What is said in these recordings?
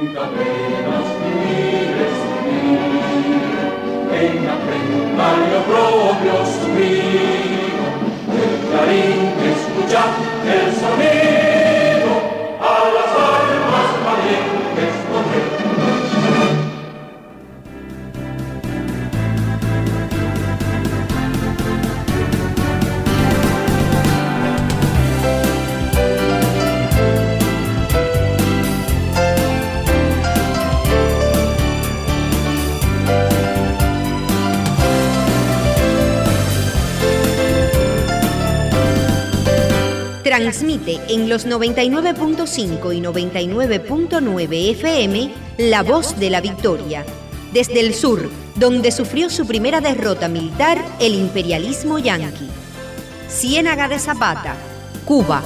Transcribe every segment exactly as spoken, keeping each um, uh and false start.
cadenas vivir es vivir, en aprender lo propio sufrir, el clarín que escucha el sonido, a las almas valientes poder. Transmite en los noventa y nueve punto cinco y noventa y nueve punto nueve F M La Voz de la Victoria. Desde el sur, donde sufrió su primera derrota militar el imperialismo yanqui. Ciénaga de Zapata, Cuba.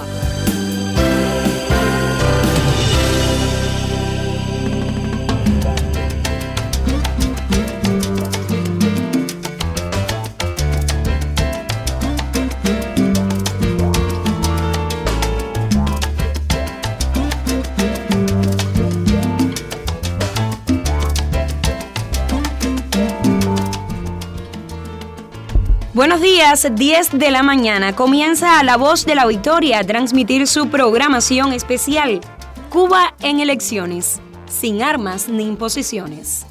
Buenos días, diez de la mañana. Comienza La Voz de la Victoria a transmitir su programación especial. Cuba en elecciones, sin armas ni imposiciones.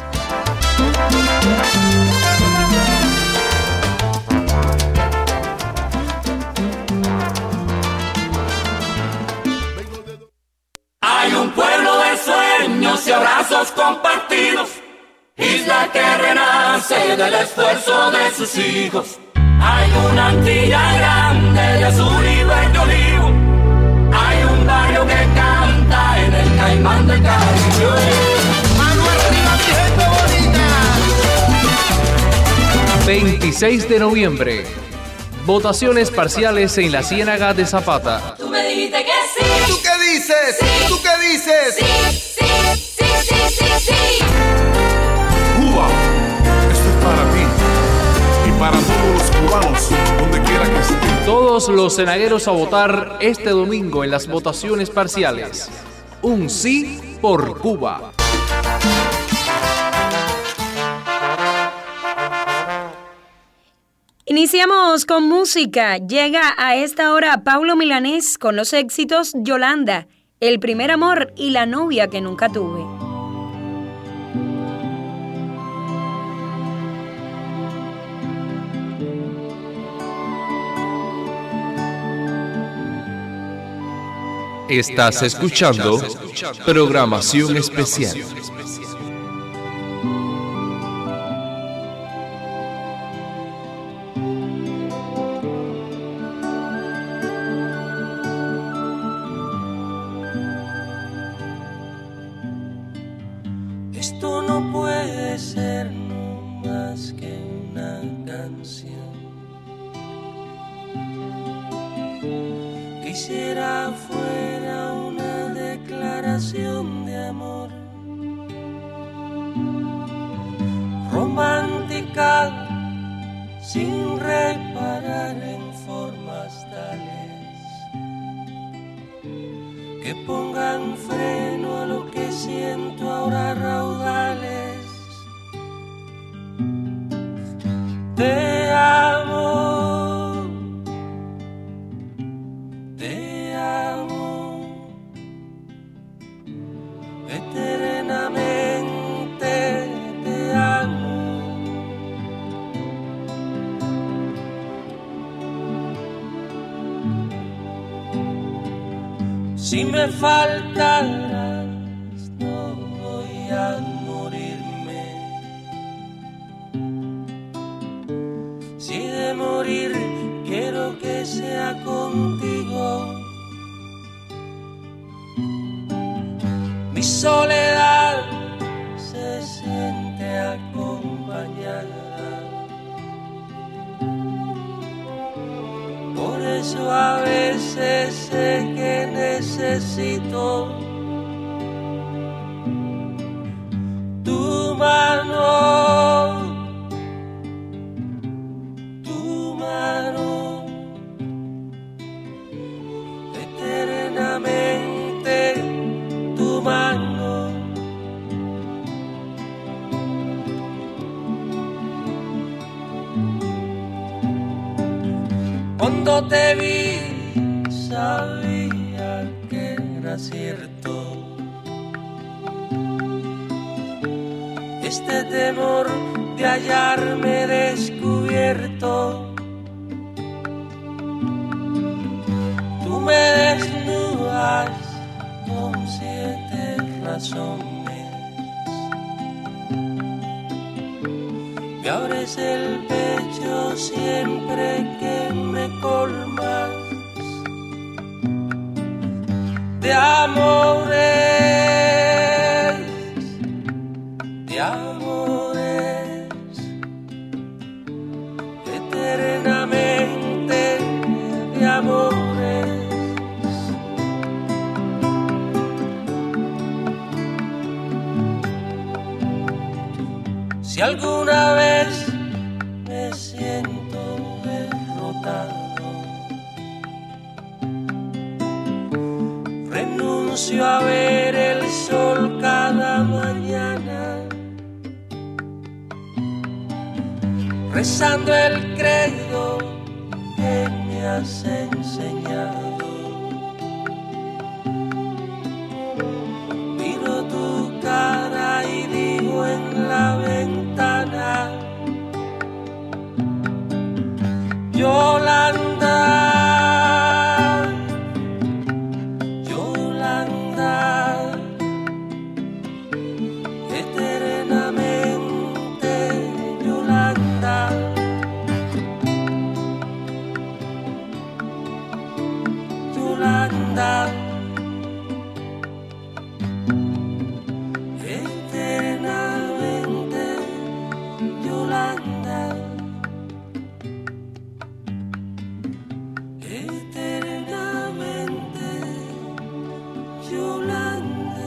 Hay un pueblo de sueños y abrazos compartidos, isla que renace del esfuerzo de sus hijos. Hay una Antilla grande de azul y verde olivo. Hay un barrio que canta en el Caimán del Caribe. ¡Mano arriba, mi gente bonita! veintiséis de noviembre. Votaciones parciales en la Ciénaga de Zapata. Tú me dijiste que sí. ¿Tú qué dices? Sí. ¿Tú qué dices? Sí, sí, sí, sí, sí, sí. Cuba, esto es para ti y para todos los cubanos, donde quiera que estén. Todos los cenagueros a votar este domingo en las votaciones parciales. Un sí por Cuba. Iniciamos con música. Llega a esta hora Paulo Milanés con los éxitos Yolanda, El primer amor y La novia que nunca tuve. Estás escuchando programación especial. Esto no puede ser no más que una canción. Quisiera fuera una declaración de amor romántica, sin reparar en formas tales que pongan freno a lo que siento ahora raudales. Te amo, te amo, eternamente te amo. Si me faltaras, no voy a morirme. Si de morir quiero que sea contigo. Mi soledad se siente acompañada. Por eso a veces sé que necesito tu mano, tu mano, eternamente tu mano. te vi sabía que era cierto. Este temor de hallarme descubierto, tú me desnudas con siete razones, me abres el pecho siempre que me colmas de amores, de amores, eternamente de amores. Si alguna vez me siento derrotado, renuncio a ver el sol cada mañana, rezando el credo que me has enseñado. Miro tu cara y digo en la ventana, Yolanda, Yolanda, eternamente Yolanda, Yolanda, eternamente Yolanda, eternamente Yolanda.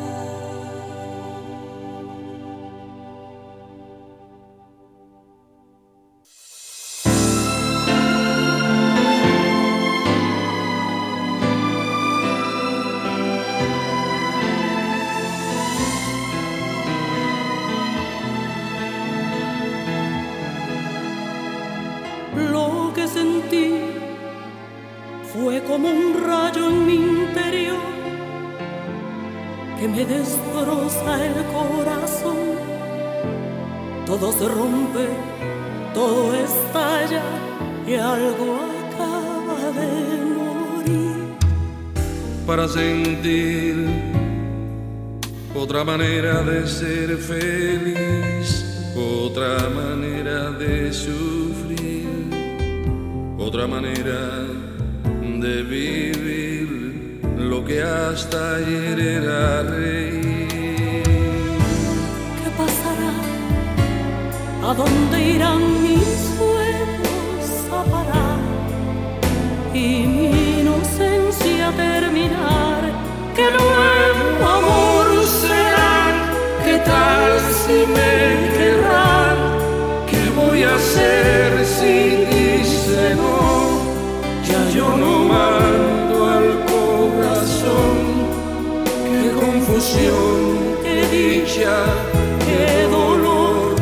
Lo que sentí fue como un rayo en mi interior que me destroza el corazón. Todo se rompe, todo estalla y algo acaba de morir. Para sentir otra manera de ser feliz, otra manera de sufrir, otra manera de vivir lo que hasta ayer era reír. ¿Qué pasará? ¿A dónde irán mis sueños a parar? Y mi inocencia terminar. ¿Qué nuevo amor será? ¿Qué tal si me querrán? ¿Qué voy a hacer si dice no? Ya yo no mando al corazón. Qué confusión, qué dicha, qué dolor.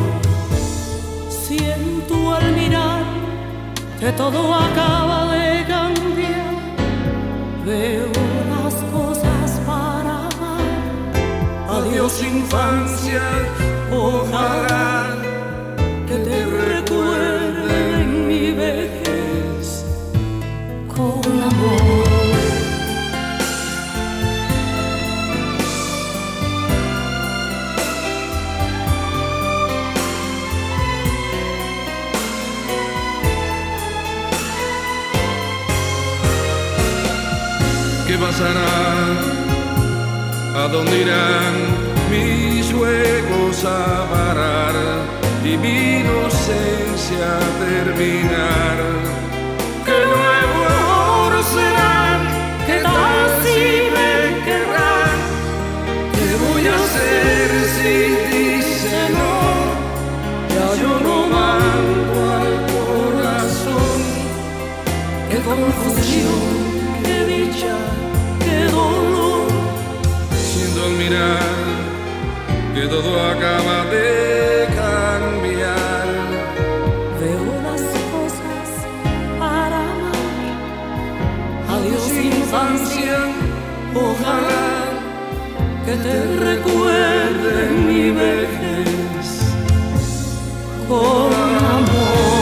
Siento al mirar que todo acaba de cambiar. Veo las cosas para amar. Adiós infancia, ojalá que te recuerde en mi vejez con amor. ¿Qué pasará? ¿A dónde irán mis juegos a parar y mi inocencia a terminar? ¿Qué nuevo amor será? ¿Qué tal si me querrán? ¿Qué voy a hacer si dice no? Ya yo no mando al corazón. Qué confusión, qué dicha, qué dolor. Siento al mirar que todo acaba de cambiar. Veo las cosas para amar. Ojalá que te recuerde mi vejez con amor.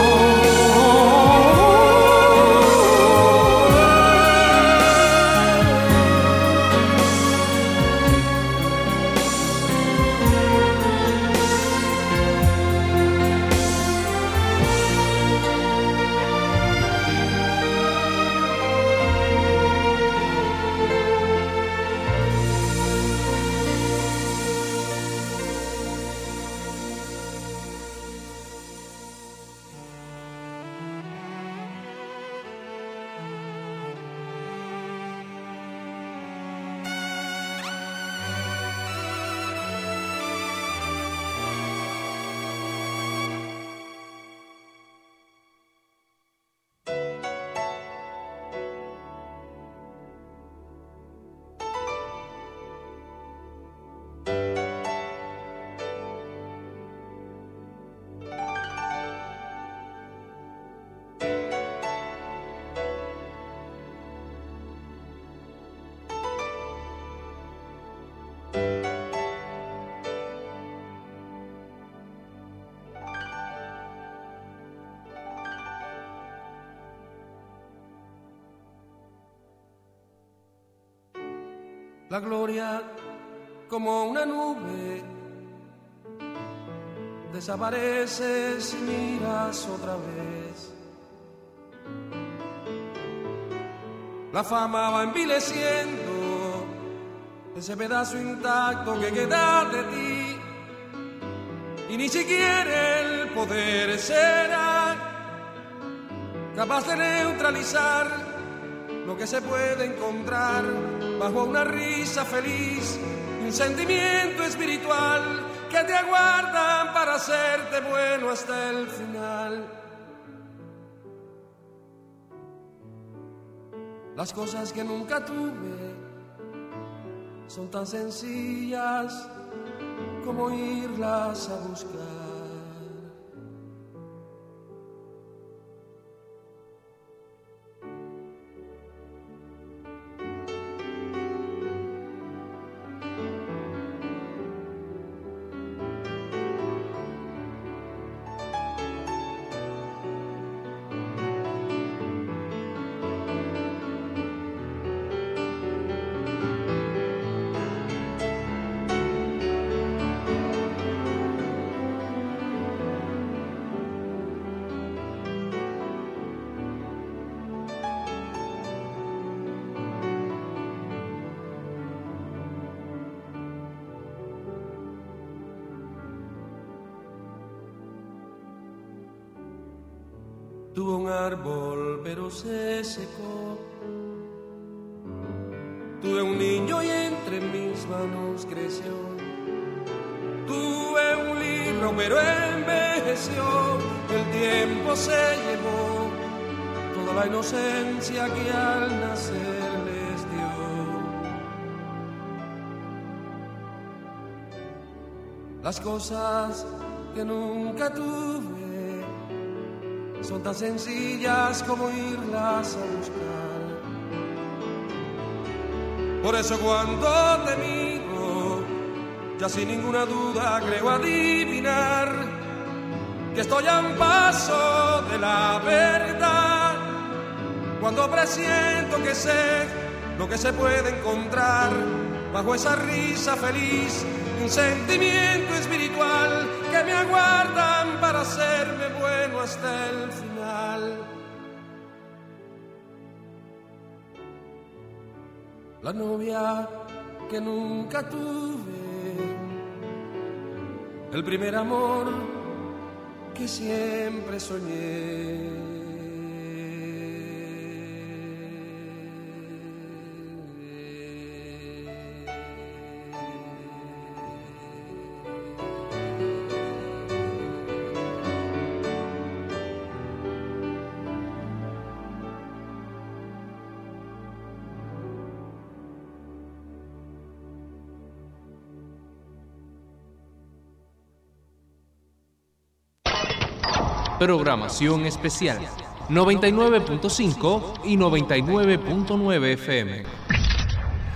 La gloria como una nube desaparece si miras otra vez. La fama va envileciendo ese pedazo intacto que queda de ti, y ni siquiera el poder será capaz de neutralizar lo que se puede encontrar bajo una risa feliz y un sentimiento espiritual que te aguardan para hacerte bueno hasta el final. Las cosas que nunca tuve son tan sencillas como irlas a buscar. Tuvo un árbol pero se secó. Tuve un niño y entre mis manos creció. Tuve un libro pero envejeció. El tiempo se llevó toda la inocencia que al nacer les dio. Las cosas que nunca tuve son tan sencillas como irlas a buscar. Por eso cuando te miro, ya sin ninguna duda creo adivinar que estoy a un paso de la verdad. Cuando presiento que sé lo que se puede encontrar bajo esa risa feliz, un sentimiento espiritual que me aguardan para hacerme bueno hasta el final. La novia que nunca tuve, el primer amor que siempre soñé. Programación especial noventa y nueve punto cinco y noventa y nueve punto nueve F M.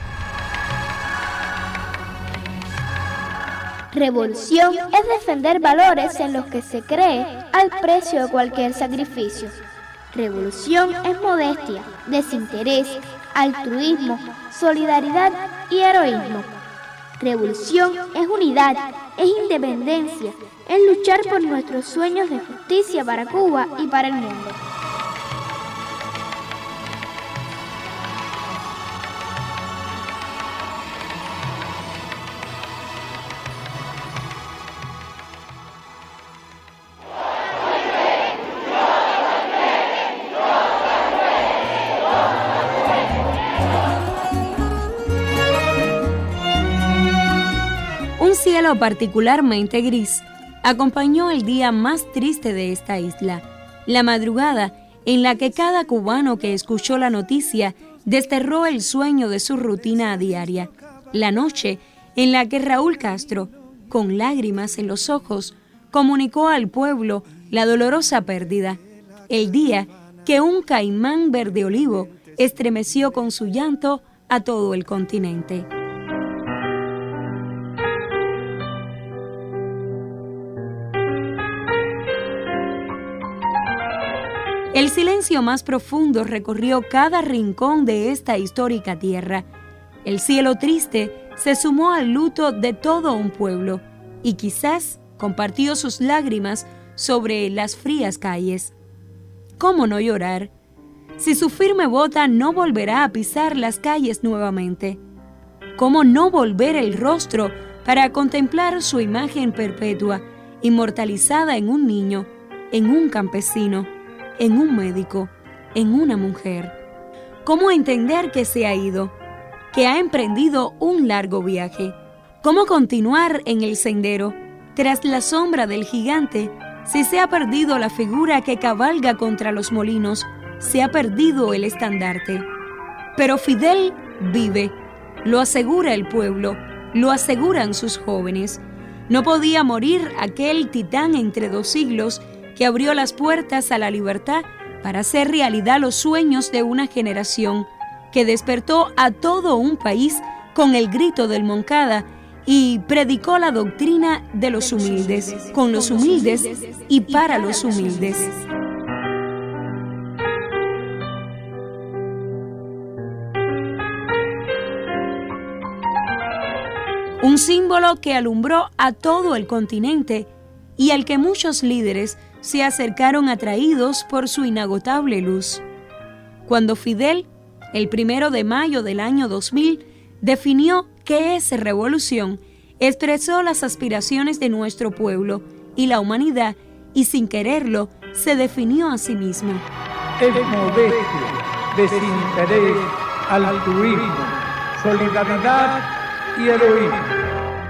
Revolución es defender valores en los que se cree al precio de cualquier sacrificio. Revolución es modestia, desinterés, altruismo, solidaridad y heroísmo. Revolución es unidad, es independencia, es luchar por nuestros sueños de justicia para Cuba y para el mundo. Un cielo particularmente gris acompañó el día más triste de esta isla, la madrugada en la que cada cubano que escuchó la noticia desterró el sueño de su rutina diaria, la noche en la que Raúl Castro, con lágrimas en los ojos, comunicó al pueblo la dolorosa pérdida, el día que un caimán verde olivo estremeció con su llanto a todo el continente. El silencio más profundo recorrió cada rincón de esta histórica tierra. El cielo triste se sumó al luto de todo un pueblo y quizás compartió sus lágrimas sobre las frías calles. ¿Cómo no llorar? Si su firme bota no volverá a pisar las calles nuevamente. ¿Cómo no volver el rostro para contemplar su imagen perpetua, inmortalizada en un niño, en un campesino, en un médico, en una mujer? ¿Cómo entender que se ha ido, que ha emprendido un largo viaje? ¿Cómo continuar en el sendero, tras la sombra del gigante, si se ha perdido la figura que cabalga contra los molinos, se ha perdido el estandarte? Pero Fidel vive, lo asegura el pueblo, lo aseguran sus jóvenes. No podía morir aquel titán entre dos siglos que abrió las puertas a la libertad para hacer realidad los sueños de una generación, que despertó a todo un país con el grito del Moncada y predicó la doctrina de los humildes, con los humildes y para los humildes. Un símbolo que alumbró a todo el continente y al que muchos líderes se acercaron atraídos por su inagotable luz. Cuando Fidel, el primero de mayo del año dos mil, definió qué es revolución, expresó las aspiraciones de nuestro pueblo y la humanidad, y sin quererlo, se definió a sí mismo. Es modestia, desinterés, altruismo, solidaridad y heroísmo.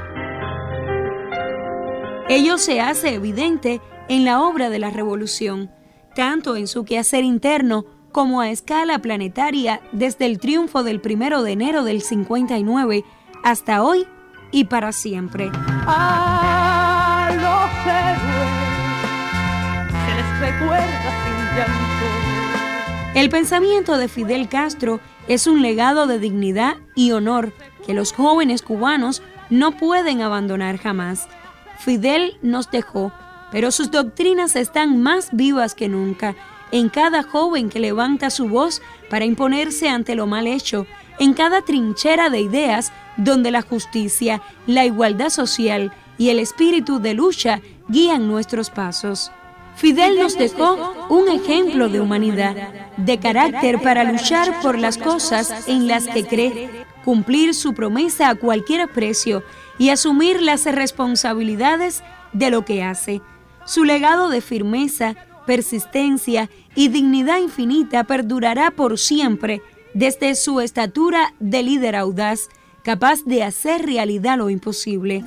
Ello se hace evidente en la obra de la revolución, tanto en su quehacer interno como a escala planetaria desde el triunfo del primero de enero del cincuenta y nueve hasta hoy y para siempre. A los héroes se les recuerda sin llanto. El pensamiento de Fidel Castro es un legado de dignidad y honor que los jóvenes cubanos no pueden abandonar jamás. Fidel nos dejó, pero sus doctrinas están más vivas que nunca en cada joven que levanta su voz para imponerse ante lo mal hecho, en cada trinchera de ideas donde la justicia, la igualdad social y el espíritu de lucha guían nuestros pasos. Fidel nos dejó un ejemplo de humanidad, de carácter para luchar por las cosas en las que cree, cumplir su promesa a cualquier precio y asumir las responsabilidades de lo que hace. Su legado de firmeza, persistencia y dignidad infinita perdurará por siempre desde su estatura de líder audaz, capaz de hacer realidad lo imposible.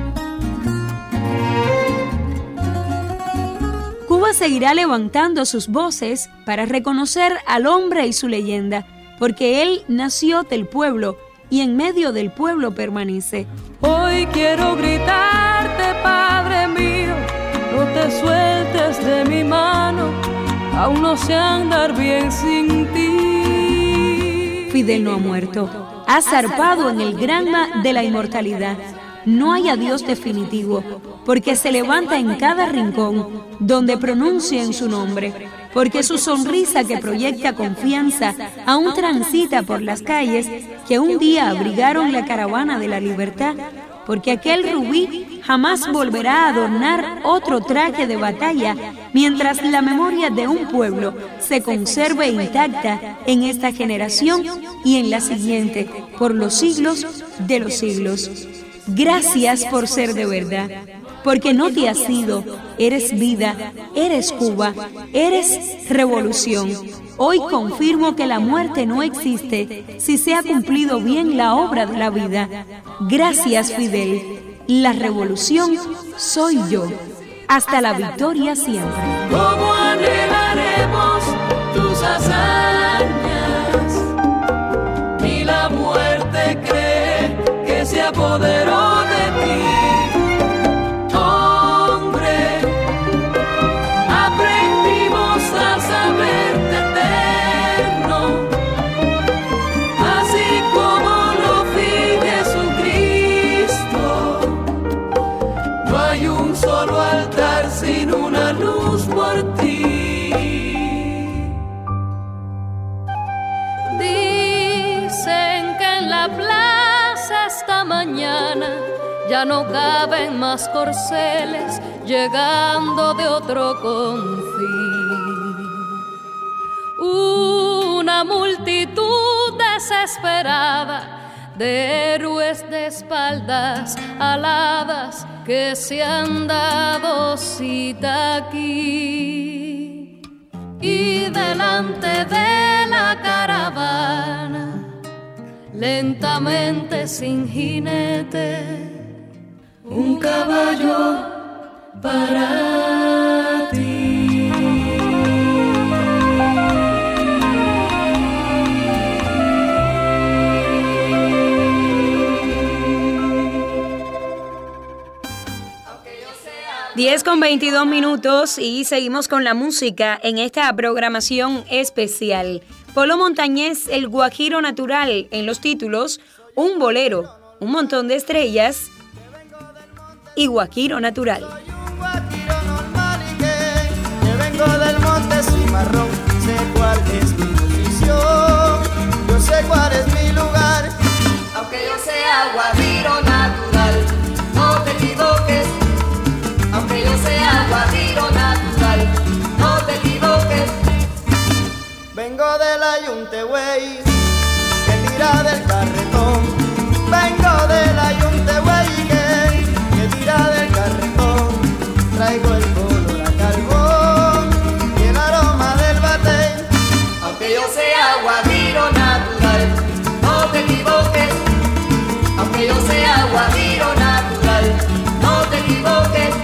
Cuba seguirá levantando sus voces para reconocer al hombre y su leyenda, porque él nació del pueblo y en medio del pueblo permanece. Hoy quiero gritarte, Padre mío, no te sueltes de mi mano, aún no sé andar bien sin ti. Fidel no ha muerto, ha zarpado en el granma de la inmortalidad. no hay adiós definitivo, porque se levanta en cada rincón donde pronuncien su nombre, porque su sonrisa que proyecta confianza aún transita por las calles que un día abrigaron la caravana de la libertad, porque aquel rubí jamás volverá a adornar otro traje de batalla mientras la memoria de un pueblo se conserve intacta en esta generación y en la siguiente, por los siglos de los siglos. Gracias por ser de verdad, porque no te has ido, eres vida, eres Cuba, eres revolución. Hoy confirmo que la muerte no existe si se ha cumplido bien la obra de la vida. Gracias, Fidel. La revolución soy yo. Hasta la victoria siempre. ¿Cómo anhelaremos tus hazañas? Ni la muerte cree que se apoderó de ti. Sin una luz por ti. Dicen que en la plaza esta mañana ya no caben más corceles llegando de otro confín. Una multitud desesperada de héroes de espaldas aladas que se han dado cita aquí, y delante de la caravana, lentamente sin jinete, un caballo para ti. diez con veintidós minutos y seguimos con la música en esta programación especial. Polo Montañés, El Guajiro Natural, en los títulos, Un Bolero, Un Montón de Estrellas y Guajiro Natural. Un guajiro normal y que, que vengo del monte Cimarrón, sé cuál es mi posición, yo sé cuál es mi lugar. Aunque yo sea guajiro natural, no te equivoques. Aunque yo sea guajiro natural, no te equivoques. Vengo del ayunte, güey, que tira del carretón. Vengo del ayunte, güey, que, que tira del carretón. Traigo el color a carbón y el aroma del batey. Aunque yo sea guajiro natural, no te equivoques. Aunque yo sea guajiro natural, no te equivoques.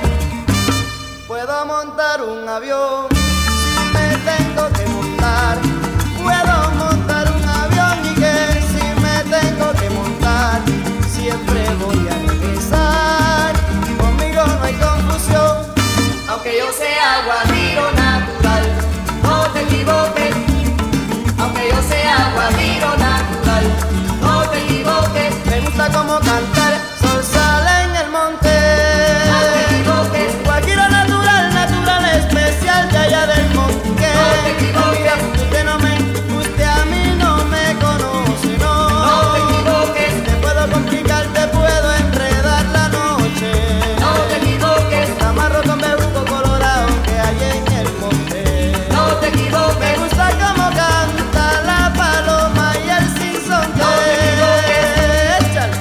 Puedo montar un avión si me tengo que montar. Puedo montar un avión y que si me tengo que montar, siempre voy a regresar. Conmigo no hay confusión. Aunque yo sea guajiro natural, no te equivoques. Aunque yo sea guajiro natural, no te equivoques. Me gusta como cantar, sol sale en el monte. No te equivoques. Guajiro natural, natural especial de allá del monte. No te equivoques. Usted no me, usted a mí no me conoce, no. No te equivoques. Te puedo complicar, te puedo enredar la noche. No te equivoques. Te amarro con bejuco colorado que hay en el monte. No te equivoques. Me gusta como canta la paloma y el sinsonte. No te equivoques. Échale.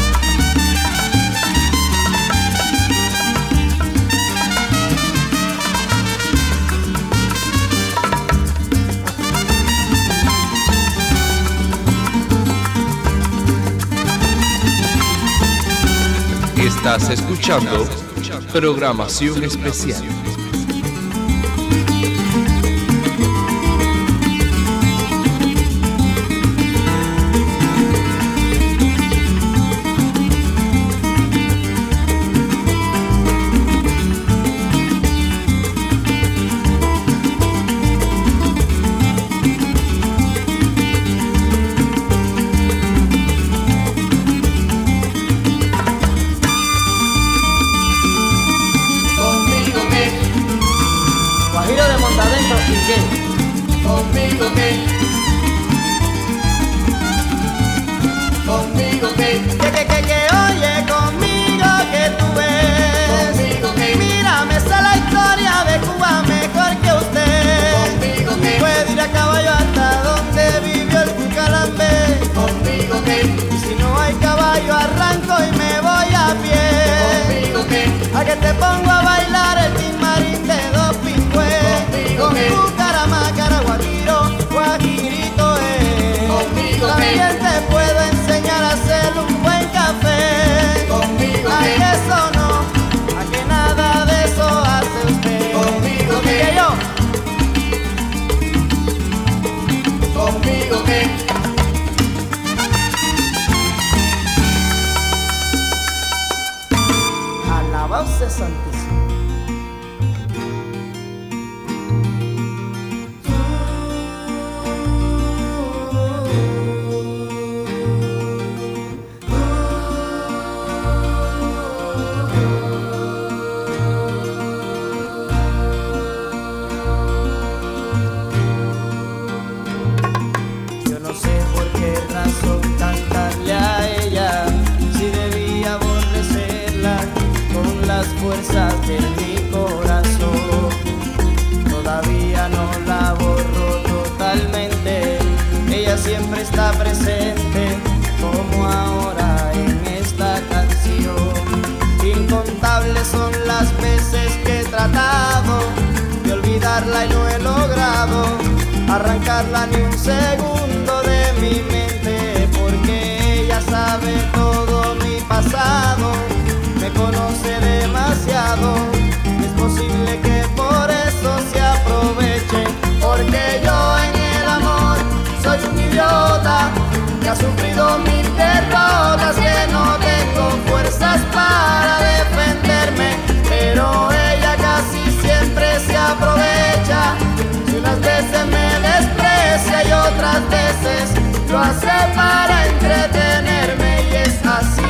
Estás escuchando programación especial. base santísima. Fuerzas de mi corazón, todavía no la borro totalmente. Ella siempre está presente, como ahora en esta canción. Incontables son las veces que he tratado de olvidarla y no he logrado arrancarla ni un segundo de mi mente, porque ella sabe todo mi pasado, me conoce demasiado. Es posible que por eso se aproveche, porque yo en el amor soy un idiota que ha sufrido mil derrotas, que no tengo fuerzas para defenderme, pero ella casi siempre se aprovecha. Si unas veces me desprecia y otras veces lo hace para entretenerme, y es así.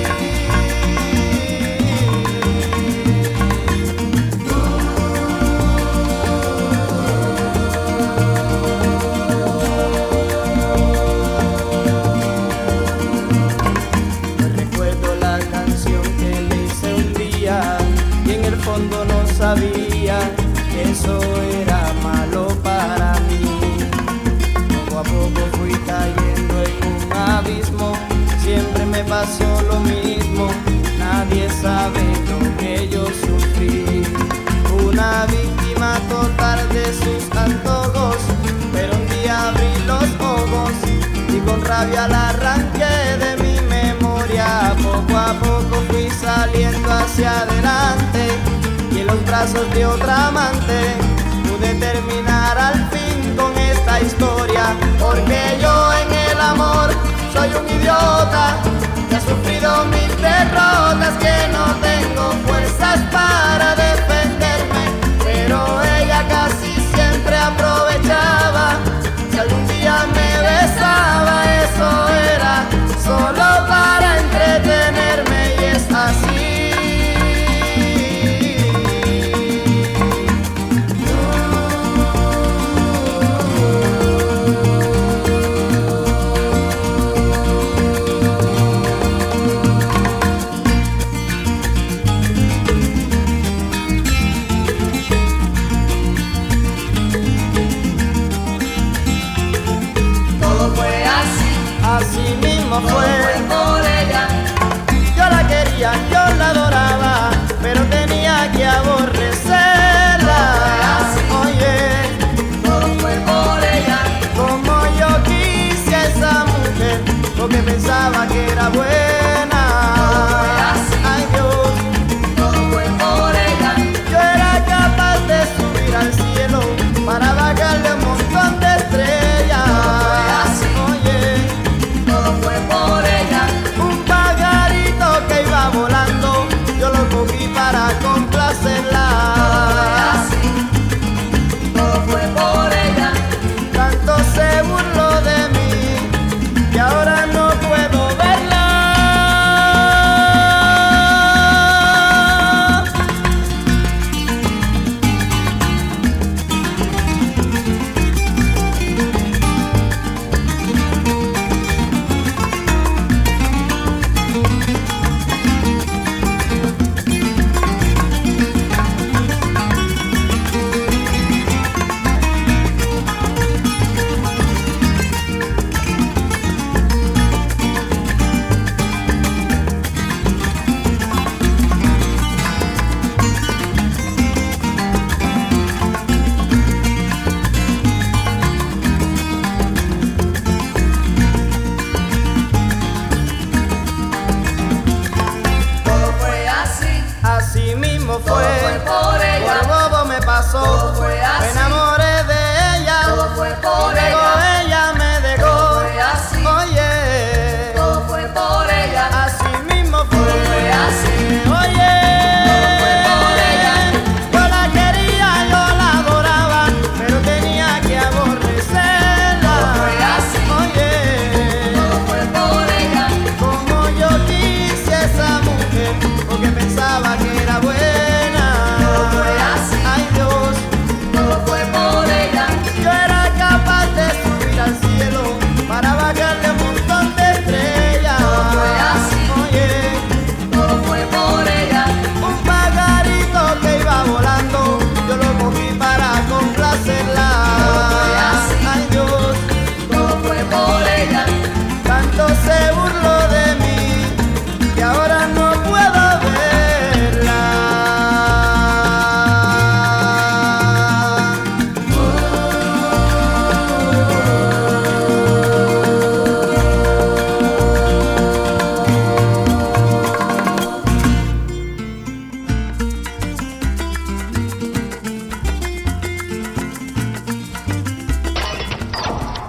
Sabía que eso era malo para mí. Poco a poco fui cayendo en un abismo, siempre me pasó lo mismo. Nadie sabe lo que yo sufrí. Una víctima total de sus antojos, pero un día abrí los ojos y con rabia la arranqué de mi memoria. Poco a poco fui saliendo hacia adelante, y en los brazos de otra amante pude terminar al fin con esta historia, porque yo en el amor soy un idiota que ha sufrido mil derrotas, que no tengo fuerzas para defenderme, pero ella casi siempre aprovechaba. Si algún día me besaba, eso era solo para entretenerme, y es así. Así mismo fue, fue por ella. Yo la quería, yo la adoraba, pero tenía que aborrecerla. Oye, todo fue por ella. Como yo quise a esa mujer, porque pensaba que era buena. Ay Dios, todo fue por ella. Yo era capaz de subir al cielo para bajarle un montón de estrellas. Volando, yo lo cogí para complacerla. Así, todo fue por ella. Tanto se burló de mí que ahora no puedo verla.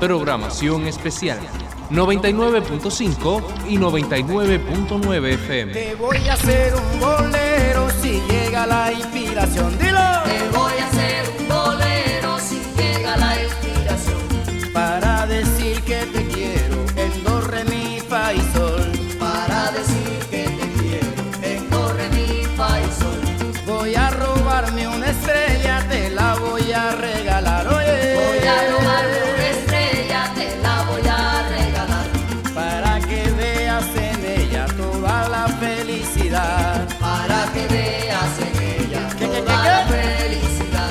Programación especial. noventa y nueve punto cinco y noventa y nueve punto nueve F M. Te voy a hacer un bolero si llega la inspiración. Dilo. Te voy a hacer un bolero si llega la inspiración. Para decir que te quiero en do, re, mi, fa y sol. Para decir que te quiero en do, re, mi, fa y sol. Voy a robarme una estrella, te la voy a regalar. Oye. Voy a robarme una estrella, te la voy a regalar. Para que veas en ella toda la felicidad. Para que veas en ella ¿Qué, toda qué, qué, la qué? felicidad.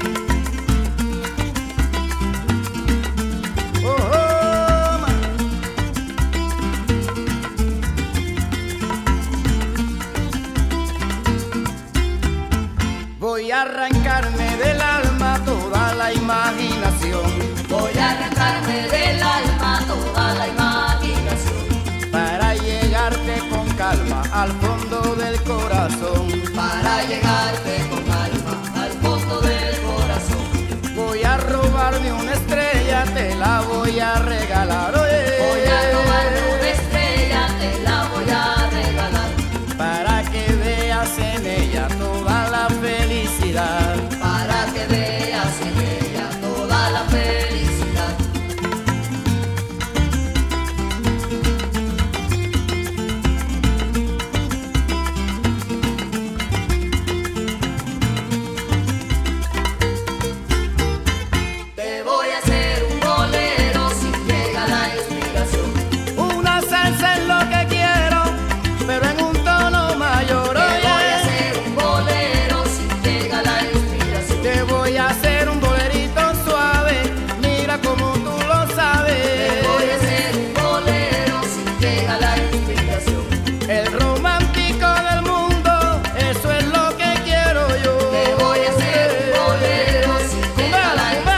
Oh, oh, ma. Voy a arrancarme del alma toda la imaginación. Voy a arrancarme del alma toda la imaginación. Para llegarte con calma al fondo del corazón. Para llegarte con calma al fondo del corazón. Voy a robarme una estrella, te la voy a regalar. Oye. Voy a robarme una estrella, te la voy a regalar. Para que veas en ella toda la felicidad. Para que veas en ella toda la felicidad. Te voy a hacer un bolero si llega la inspiración. Una salsa es lo que quiero, pero en un tono mayor. Te voy a hacer un bolero si llega la inspiración. Te voy a hacer un bolerito suave, mira como tú lo sabes. Te voy a hacer un bolero si llega la inspiración. El romántico del mundo, eso es lo que quiero yo. Te voy a hacer un bolero si llega la inspiración.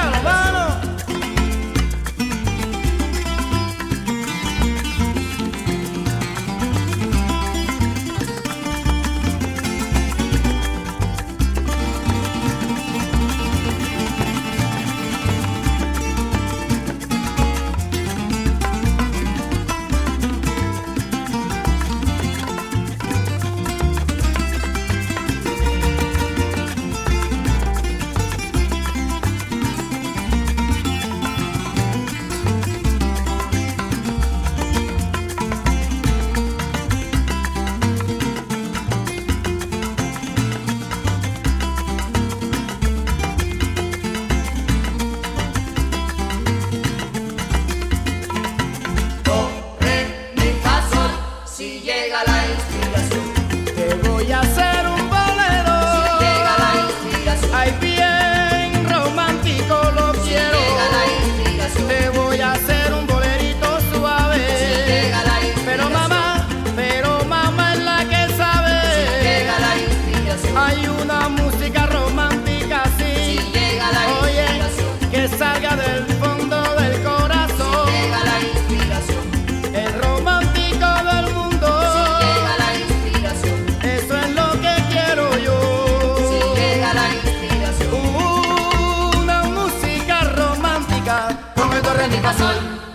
Do, re, mi, fa, sol, si llega la inspiración. Te voy a hacer un bolero. Si llega la inspiración. Ay, bien romántico lo Si quiero. llega la inspiración. Te voy a hacer un bolerito suave. Si llega la inspiración. Pero mamá, pero mamá es la que sabe. Si llega la inspiración. Hay una música romántica así. Si llega la Oye, inspiración. que salga del fondo del corazón. Si llega la inspiración. El romántico del mundo. Si llega la inspiración. Eso es lo que quiero yo. Si llega la inspiración. Una música romántica Con el do, re, mi, fa, sol.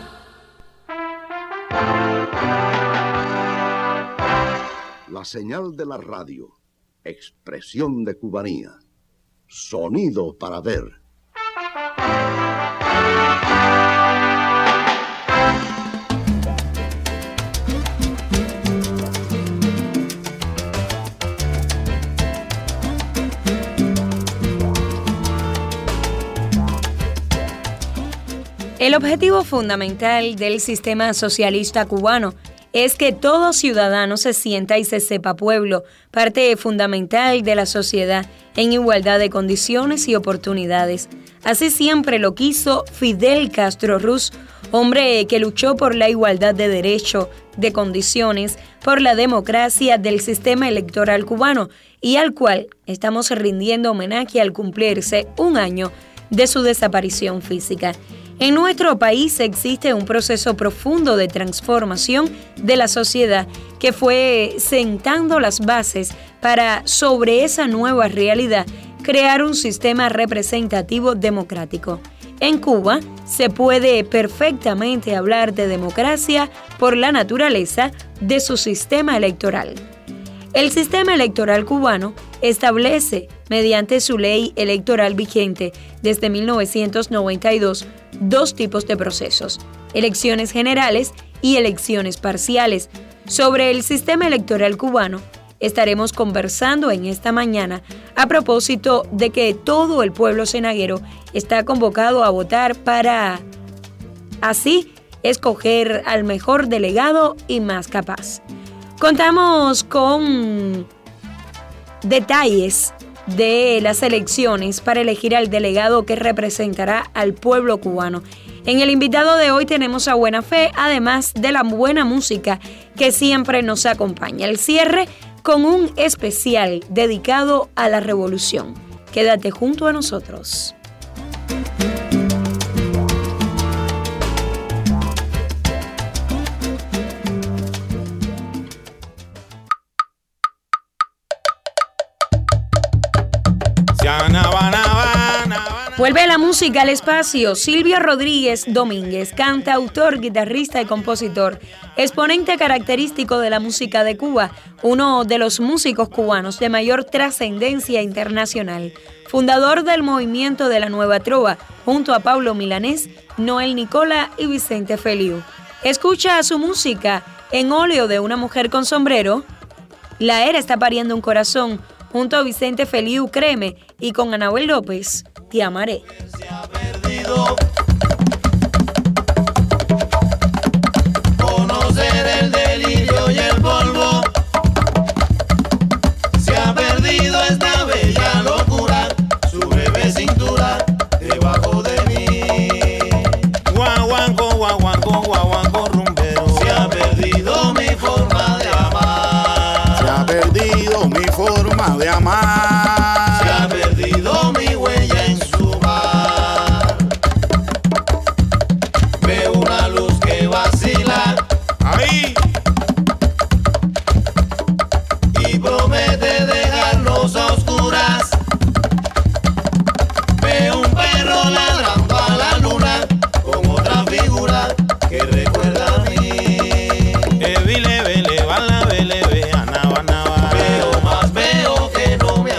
La señal de la radio, expresión de cubanía, sonido para ver. El objetivo fundamental del sistema socialista cubano es que todo ciudadano se sienta y se sepa pueblo, parte fundamental de la sociedad, en igualdad de condiciones y oportunidades. Así siempre lo quiso Fidel Castro Ruz, hombre que luchó por la igualdad de derecho, de condiciones, por la democracia del sistema electoral cubano y al cual estamos rindiendo homenaje al cumplirse un año de su desaparición física. En nuestro país existe un proceso profundo de transformación de la sociedad que fue sentando las bases para, sobre esa nueva realidad, crear un sistema representativo democrático. En Cuba se puede perfectamente hablar de democracia por la naturaleza de su sistema electoral. El sistema electoral cubano establece, mediante su ley electoral vigente desde mil novecientos noventa y dos, dos tipos de procesos: elecciones generales y elecciones parciales. Sobre el sistema electoral cubano estaremos conversando en esta mañana a propósito de que todo el pueblo cenaguero está convocado a votar para así escoger al mejor delegado y más capaz. Contamos con detalles de las elecciones para elegir al delegado que representará al pueblo cubano. En el invitado de hoy tenemos a Buena Fe, además de la buena música que siempre nos acompaña. El cierre con un especial dedicado a la revolución. Quédate junto a nosotros. Vuelve la música al espacio. Silvio Rodríguez Domínguez, cantautor, guitarrista y compositor, exponente característico de la música de Cuba, uno de los músicos cubanos de mayor trascendencia internacional, fundador del movimiento de la Nueva Trova, junto a Pablo Milanés, Noel Nicola y Vicente Feliu. Escucha su música en Óleo de una mujer con sombrero, La Era está pariendo un corazón, junto a Vicente Feliu, Créeme, y con Anabel López, Te amaré. Se ha perdido conocer el delirio y el polvo. Se ha perdido esta bella locura, su breve cintura debajo de mí. Guaguanco, guaguanco, guaguanco rumbero. Se ha perdido mi forma de amar. Se ha perdido mi forma de amar. Se ha perdido mi huella en su mar. Veo una luz que vacila ahí y promete dejarnos a oscuras. Veo un perro ladrando a la luna con otra figura que recuerda a mí. Evile, vele, bala, vele, ve, anaba, anaba. Veo más veo que no me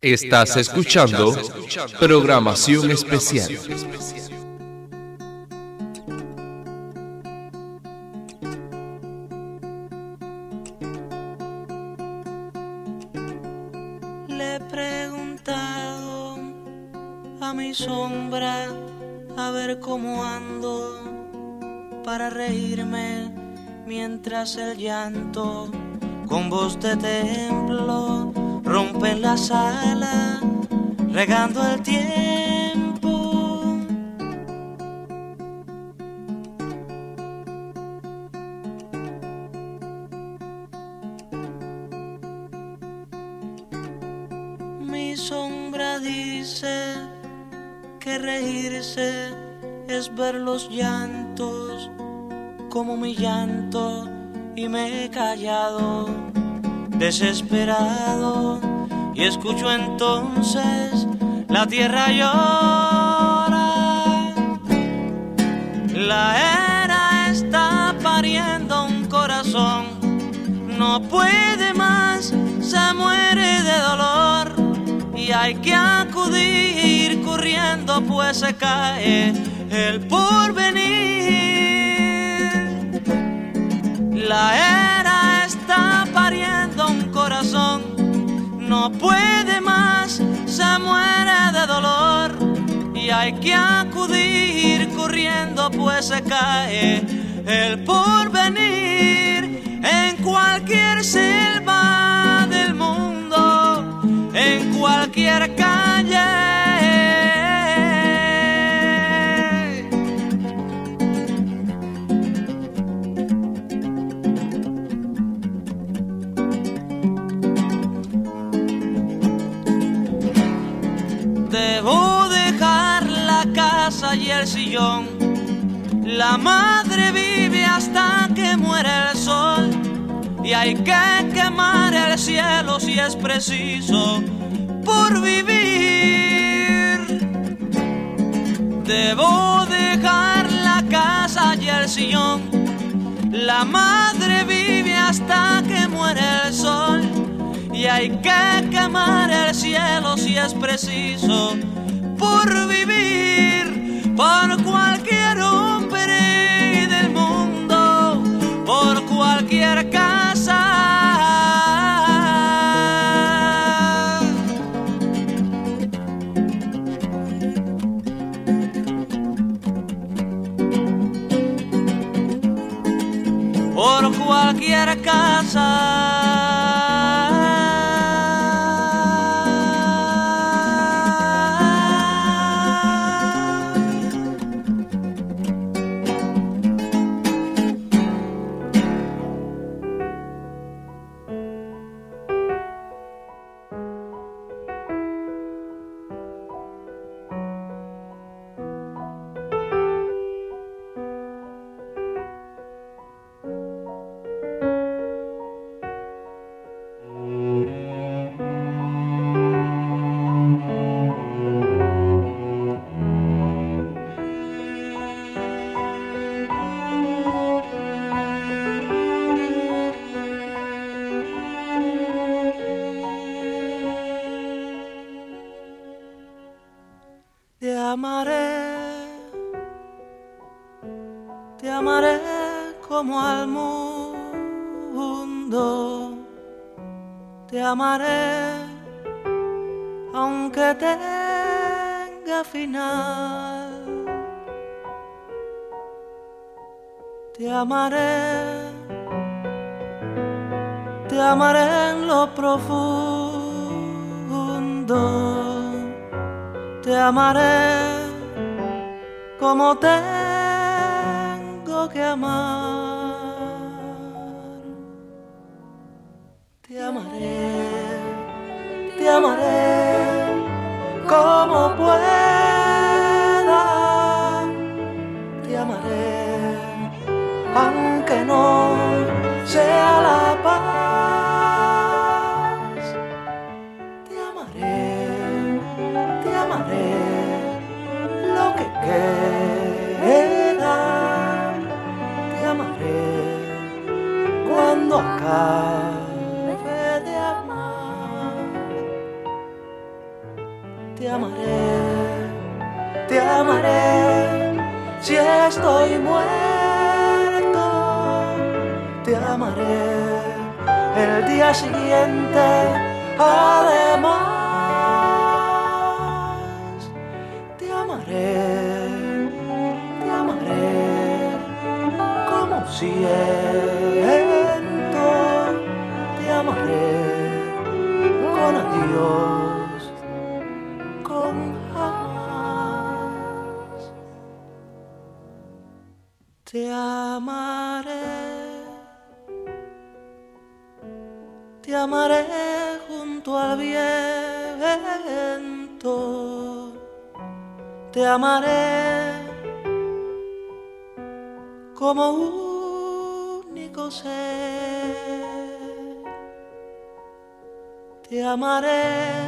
Estás escuchando programación especial. Le he preguntado a mi sombra a ver cómo ando para reírme mientras el llanto con voz de templo rompe en la sala, regando el tiempo. Mi sombra dice que reírse es ver los llantos como mi llanto, y me he callado desesperado, y escucho entonces la tierra llora. La era está pariendo un corazón, no puede más, se muere de dolor, y hay que acudir corriendo pues se cae el porvenir. La era está pariendo un corazón, no puede más, se muere de dolor, y hay que acudir corriendo pues se cae el porvenir. En cualquier selva del mundo, en cualquier calle, debo dejar la casa y el sillón. La madre vive hasta que muere el sol, y hay que quemar el cielo si es preciso por vivir. Debo dejar la casa y el sillón. La madre vive hasta que muere el sol, y hay que quemar el cielo si es preciso por vivir. Por cualquier hombre del mundo, por cualquier casa. Por cualquier casa. Te amaré, te amaré como al mundo, te amaré aunque tenga final, te amaré, te amaré en lo profundo. Te amaré como tengo que amar. Te amaré, te amaré como pueda. Te amaré aunque no sea la paz. Lo que queda, te amaré cuando acabe de amar. amaré, te amaré, si estoy muerto, te amaré el día siguiente, además, te amaré, te amaré, como siento, te amaré, con adiós, con jamás, te amaré. Te amaré junto al viento, te amaré como único ser, te amaré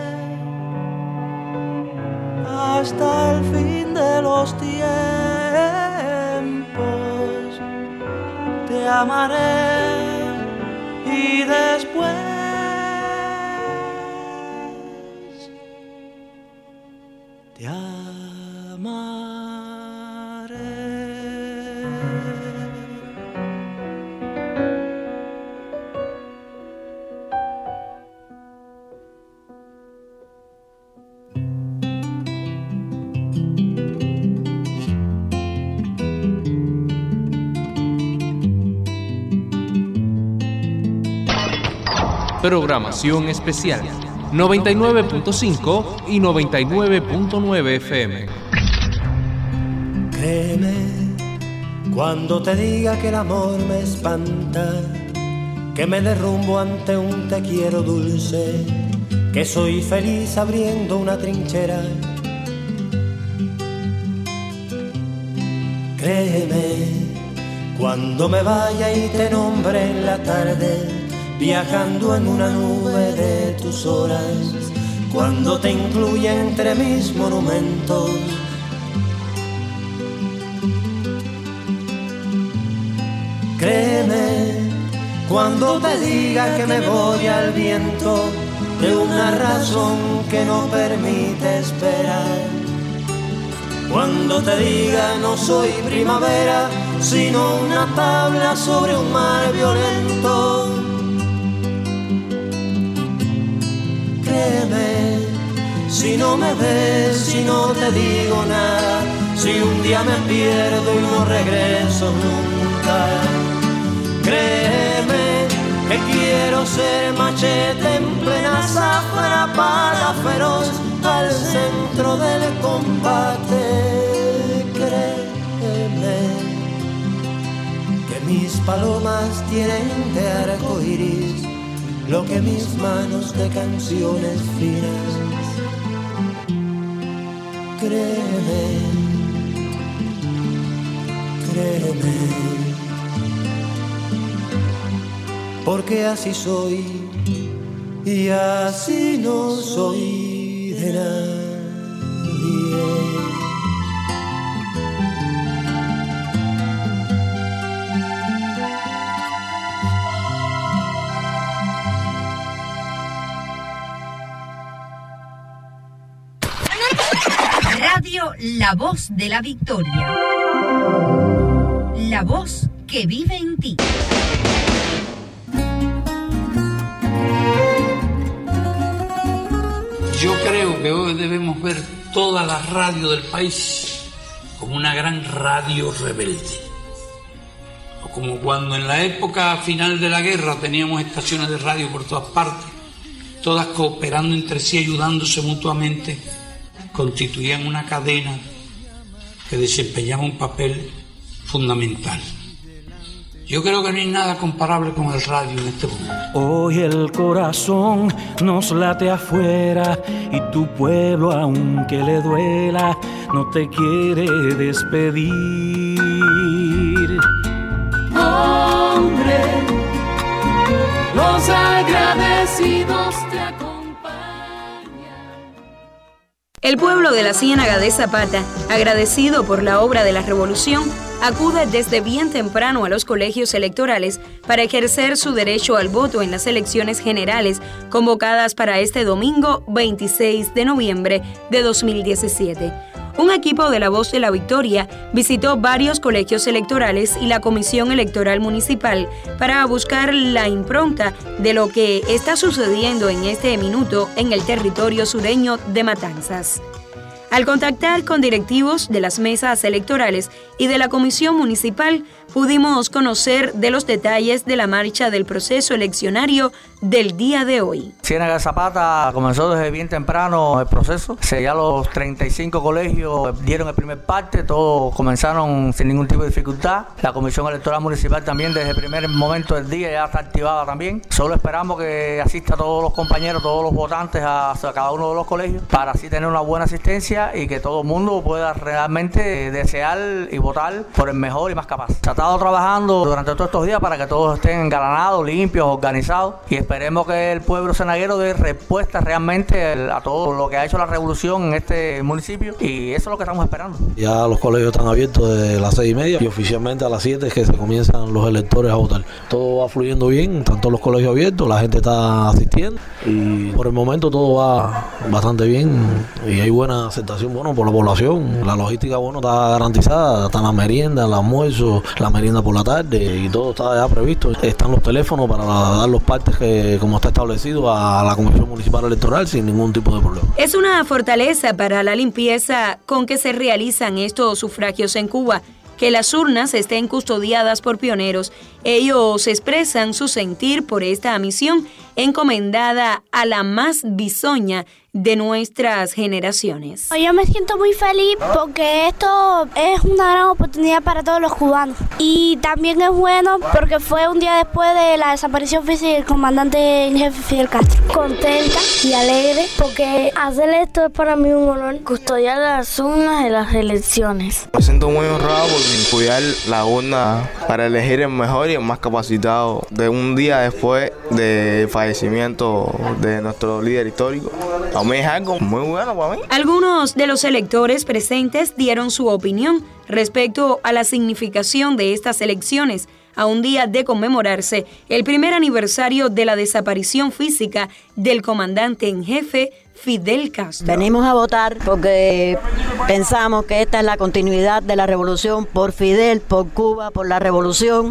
hasta el fin de los tiempos, te amaré y después te amaré. Programación especial noventa y nueve punto cinco y noventa y nueve punto nueve F M. Créeme cuando te diga que el amor me espanta, que me derrumbo ante un te quiero dulce, que soy feliz abriendo una trinchera. Créeme cuando me vaya y te nombre en la tarde, viajando en una nube de tus horas, cuando te incluya entre mis monumentos. Créeme cuando te diga que me voy al viento de una razón que no permite esperar, cuando te diga no soy primavera, sino una tabla sobre un mar violento. Créeme, si no me ves, si no te digo nada, si un día me pierdo y no regreso nunca. Créeme que quiero ser machete en plena zafra, para feroz al centro del combate. Créeme que mis palomas tienen de arco iris lo que mis manos de canciones finas. Créeme, créeme, porque así soy y así no soy de nadie. Radio La Voz de la Victoria. La voz que vive en ti. Yo creo que hoy debemos ver toda la radio del país como una gran radio rebelde. O como cuando en la época final de la guerra teníamos estaciones de radio por todas partes, todas cooperando entre sí, ayudándose mutuamente, constituían una cadena que desempeñaba un papel fundamental. Yo creo que no hay nada comparable con el radio en este mundo. Hoy el corazón nos late afuera y tu pueblo, aunque le duela, no te quiere despedir. Hombre, los agradecidos te acompañan. El pueblo de la Ciénaga de Zapata, agradecido por la obra de la revolución, acude desde bien temprano a los colegios electorales para ejercer su derecho al voto en las elecciones generales convocadas para este domingo veintiséis de noviembre de dos mil diecisiete. Un equipo de La Voz de la Victoria visitó varios colegios electorales y la Comisión Electoral Municipal para buscar la impronta de lo que está sucediendo en este minuto en el territorio sureño de Matanzas. Al contactar con directivos de las mesas electorales y de la Comisión Municipal, pudimos conocer de los detalles de la marcha del proceso eleccionario del día de hoy. Ciénaga de Zapata comenzó desde bien temprano el proceso. Ya los treinta y cinco colegios dieron el primer parte, todos comenzaron sin ningún tipo de dificultad. La Comisión Electoral Municipal también desde el primer momento del día ya está activada también. Solo esperamos que asista todos los compañeros, todos los votantes a, a cada uno de los colegios para así tener una buena asistencia y que todo el mundo pueda realmente desear y votar por el mejor y más capaz. Se ha estado trabajando durante todos estos días para que todos estén engalanados, limpios, organizados y esperemos que el pueblo cenaguero dé respuesta realmente a todo lo que ha hecho la revolución en este municipio y eso es lo que estamos esperando. Ya los colegios están abiertos desde las seis y media y oficialmente a las siete es que se comienzan los electores a votar. Todo va fluyendo bien, están todos los colegios abiertos, la gente está asistiendo y por el momento todo va bastante bien y hay buena aceptación bueno por la población. La logística bueno está garantizada, están las meriendas, el almuerzo, la merienda por la tarde y todo está ya previsto. Están los teléfonos para dar los partes que como está establecido a la Comisión Municipal Electoral sin ningún tipo de problema. Es una fortaleza para la limpieza con que se realizan estos sufragios en Cuba, que las urnas estén custodiadas por pioneros. Ellos expresan su sentir por esta misión encomendada a la más bisoña de nuestras generaciones. Yo me siento muy feliz porque esto es una gran oportunidad para todos los cubanos y también es bueno porque fue un día después de la desaparición física del comandante en jefe Fidel Castro. Contenta y alegre porque hacer esto es para mí un honor, custodiar las urnas de las elecciones. Me siento muy honrado por cuidar la urna para elegir el mejor y el más capacitado de un día después del fallecimiento de nuestro líder histórico. A mí es algo muy bueno para mí. Algunos de los electores presentes dieron su opinión respecto a la significación de estas elecciones a un día de conmemorarse el primer aniversario de la desaparición física del comandante en jefe Fidel Castro. Venimos a votar porque pensamos que esta es la continuidad de la revolución por Fidel, por Cuba, por la revolución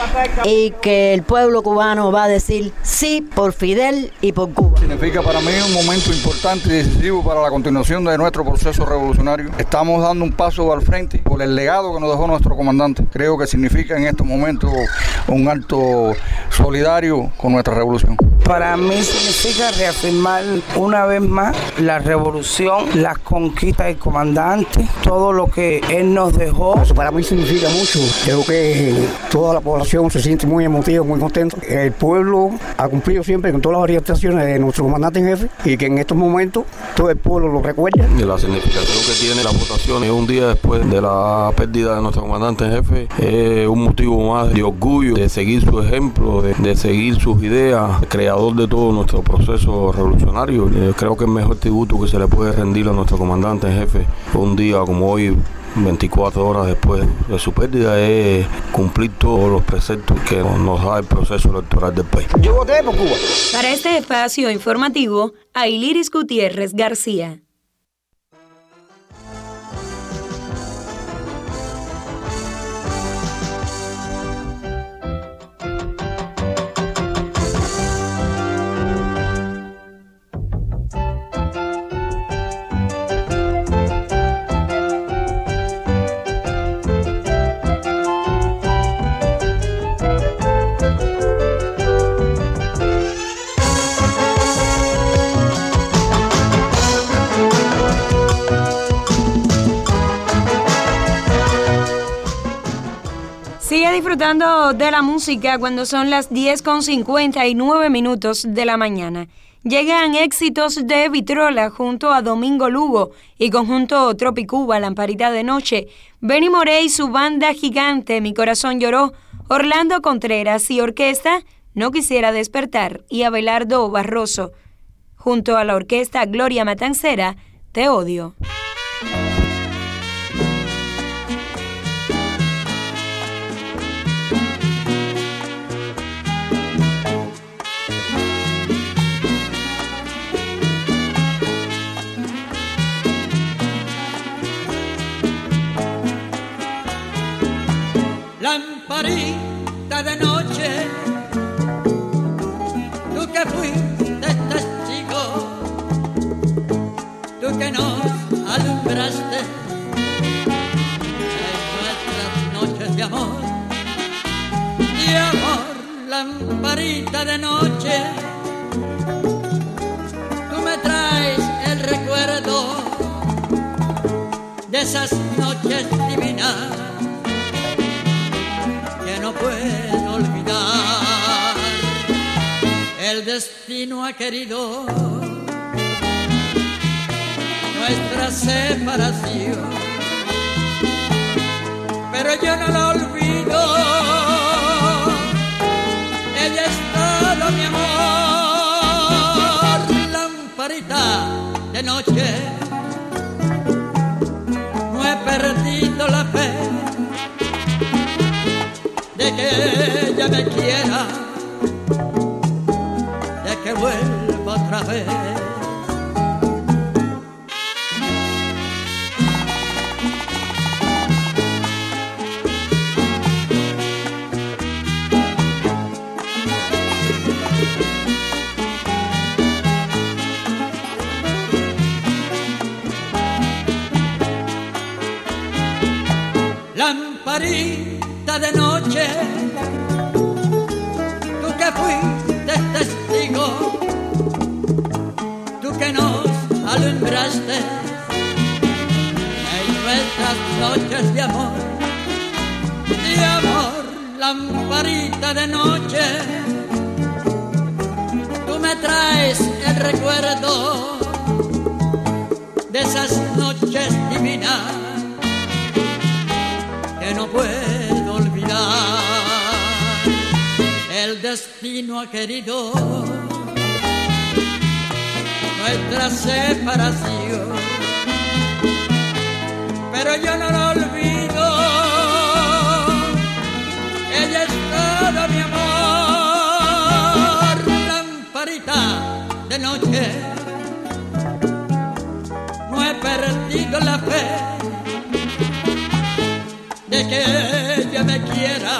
y que el pueblo cubano va a decir sí por Fidel y por Cuba. Significa para mí un momento importante y decisivo para la continuación de nuestro proceso revolucionario. Estamos dando un paso al frente por el legado que nos dejó nuestro comandante. Creo que significa en estos momentos un acto solidario con nuestra revolución. Para mí significa reafirmar una vez más la revolución, las conquistas del comandante, todo lo que él nos dejó. Eso para mí significa mucho. Creo que toda la población se siente muy emotiva, muy contenta. El pueblo ha cumplido siempre con todas las orientaciones de nuestro comandante en jefe y que en estos momentos todo el pueblo lo recuerda. Y la significación que tiene la votación es un día después de la pérdida de nuestro comandante en jefe, es un motivo más de orgullo, de seguir su ejemplo, de, de seguir sus ideas, creador de todo nuestro proceso revolucionario. Eh, creo que el mejor tributo que se le puede rendir a nuestro comandante en jefe un día como hoy, veinticuatro horas después de su pérdida, es cumplir todos los preceptos que nos da el proceso electoral del país. Yo voté por Cuba. Para este espacio informativo, Ailiris Gutiérrez García. Sigue disfrutando de la música cuando son las diez con cincuenta y nueve minutos de la mañana. Llegan éxitos de Vitrola junto a Domingo Lugo y conjunto Tropicuba, Lamparita de Noche, Benny Moré y su banda gigante Mi Corazón Lloró, Orlando Contreras y orquesta No Quisiera Despertar y Abelardo Barroso. Junto a la orquesta Gloria Matancera, Te odio. Lamparita de noche, tú que fuiste testigo, tú que nos alumbraste en nuestras noches de amor, de amor, lamparita de noche, tú me traes el recuerdo de esas noches divinas que no puedo olvidar. El destino ha querido nuestra separación, pero yo no la olvido. Ella es todo mi amor, lamparita de noche, no he perdido la fe de que ella me quiera, de que vuelva otra vez. Lamparita de noche, tú que fuiste testigo, tú que nos alumbraste en nuestras noches de amor, de amor, lamparita de noche, tú me traes el recuerdo de esas noches divinas que no puedo olvidar. El destino ha querido nuestra separación, pero yo no lo olvido. Ella es todo mi amor, lamparita de noche, no he perdido la fe de que ella me quiera,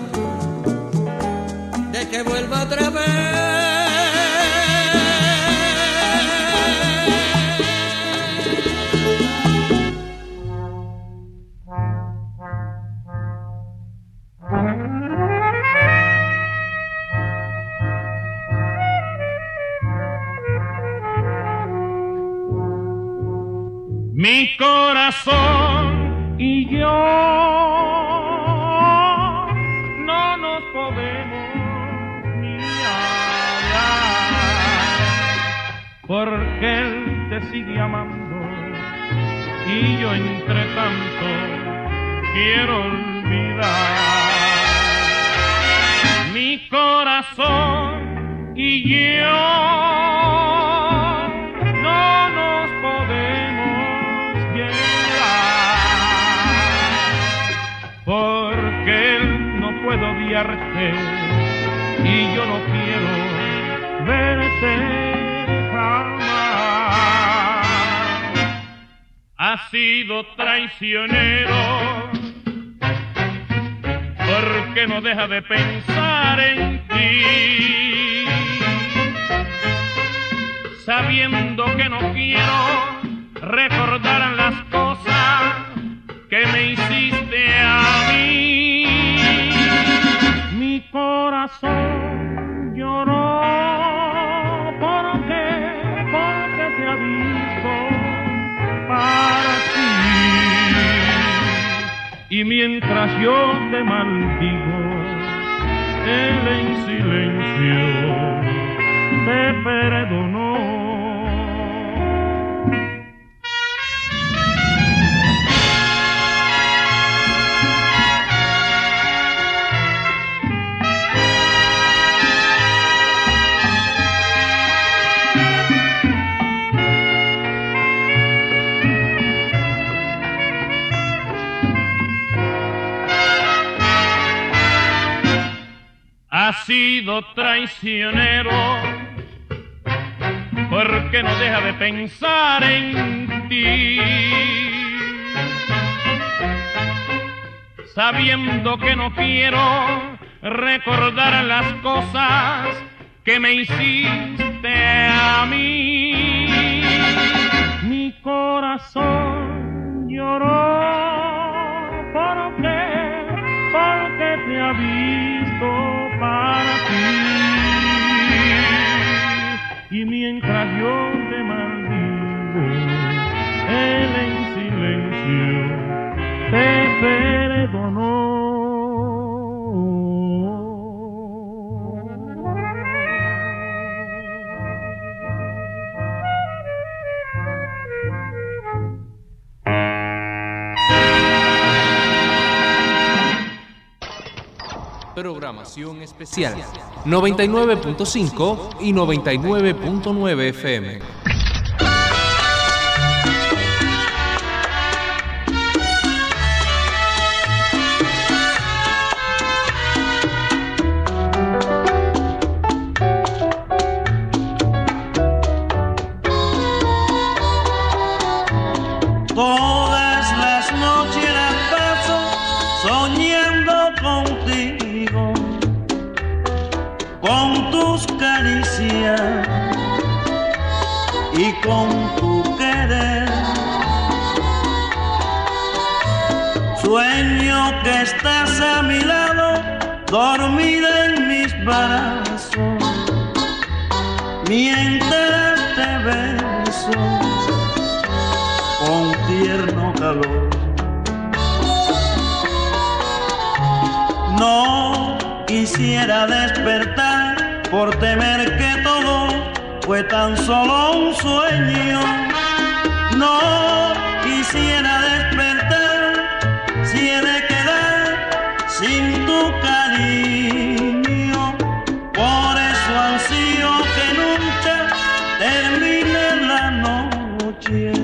de que vuelva otra vez. Mi corazón y yo no nos podemos ni hablar, porque él te sigue amando y yo entre tanto quiero olvidar. Mi corazón y yo no nos podemos llevar, porque él no puede odiarte y yo no quiero verte jamás. Has sido traicionero porque no deja de pensar en ti, sabiendo que no quiero recordar las cosas que me hiciste a mí. Mi corazón lloró porque, porque te ha visto para ti. Y mientras yo te maldigo, él en silencio te perdonó. sido traicionero, porque no deja de pensar en ti, sabiendo que no quiero recordar las cosas que me hiciste a mí. Mi corazón lloró porque, porque te ha visto para ti. Y mientras yo te maldigo, él en silencio te perdonó. Programación especial noventa y nueve punto cinco y noventa y nueve punto nueve F M. Todas las noches las paso soñando contigo, con tus caricias y con tu querer. Sueño que estás a mi lado, dormida en mis brazos, mientras te beso con tierno calor. No quisiera despertar por temer que todo fue tan solo un sueño. No quisiera despertar si he de quedar sin tu cariño. Por eso ansío que nunca termine la noche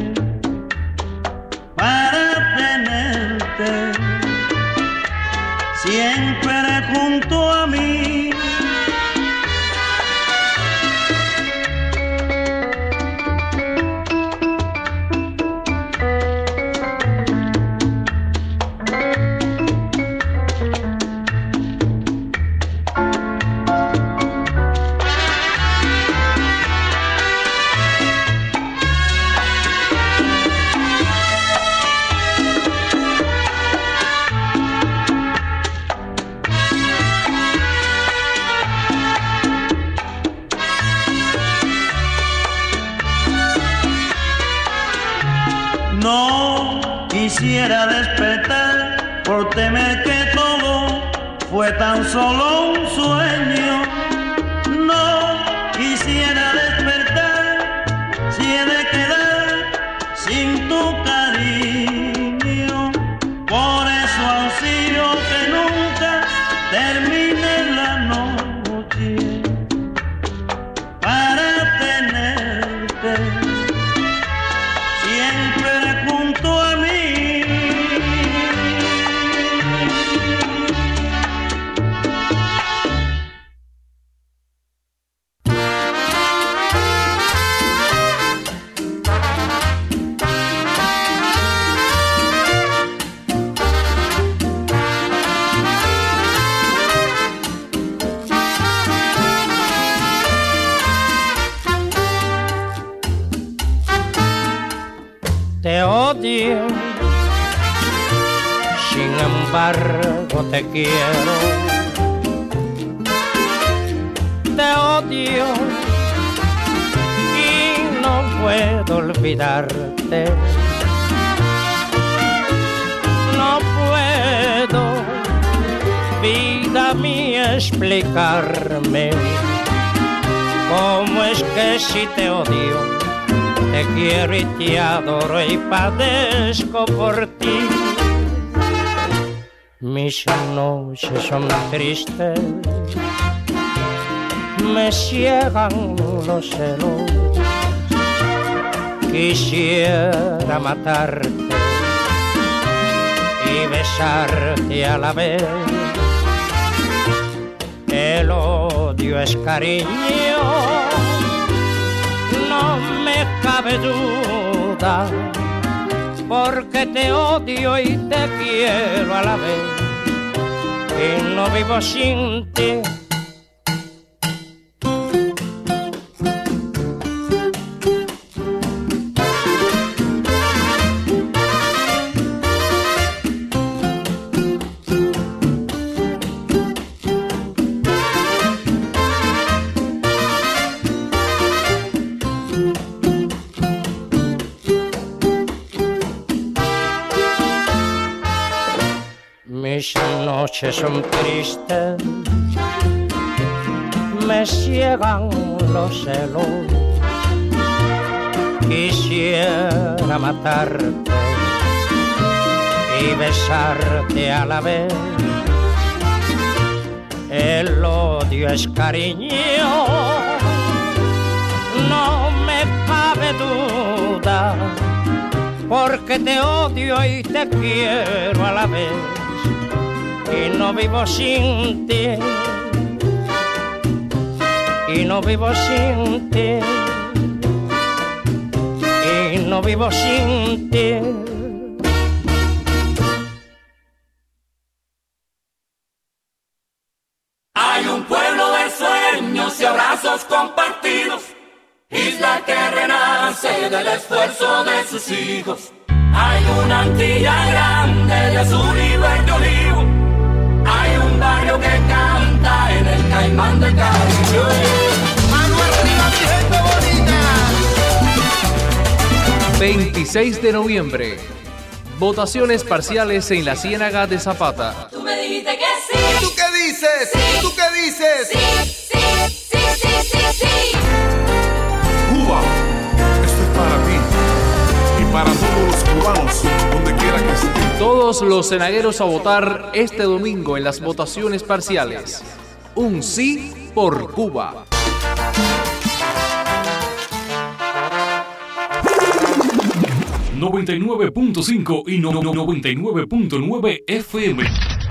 para tenerte siempre junto a mí. No quisiera despertar por temer que todo fue tan solo un sueño. No quisiera despertar si he de quedar sin tu cariño. Por eso ansío que nunca termine la noche para tenerte siempre junto a mí. Te odio, sin embargo te quiero. Te odio y no puedo olvidarte. No puedo, vida mía, explicarme cómo es que si te odio te quiero y te adoro y padezco por ti. Mis noches son tristes, me ciegan los celos. Quisiera matarte y besarte a la vez. El odio es cariño, no me cabe duda, porque te odio y te quiero a la vez, y no vivo sin ti. Mis noches son tristes, me ciegan los celos. Quisiera matarte y besarte a la vez. El odio es cariño, no me cabe duda, porque te odio y te quiero a la vez. Y no vivo sin ti, y no vivo sin ti, y no vivo sin ti. Hay un pueblo de sueños y abrazos compartidos, isla que renace del esfuerzo de sus hijos. Hay una Antilla grande de azul y verde olivo. Hay un barrio que canta en el Caimán del Caribe. ¡Mano arriba, mi gente bonita! veintiséis de noviembre. Votaciones parciales en la Ciénaga de Zapata. Tú me dijiste que sí. ¿Y tú qué dices? Sí. ¿Y tú qué dices? Sí, sí, sí, sí, sí, sí. Cuba, esto es para ti y para todos los cubanos, donde quiera que estén. Todos los cenagueros a votar este domingo en las votaciones parciales. Un sí por Cuba. noventa y nueve punto cinco y no, no, noventa y nueve punto nueve F M.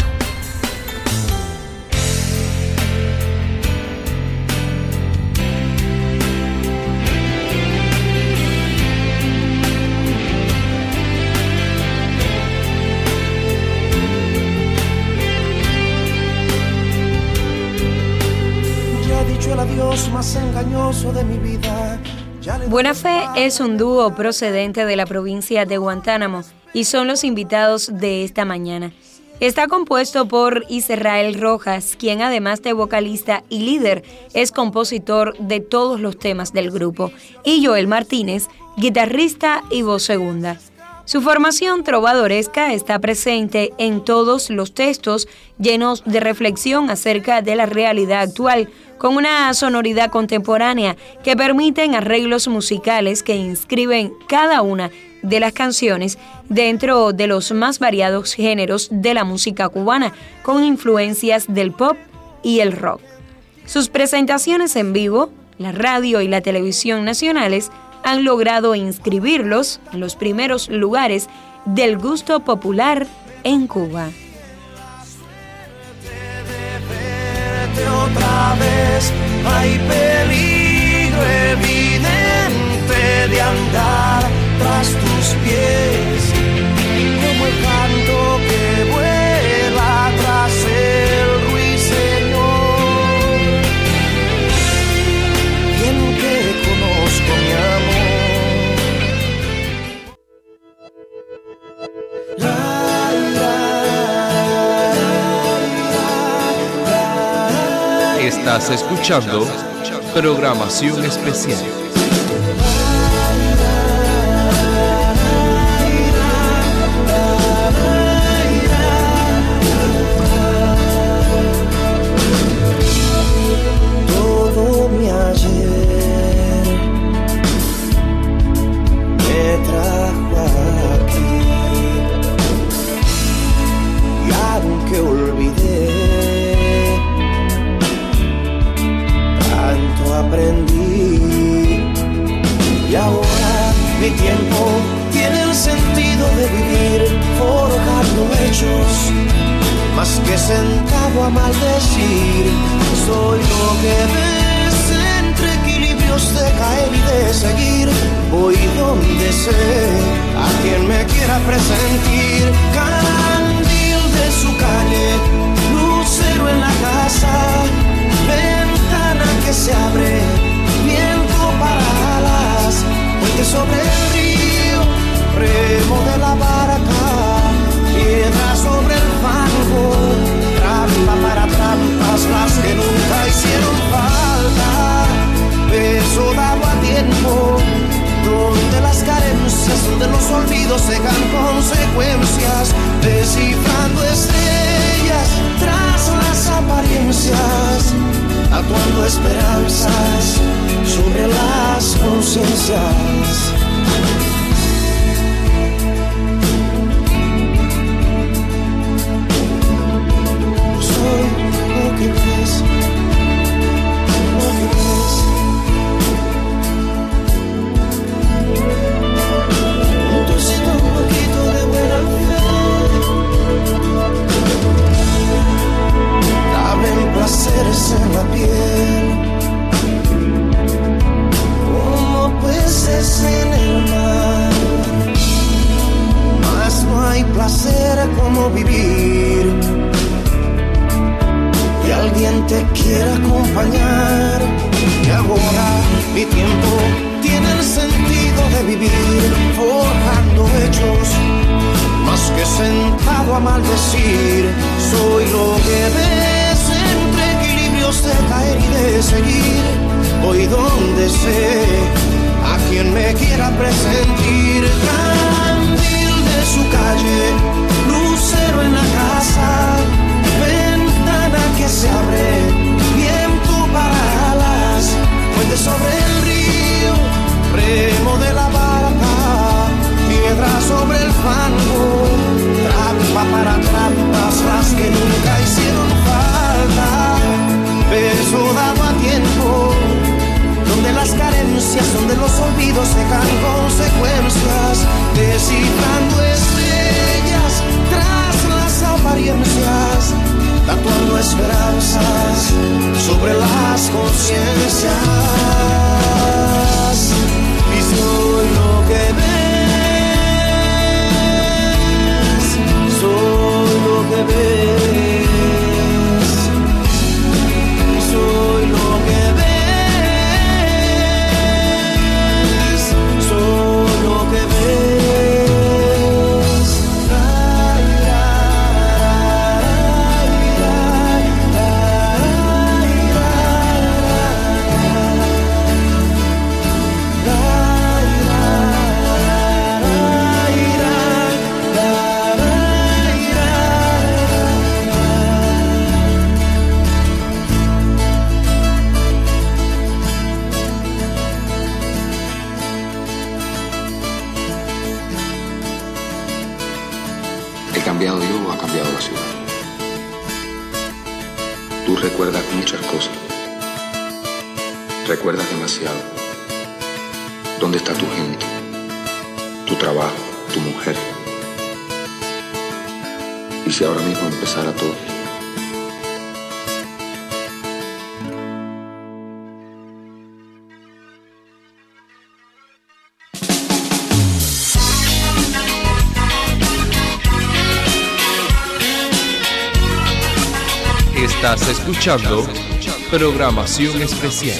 El adiós más engañoso de mi vida. Buena Fe es un dúo procedente de la provincia de Guantánamo y son los invitados de esta mañana. Está compuesto por Israel Rojas, quien además de vocalista y líder, es compositor de todos los temas del grupo, y Joel Martínez, guitarrista y voz segunda. Su formación trovadoresca está presente en todos los textos llenos de reflexión acerca de la realidad actual, con una sonoridad contemporánea que permiten arreglos musicales que inscriben cada una de las canciones dentro de los más variados géneros de la música cubana, con influencias del pop y el rock. Sus presentaciones en vivo, la radio y la televisión nacionales han logrado inscribirlos en los primeros lugares del gusto popular en Cuba. Otra vez hay peligro evidente de andar tras tus pies, como el canto que vuela tras el ruiseñor. Bien que conozco mi amor. La, la, Estás escuchando programación especial. Todo mi ayer me trajo aquí, y aunque olvidé, aprendí, y ahora mi tiempo tiene el sentido de vivir forjando hechos más que sentado a maldecir. Soy lo que ves entre equilibrios de caer y de seguir. Voy donde sé, a quien me quiera presentir. Candil de su calle, lucero en la casa, ventana que se abre, viento para alas, puente sobre el río, remo de la barca, piedra sobre el fango, trampa para trampas las que nunca hicieron falta, beso dado a tiempo, donde las carencias, donde los olvidos dejan consecuencias, descifrando estrellas tras las apariencias, tatuando esperanzas sobre las conciencias. Lo que ves, lo que ves. Un trocito, un poquito de buena fe. Caben placeres en la piel, como peces en el mar. Mas no hay placer como vivir y alguien te quiera acompañar. Y ahora mi tiempo tiene el sentido de vivir, forjando hechos, más que sentado a maldecir. Soy lo que ves entre equilibrios de caer y de seguir. Voy donde sé, a quien me quiera presentir. Candil de su calle, lucero en la casa, que se abre, viento para alas, puente sobre el río, remo de la barca, piedra sobre el fango, trampa para trampas las que nunca hicieron falta, beso dado a tiempo, donde las carencias, donde los olvidos dejan consecuencias, descifrando estrellas tras las apariencias, tatuando esperanzas sobre las conciencias. Y soy lo que ves, soy lo que ves, soy lo que ves, soy lo que ves. cambiado yo o ha cambiado la ciudad. Tú recuerdas muchas cosas. Recuerdas demasiado. ¿Dónde está tu gente? Tu trabajo, tu mujer. ¿Y si ahora mismo empezara todo? Estás escuchando programación especial.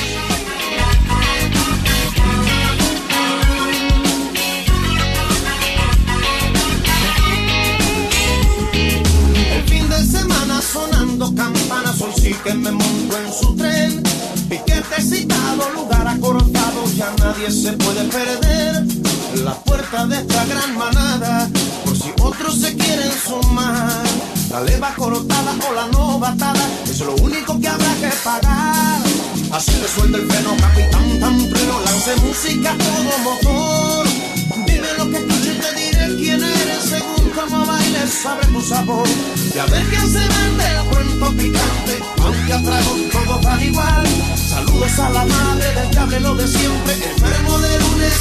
El fin de semana sonando campanas, hoy sí que me monto en su tren. Piquete citado, lugar acortado, ya nadie se puede perder. La puerta de esta gran manada, por si otros se quieren sumar. La leva cortada o la novatada, eso es lo único que habrá que pagar. Así le suelta el freno, capitán tan pleno, lance música a todo motor. Dime lo que escucho y te diré quién eres, según cómo bailes, sabe tu sabor. Y a ver quién se vende el cuento picante, aunque a trago todos dan igual. Saludos a la madre del que hable lo de siempre, enfermo de lunes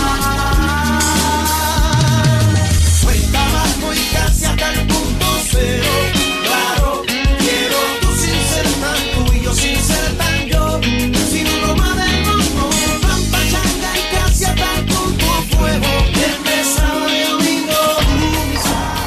total. Soy tabaco y casi hasta el punto cero.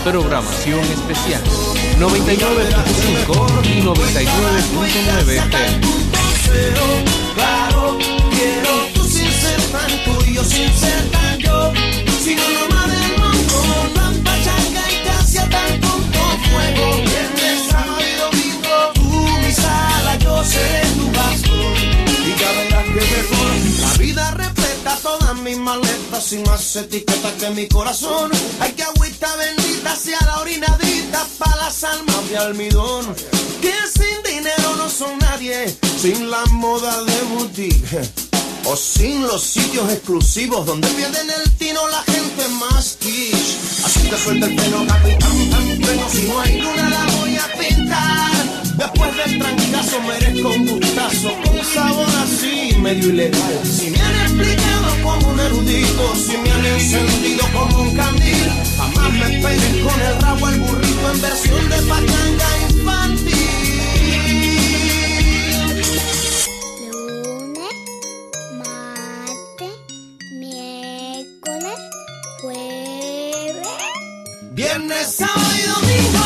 Programación especial noventa y nueve punto cinco y noventa y nueve punto nueve F M. Claro, quiero tú sin ser tan tú y yo sin ser tan yo. Sin uno más del mundo, tan pachanga y casi a tal punto fuego. Viernes, sábado y domingo, tú mi sala, yo seré tu bastón. Y ya verás que mejor la vida repleta todas mis maletas y más etiquetas que mi corazón. Hay que agüita bendita sea la orinadita pa' las almas de almidón. Que sin dinero no son nadie, sin la moda de boutique o sin los sitios exclusivos donde pierden el tino la gente más quiche. Así te suelta el pelo, capitán, tan bueno. Si no hay luna la voy a pintar. Después del trancazo merezco un gustazo con sabor así medio ilegal. Si me han explicado como un erudito, si me han encendido como un candil, jamás me peguen con el rabo al burrito en versión de pachanga infantil. Viernes, sábado y domingo.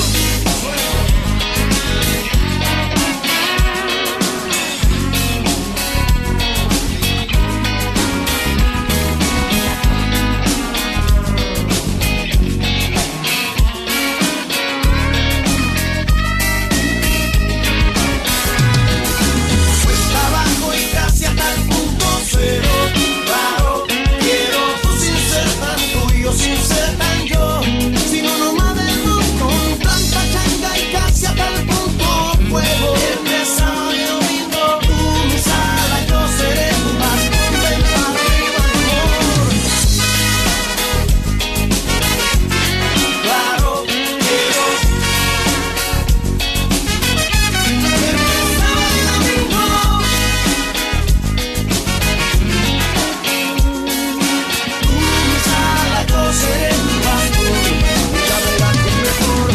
Cuesta abajo y casi hasta el punto cero. Claro, quiero tú sin ser tan tú y yo sin ser tan yo. Sin uno más del montón, tanta changa y casi hasta el punto fuego. Viernes, sábado y domingo, tú mi sala, yo seré tu bastón. Ven para arriba, amor. Claro, quiero. Viernes, sábado y domingo. Tú mi sala, yo seré tu bastón. Ya verás que mejor.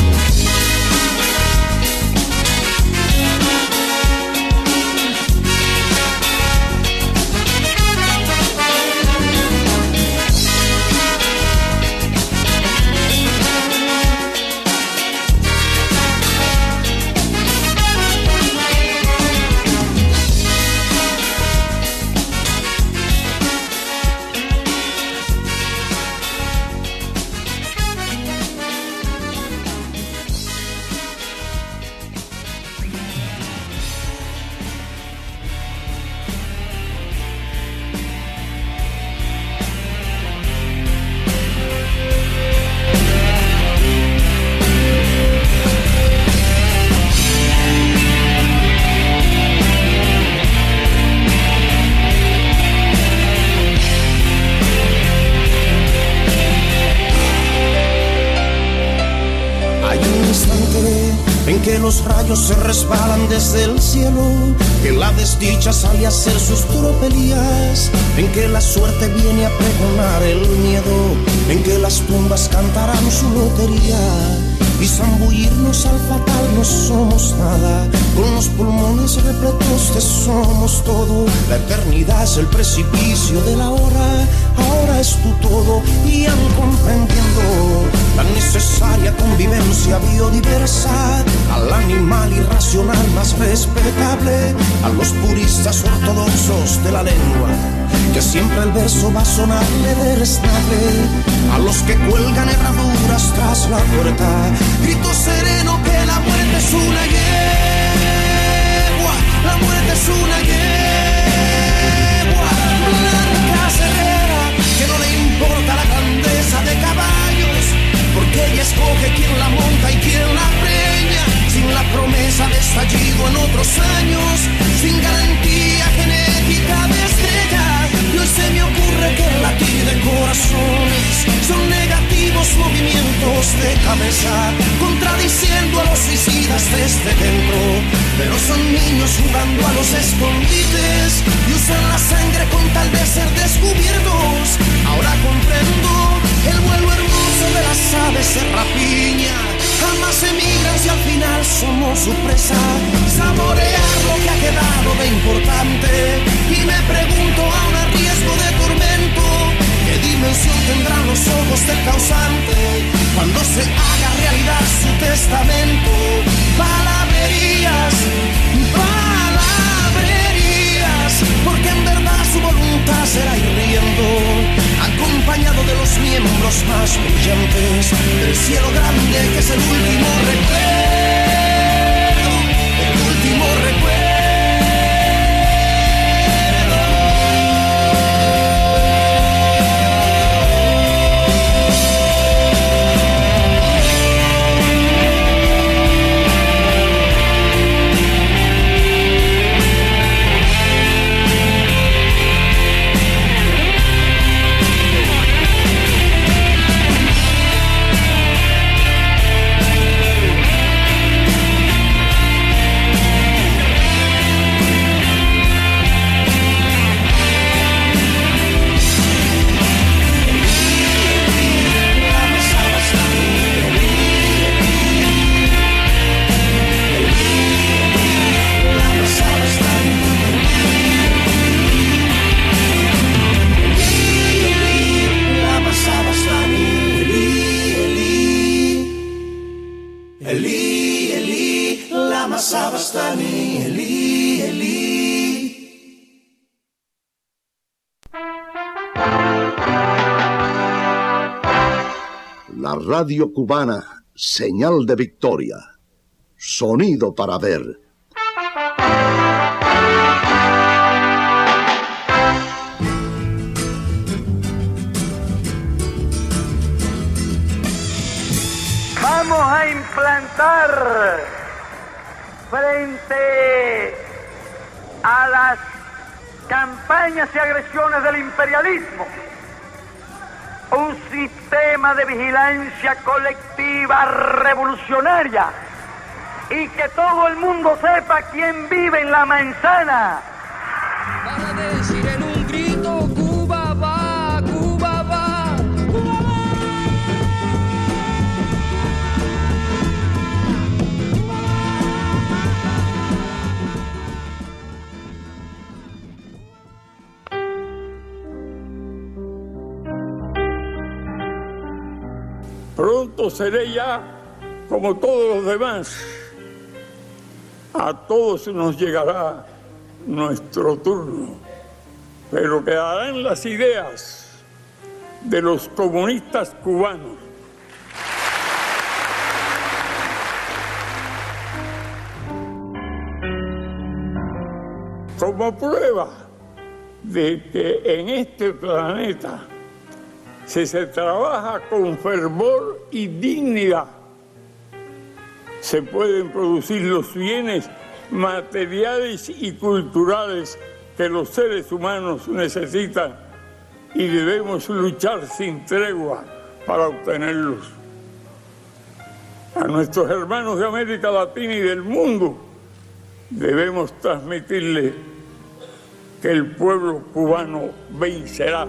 Hay un instante en que los rayos se resbalan desde el cielo, que la desdicha sale a hacer sus tropelías, en que la suerte viene a pregonar el miedo, en que las tumbas cantarán su lotería y zambullirnos al fatal no somos nada, con los pulmones repletos de somos todo. La eternidad es el precipicio de la hora, ahora es tu todo, y aun comprendiendo la necesaria convivencia biodiversa, al animal irracional más respetable, a los puristas ortodoxos de la lengua, que siempre el verso va a sonarle desnable, a los que cuelgan herraduras tras la puerta, grito sereno que la muerte es una yegua, la muerte es una yegua, blanca cerrera, que no le importa la grandeza de caballos, porque ella escoge quién la monta y quién la preña, sin la promesa de estallido en otros años, sin garantía genética de estrella. Y hoy se me ocurre que el latir de corazones son negativos movimientos de cabeza, contradiciendo a los suicidas desde dentro, pero son niños jugando a los escondites y usan la sangre con tal de ser descubiertos. Ahora comprendo el vuelo hermoso de las aves se rapiña, jamás emigran si al final somos su presa. Saborear lo que ha quedado de importante, y me pregunto aún a riesgo de tormento, ¿qué dimensión tendrán los ojos del causante cuando se será ir riendo, acompañado de los miembros más brillantes del cielo grande que es el último recuerdo, el último recuerdo. La radio cubana, señal de victoria, sonido para ver. Vamos a implantar frente a las campañas y agresiones del imperialismo un sistema de vigilancia colectiva revolucionaria y que todo el mundo sepa quién vive en la manzana. Para decir en un grito, Cuba va, Cuba va, Cuba va. Pronto seré ya como todos los demás. A todos nos llegará nuestro turno, pero quedarán las ideas de los comunistas cubanos. Como prueba de que en este planeta si se trabaja con fervor y dignidad, se pueden producir los bienes materiales y culturales que los seres humanos necesitan y debemos luchar sin tregua para obtenerlos. A nuestros hermanos de América Latina y del mundo debemos transmitirles que el pueblo cubano vencerá.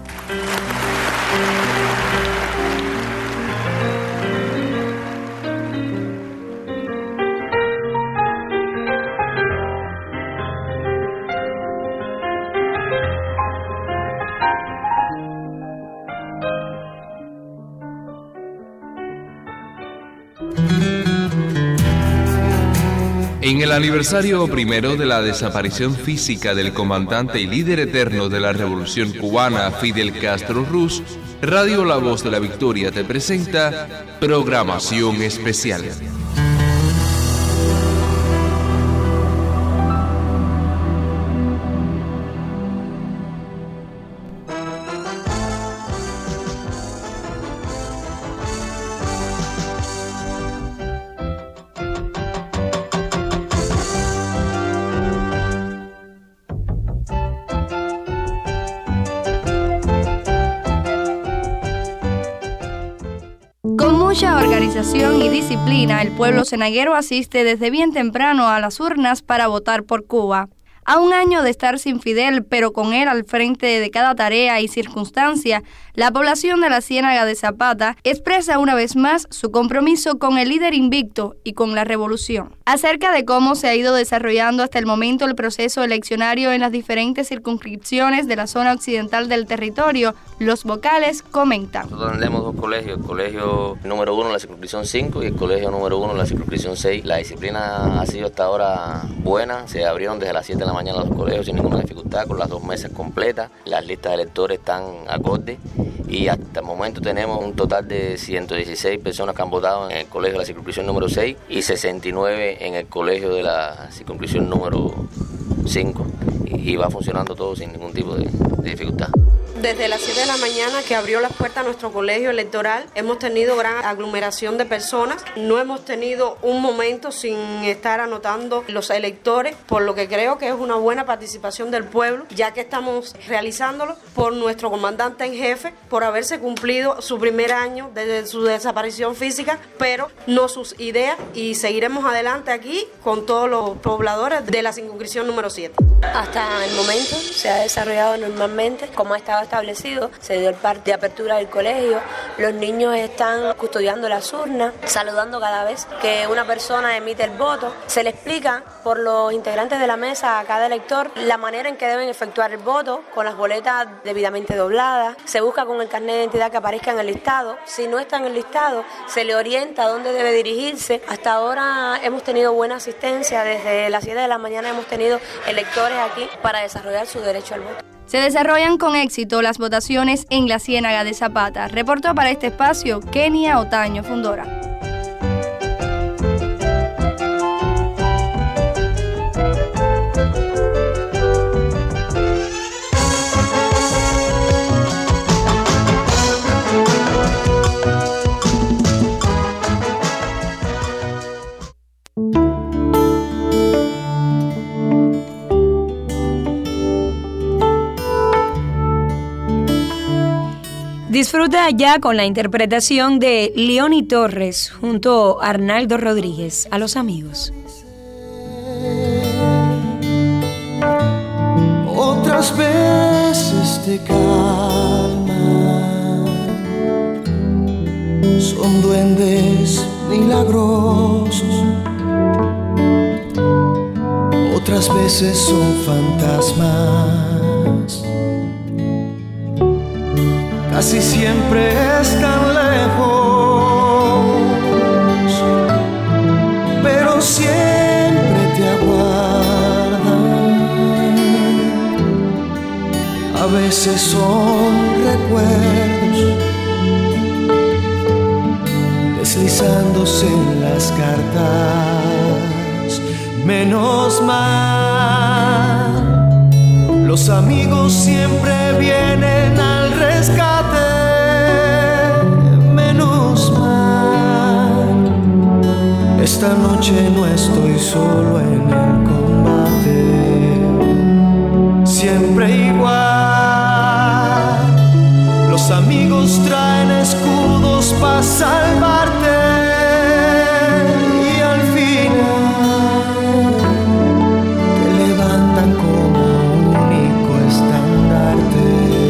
En el aniversario primero de la desaparición física del comandante y líder eterno de la Revolución Cubana, Fidel Castro Ruz, Radio La Voz de la Victoria te presenta Programación Especial. mucha organización y disciplina, el pueblo cenaguero asiste desde bien temprano a las urnas para votar por Cuba. A un año de estar sin Fidel, pero con él al frente de cada tarea y circunstancia, la población de la Ciénaga de Zapata expresa una vez más su compromiso con el líder invicto y con la revolución. Acerca de cómo se ha ido desarrollando hasta el momento el proceso eleccionario en las diferentes circunscripciones de la zona occidental del territorio, los vocales comentan. Nosotros tenemos dos colegios, el colegio número uno en la circunscripción cinco y el colegio número uno en la circunscripción seis. La disciplina ha sido hasta ahora buena, se abrieron desde las siete de la mañana mañana a los colegios sin ninguna dificultad, con las dos mesas completas, las listas de lectores están acordes y hasta el momento tenemos un total de ciento dieciséis personas que han votado en el colegio de la circunscripción número seis y sesenta y nueve en el colegio de la circunscripción número cinco, y va funcionando todo sin ningún tipo de, de dificultad. Desde las siete de la mañana que abrió las puertas a nuestro colegio electoral, hemos tenido gran aglomeración de personas. No hemos tenido un momento sin estar anotando los electores, por lo que creo que es una buena participación del pueblo, ya que estamos realizándolo por nuestro comandante en jefe, por haberse cumplido su primer año desde su desaparición física, pero no sus ideas, y seguiremos adelante aquí con todos los pobladores de la circunscripción número siete. Hasta el momento se ha desarrollado normalmente, como ha estado establecido. Se dio el parte de apertura del colegio, los niños están custodiando las urnas, saludando cada vez que una persona emite el voto. Se le explica por los integrantes de la mesa a cada elector la manera en que deben efectuar el voto, con las boletas debidamente dobladas. Se busca con el carnet de identidad que aparezca en el listado. Si no está en el listado, se le orienta a dónde debe dirigirse. Hasta ahora hemos tenido buena asistencia. Desde las siete de la mañana hemos tenido electores aquí para desarrollar su derecho al voto. Se desarrollan con éxito las votaciones en la Ciénaga de Zapata. Reportó para este espacio Kenia Otaño Fundora. Disfruta ya con la interpretación de Leoni Torres junto a Arnaldo Rodríguez, A los Amigos. Otras veces te calman, son duendes milagrosos. Otras veces son fantasmas, casi siempre están lejos, pero siempre te aguardan. A veces son recuerdos deslizándose en las cartas. Menos mal, los amigos siempre vienen al rescate. Menos mal, esta noche no estoy solo en el combate. Siempre igual, los amigos traen escudos para salvarte. Y al final te levantan como único estandarte.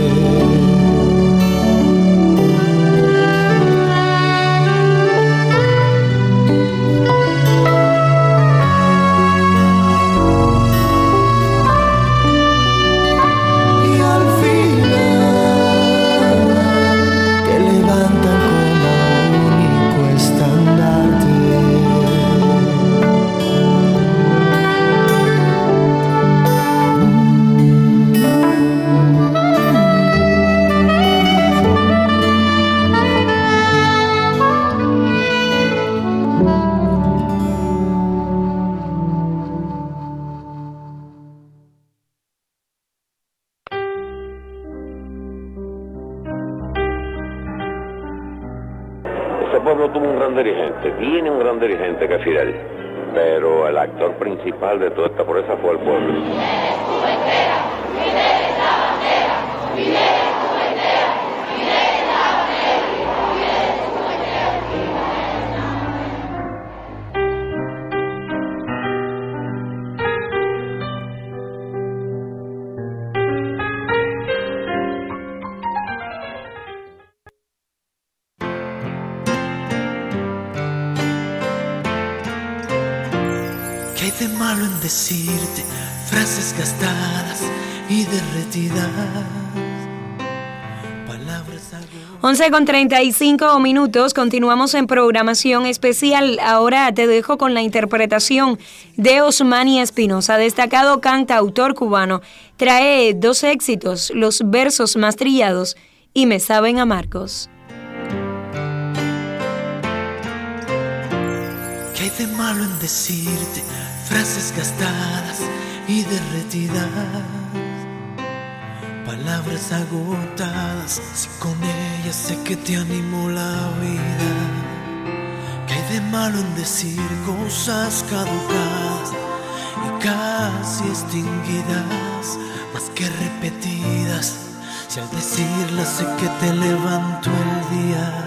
Este pueblo tuvo un gran dirigente, tiene un gran dirigente que es Fidel, pero el actor principal de toda esta pobreza fue el pueblo. ¿Qué hay de malo en decirte frases gastadas y derretidas? Palabras once con treinta y cinco minutos, continuamos en programación especial. Ahora te dejo con la interpretación de Osmani Espinosa, destacado cantautor cubano. Trae dos éxitos, los versos más trillados y Me saben a Marcos. ¿Qué hay de malo en decirte frases gastadas y derretidas? Palabras agotadas, si con ellas sé que te animó la vida. ¿Qué hay de malo en decir cosas caducadas y casi extinguidas, más que repetidas? Si al decirlas sé que te levanto el día.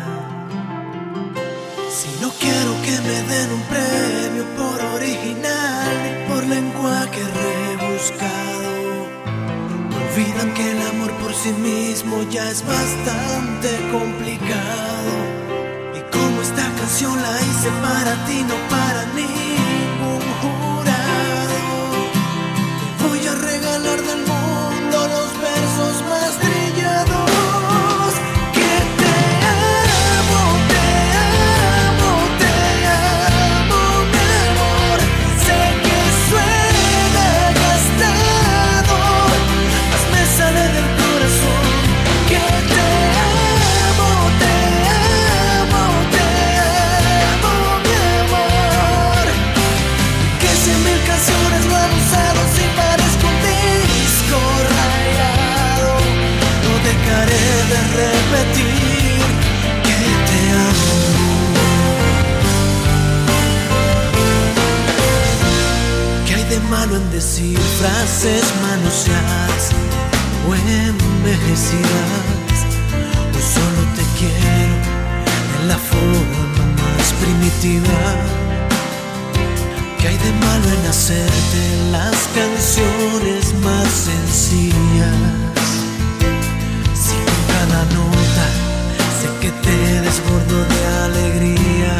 Si no quiero que me den un premio por original ni por lenguaje rebuscado, olvidan que el amor por sí mismo ya es bastante complicado. Y como esta canción la hice para ti, no para ningún jurado, te voy a regalar del mundo los versos más trillados. Que te amo, te amo, te amo, mi amor. Sé que suena gastado, sale del corazón. Que te amo, te amo, te amo, mi amor. Que cien mil canciones lo han usado si parezco un disco rayado. No dejaré de repetir que te amo. ¿Qué hay de malo en decir frases manoseadas o envejecidas? O solo te quiero en la forma más primitiva. ¿Qué hay de malo en hacerte las canciones más sencillas? Si con cada nota sé que te desbordo de alegría.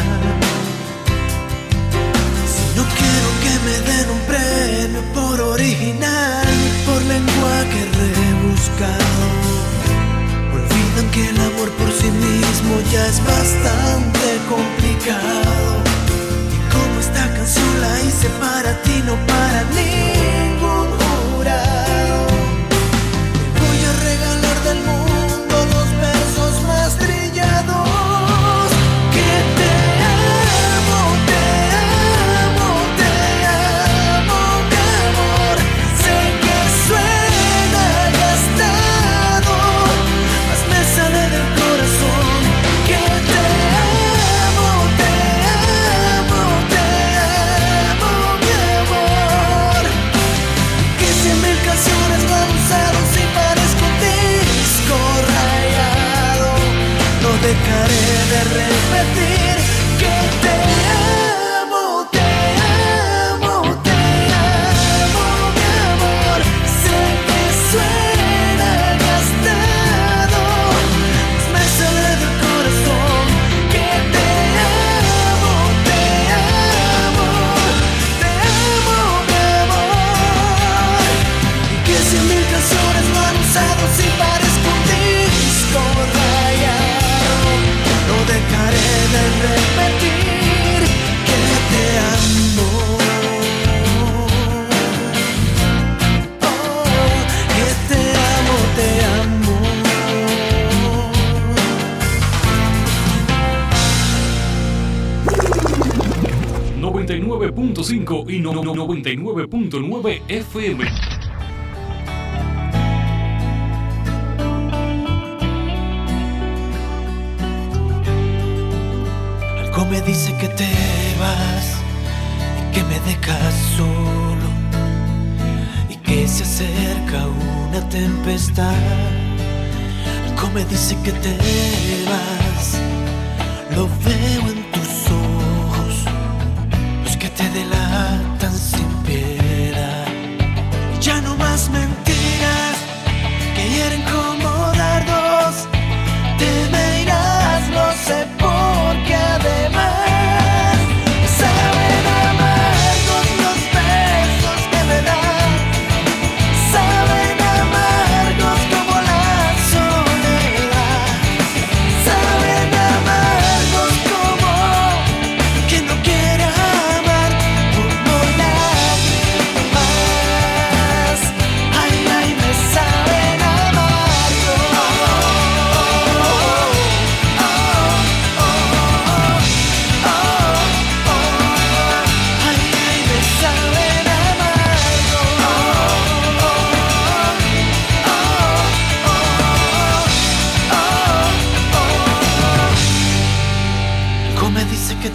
Si no quiero que me den un premio por original, por lenguaje rebuscado, olvidan que el amor por sí mismo ya es bastante complicado. Y como esta canción la hice para ti, no para ningún jurado, te voy a regalar del mundo los versos más trillados. Que te amo, te amo, te amo, mi amor. Sé que suena gastado, mas me sale del corazón. Que te amo, te amo, te amo, mi amor. Que cien mil canciones lo han usado si parezco un disco rayado. No dejaré de repetir que te amo, te amo, te amo, mi amor. Sé que suena gastado, mas me sale del corazón. Que te amo, te amo, te amo, mi amor. Y que cien mil canciones lo han usado si parezco un disco rayado. No dejaré de repetir que te amo. Oh, que te amo, te amo. noventa y nueve punto cinco y no- no- noventa y nueve punto nueve F M. Algo me dice que te vas y que me dejas solo y que se acerca una tempestad. Algo me dice que te vas, lo veo en tus ojos, los que te delatan sin piedad. Ya no más mentiras que hieren como dardos. Te me irás, lo sé, porque además saben amargos los besos que me das. Saben amargos como la soledad.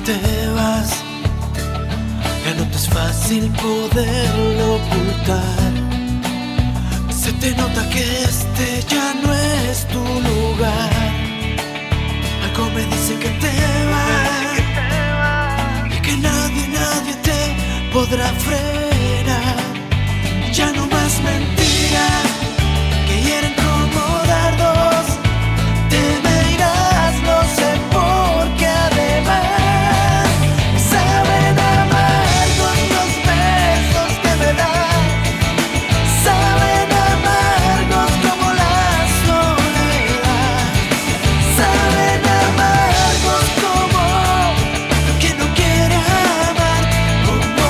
te vas, ya no te es fácil poderlo ocultar. Se te nota que este ya no es tu lugar. Algo me dice que te vas y que nadie, nadie te podrá frenar. Ya no más mentiras que hieren como dardos. Te me irás, no sé por qué además. Saben amargos los besos que me das. Saben amargos como la soledad. Saben amargos como que no quiere amar, como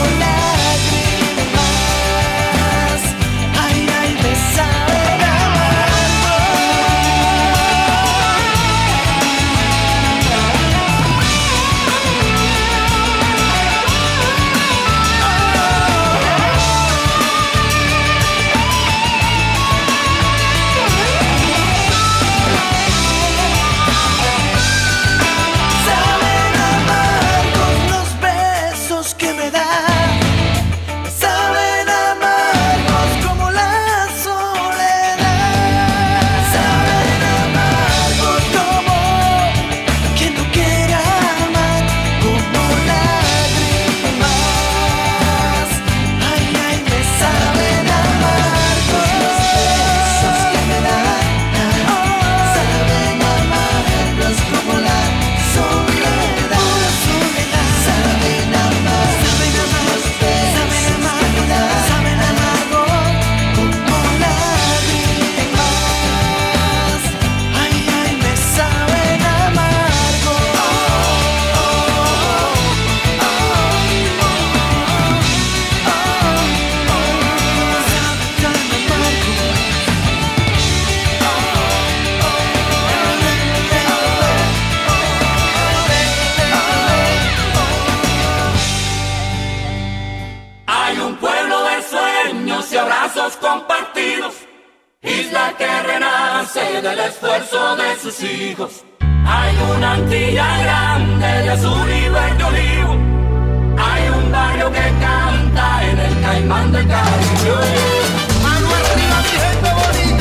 lágrimas. Ay, ay, me saben que me da, saben amargos como la soledad, saben amargos como quien no quiere amar, como lágrimas. Ay, ay, me saben amargos los besos que me dan, saben amargos como la soledad, saben amargos. Compartidos, isla que renace del esfuerzo de sus hijos. Hay una Antilla grande de azul y verde olivo. Hay un barrio que canta en el Caimán del Caribe. Mano arriba, mi gente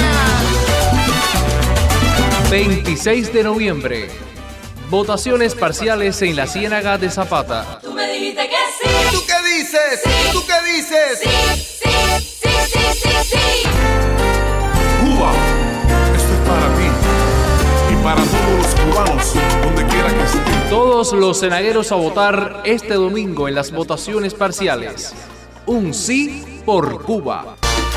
bonita. veintiséis de noviembre. Votaciones parciales en la Ciénaga de Zapata. Tú me dijiste que sí. ¿Tú qué dices? Sí. ¿Tú qué dices? Sí, sí, sí, sí, sí, sí. Cuba, esto es para ti y para todos los cubanos, donde quiera que estén. Todos los cenagueros a votar este domingo en las votaciones parciales. Un sí por Cuba.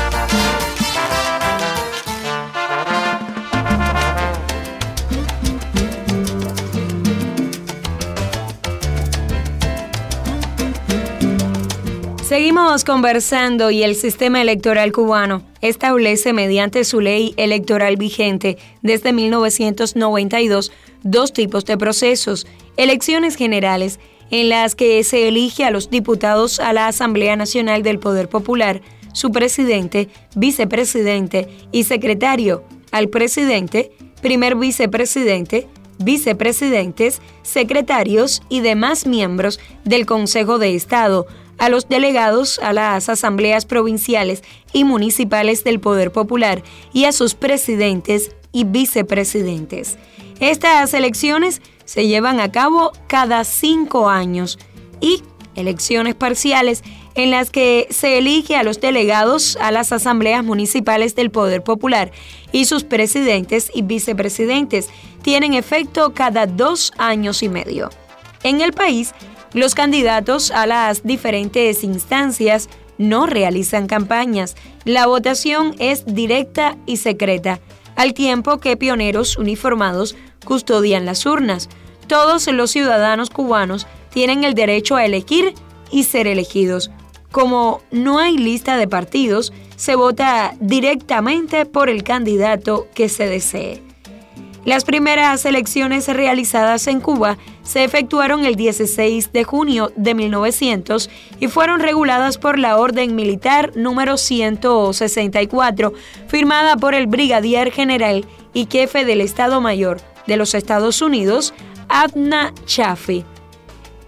Seguimos conversando y el sistema electoral cubano establece mediante su ley electoral vigente desde mil novecientos noventa y dos dos tipos de procesos: elecciones generales, en las que se elige a los diputados a la Asamblea Nacional del Poder Popular, su presidente, vicepresidente y secretario, al presidente, primer vicepresidente, vicepresidentes, secretarios y demás miembros del Consejo de Estado, a los delegados a las asambleas provinciales y municipales del Poder Popular y a sus presidentes y vicepresidentes. Estas elecciones se llevan a cabo cada cinco años y elecciones parciales en las que se elige a los delegados a las asambleas municipales del Poder Popular y sus presidentes y vicepresidentes tienen efecto cada dos años y medio. En el país, los candidatos a las diferentes instancias no realizan campañas. La votación es directa y secreta, al tiempo que pioneros uniformados custodian las urnas. Todos los ciudadanos cubanos tienen el derecho a elegir y ser elegidos. Como no hay lista de partidos, se vota directamente por el candidato que se desee. Las primeras elecciones realizadas en Cuba se efectuaron el dieciséis de junio de mil novecientos y fueron reguladas por la Orden Militar número ciento sesenta y cuatro, firmada por el brigadier general y jefe del Estado Mayor de los Estados Unidos, Abner Chaffee.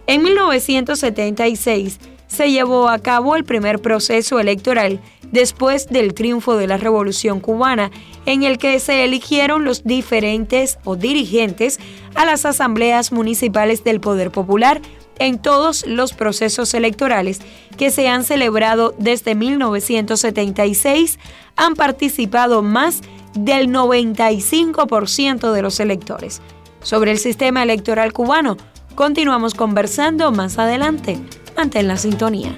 En mil novecientos setenta y seis se llevó a cabo el primer proceso electoral después del triunfo de la Revolución Cubana, en el que se eligieron los diferentes o dirigentes a las asambleas municipales del Poder Popular en todos los procesos electorales que se han celebrado desde mil novecientos setenta y seis. Han participado más del noventa y cinco por ciento de los electores. Sobre el sistema electoral cubano, continuamos conversando más adelante. Mantén la sintonía.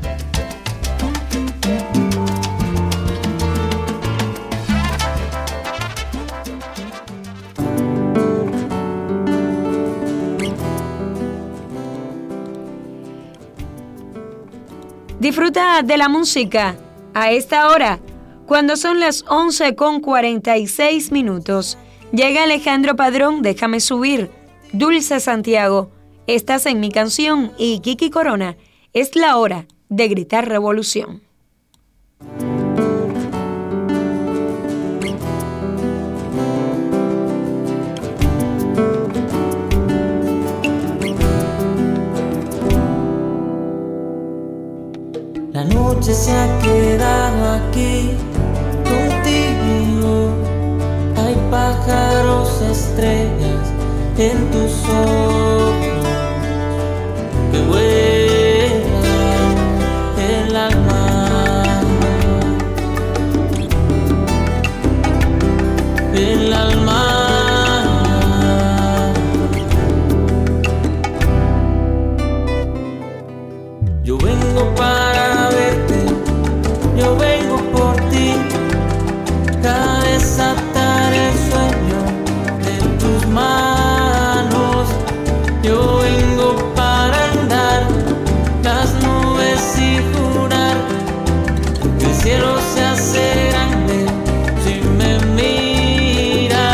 Disfruta de la música a esta hora, cuando son las once con cuarenta y seis minutos. Llega Alejandro Padrón, Déjame Subir, Dulce Santiago, Estás en mi canción y Kiki Corona, Es la hora de gritar revolución. La noche se ha quedado aquí contigo. Hay pájaros, estrellas en tus ojos que vuelan el alma, el alma. Yo vengo para verte, yo vengo por ti, para desatar el sueño de tus manos. Yo vengo para andar las nubes y jurar que el cielo se hace grande si me miras.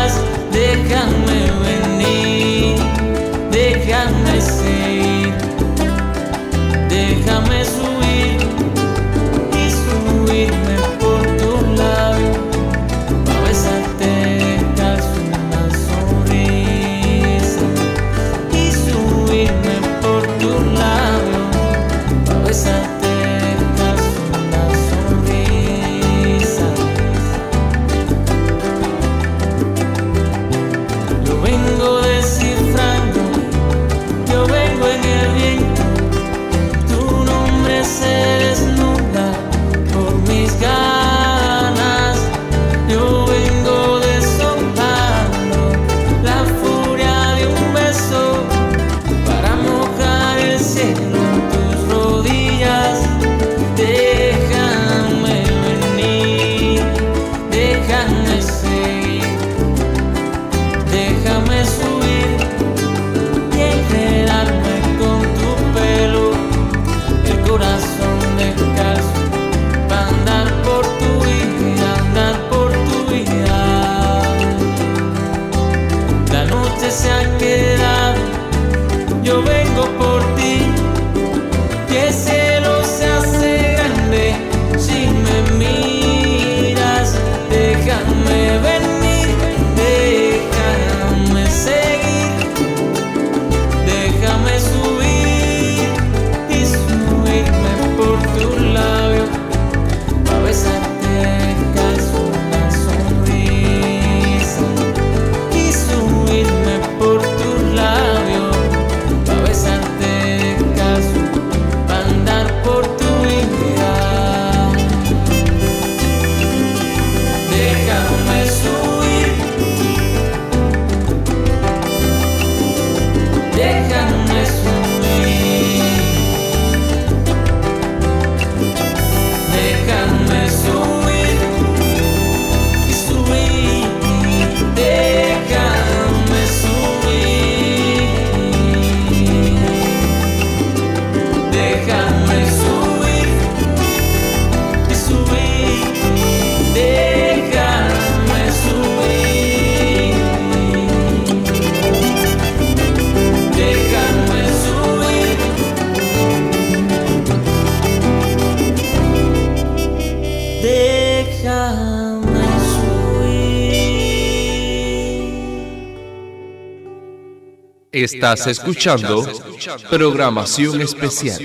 Estás escuchando Programación Especial.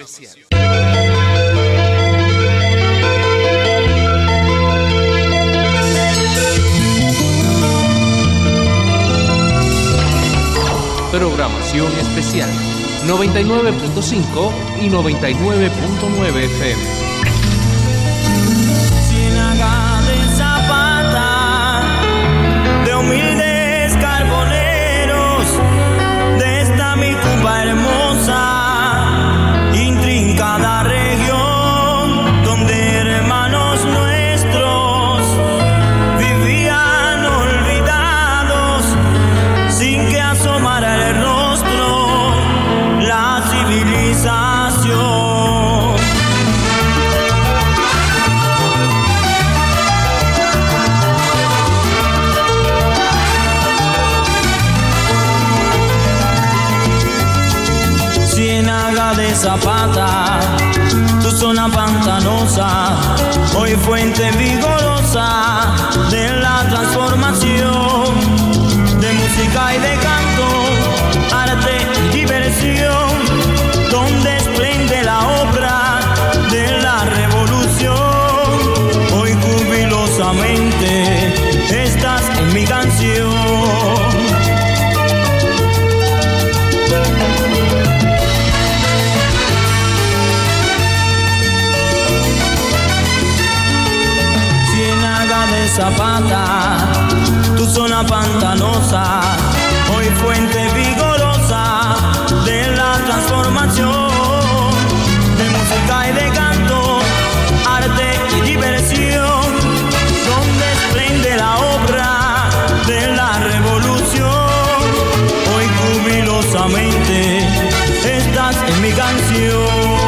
Programación Especial noventa y nueve punto cinco y noventa y nueve punto nueve F M. Ciénaga de Zapata, de humildes carboneros, de esta mi Cuba hermosa, intrincada región, donde hermanos nuestros vivían olvidados, sin que asomara el rostro la civilización. Ciénaga de Zapata, tu zona pantanosa, hoy fuente vigorosa de la transformación, de música y de canto, arte y diversión, donde esplende la obra de la revolución. Hoy jubilosamente estás en mi canción. De Zapata, tu zona pantanosa, hoy fuente vigorosa de la transformación, de música y de canto, arte y diversión, donde esplende la obra de la revolución. Hoy jubilosamente estás en mi canción.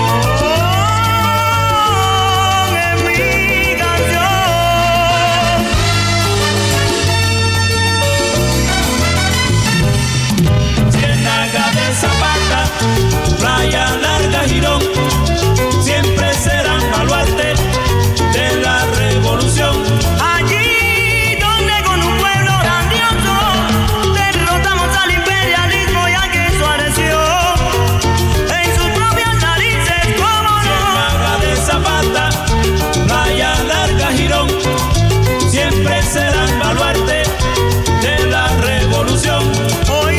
Zapata, Playa Larga, Girón, siempre serán baluarte de la revolución. Allí donde con un pueblo grandioso derrotamos al imperialismo y a que suareció en sus propias narices, como no. Ciénaga de Zapata, Playa Larga, Girón, siempre serán baluarte de la revolución. Hoy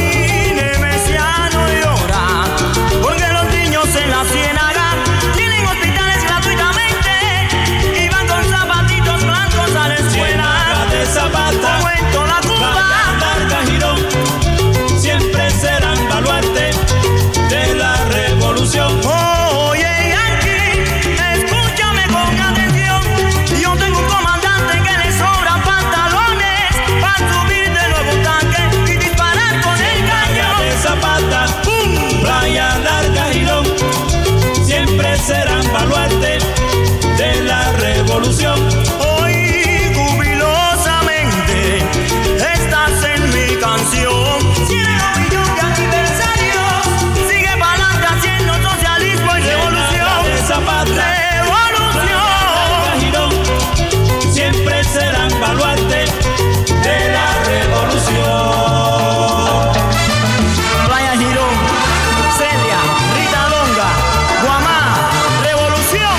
en la Ciénaga tienen hospitales gratuitamente y van con zapatitos blancos a la escuela. Ciénaga de Zapata, como en toda Cuba, Playa Larga, Girón, siempre serán baluarte de la revolución. Oye, Yankee, escúchame con atención. Yo tengo un comandante que le sobran pantalones para subir de nuevo un tanque y disparar con el cañón. De Zapata, ¡pum! Playa Larga, Girón, siempre serán baluarte de la revolución. Hoy jubilosamente estás en mi canción. Ciénaga, millón de aniversarios, sigue pa'lante haciendo socialismo y revolución. De Zapata, revolución. Girón, siempre serán baluarte de la revolución. Playa Girón, Celia, Rita Longa, Guamá, revolución.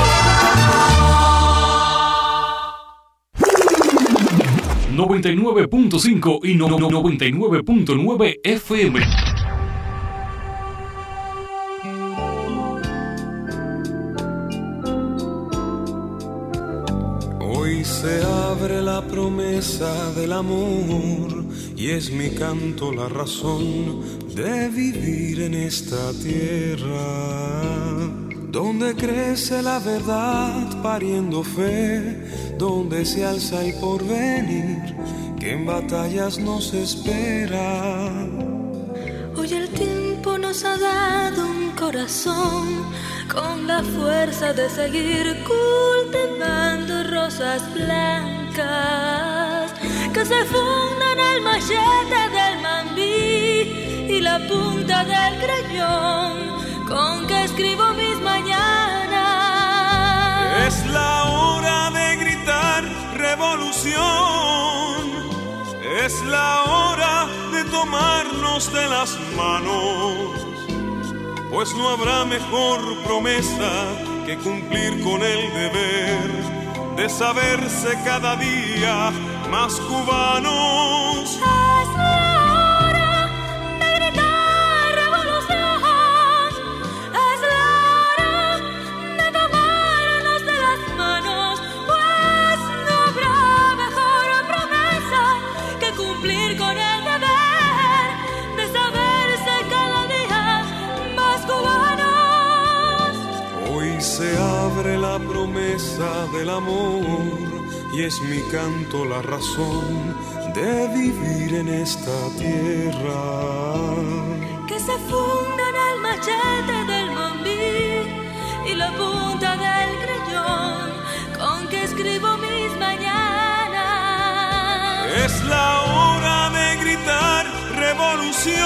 noventa y nueve punto cinco y no, no, noventa y nueve punto nueve F M. Hoy se abre la promesa del amor y es mi canto la razón de vivir en esta tierra, donde crece la verdad pariendo fe, donde se alza el porvenir que en batallas nos espera. Hoy el tiempo nos ha dado un corazón con la fuerza de seguir cultivando rosas blancas que se fundan el machete del mambí y la punta del crayón con que escribo mis mañanas. Es la hora de gritar revolución, es la hora de tomarnos tomarnos de las manos, pues no habrá mejor promesa que cumplir con el deber de saberse cada día más cubanos. Es la hora de gritar revolución, es la hora de tomarnos de las manos, pues no habrá mejor promesa que cumplir con el deber de saberse cada día más cubanos. Hoy se abre la promesa del amor y es mi canto la razón de vivir en esta tierra. Que se fundan el machete del mambí y la punta del creyón con que escribo mis mañanas. Es la hora de gritar revolución,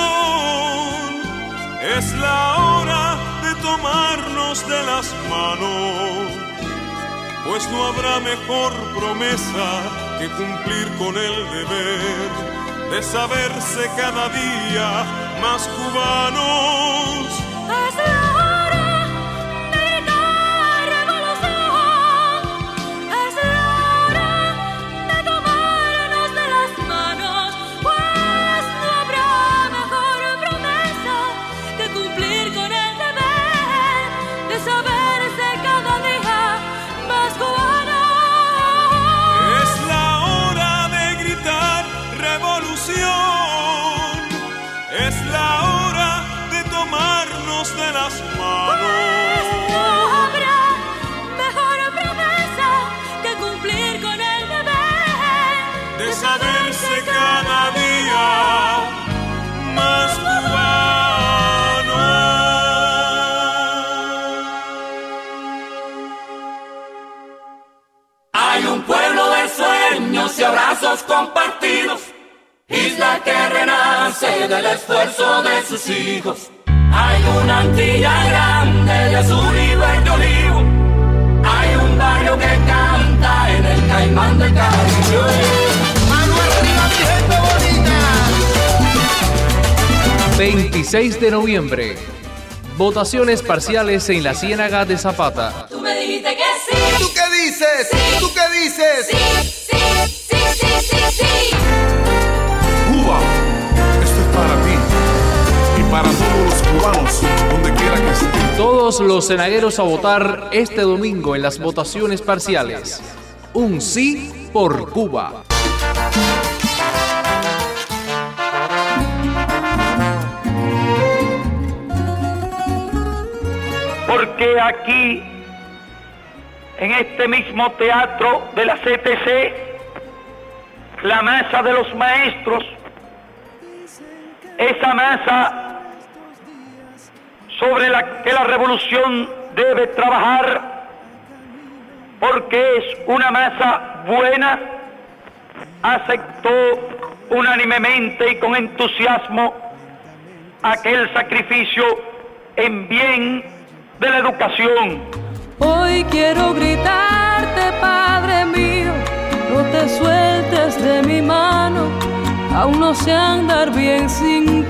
es la hora de tomarnos de las manos, pues no habrá mejor promesa que cumplir con el deber de saberse cada día más cubanos. Es la hora de gritar revolución, es la hora de tomarnos de las manos, pues no habrá mejor promesa que cumplir con el deber de saberse cada día más cubanos. Es la hora de gritar revolución, es la hora de tomarnos de las manos. Pues no habrá mejor promesa que cumplir con el deber de saberse cada día más cubanos. Hay un pueblo de sueños y abrazos compartidos, isla que renace del esfuerzo de sus hijos. Hay una Antilla grande de azul y verde olivo, hay un barrio que canta en el Caimán del Caribe. ¡Mano arriba, mi gente bonita! veintiséis de noviembre. Votaciones parciales en la Ciénaga de Zapata. Tú me dijiste que sí. ¿Tú qué dices? Sí. ¿Tú qué dices? Sí, sí, sí, sí, sí, sí. Cuba, esto es para ti y para todos los cubanos, donde quiera que estén. Todos los cenagueros a votar este domingo en las votaciones parciales. Un sí por Cuba. Porque aquí, en este mismo teatro de la C T C, la masa de los maestros, esa masa sobre la que la revolución debe trabajar, porque es una masa buena, aceptó unánimemente y con entusiasmo aquel sacrificio en bien de la educación. Hoy quiero gritarte, Padre mío, no te sueltes de mi mano, aún no sé andar bien sin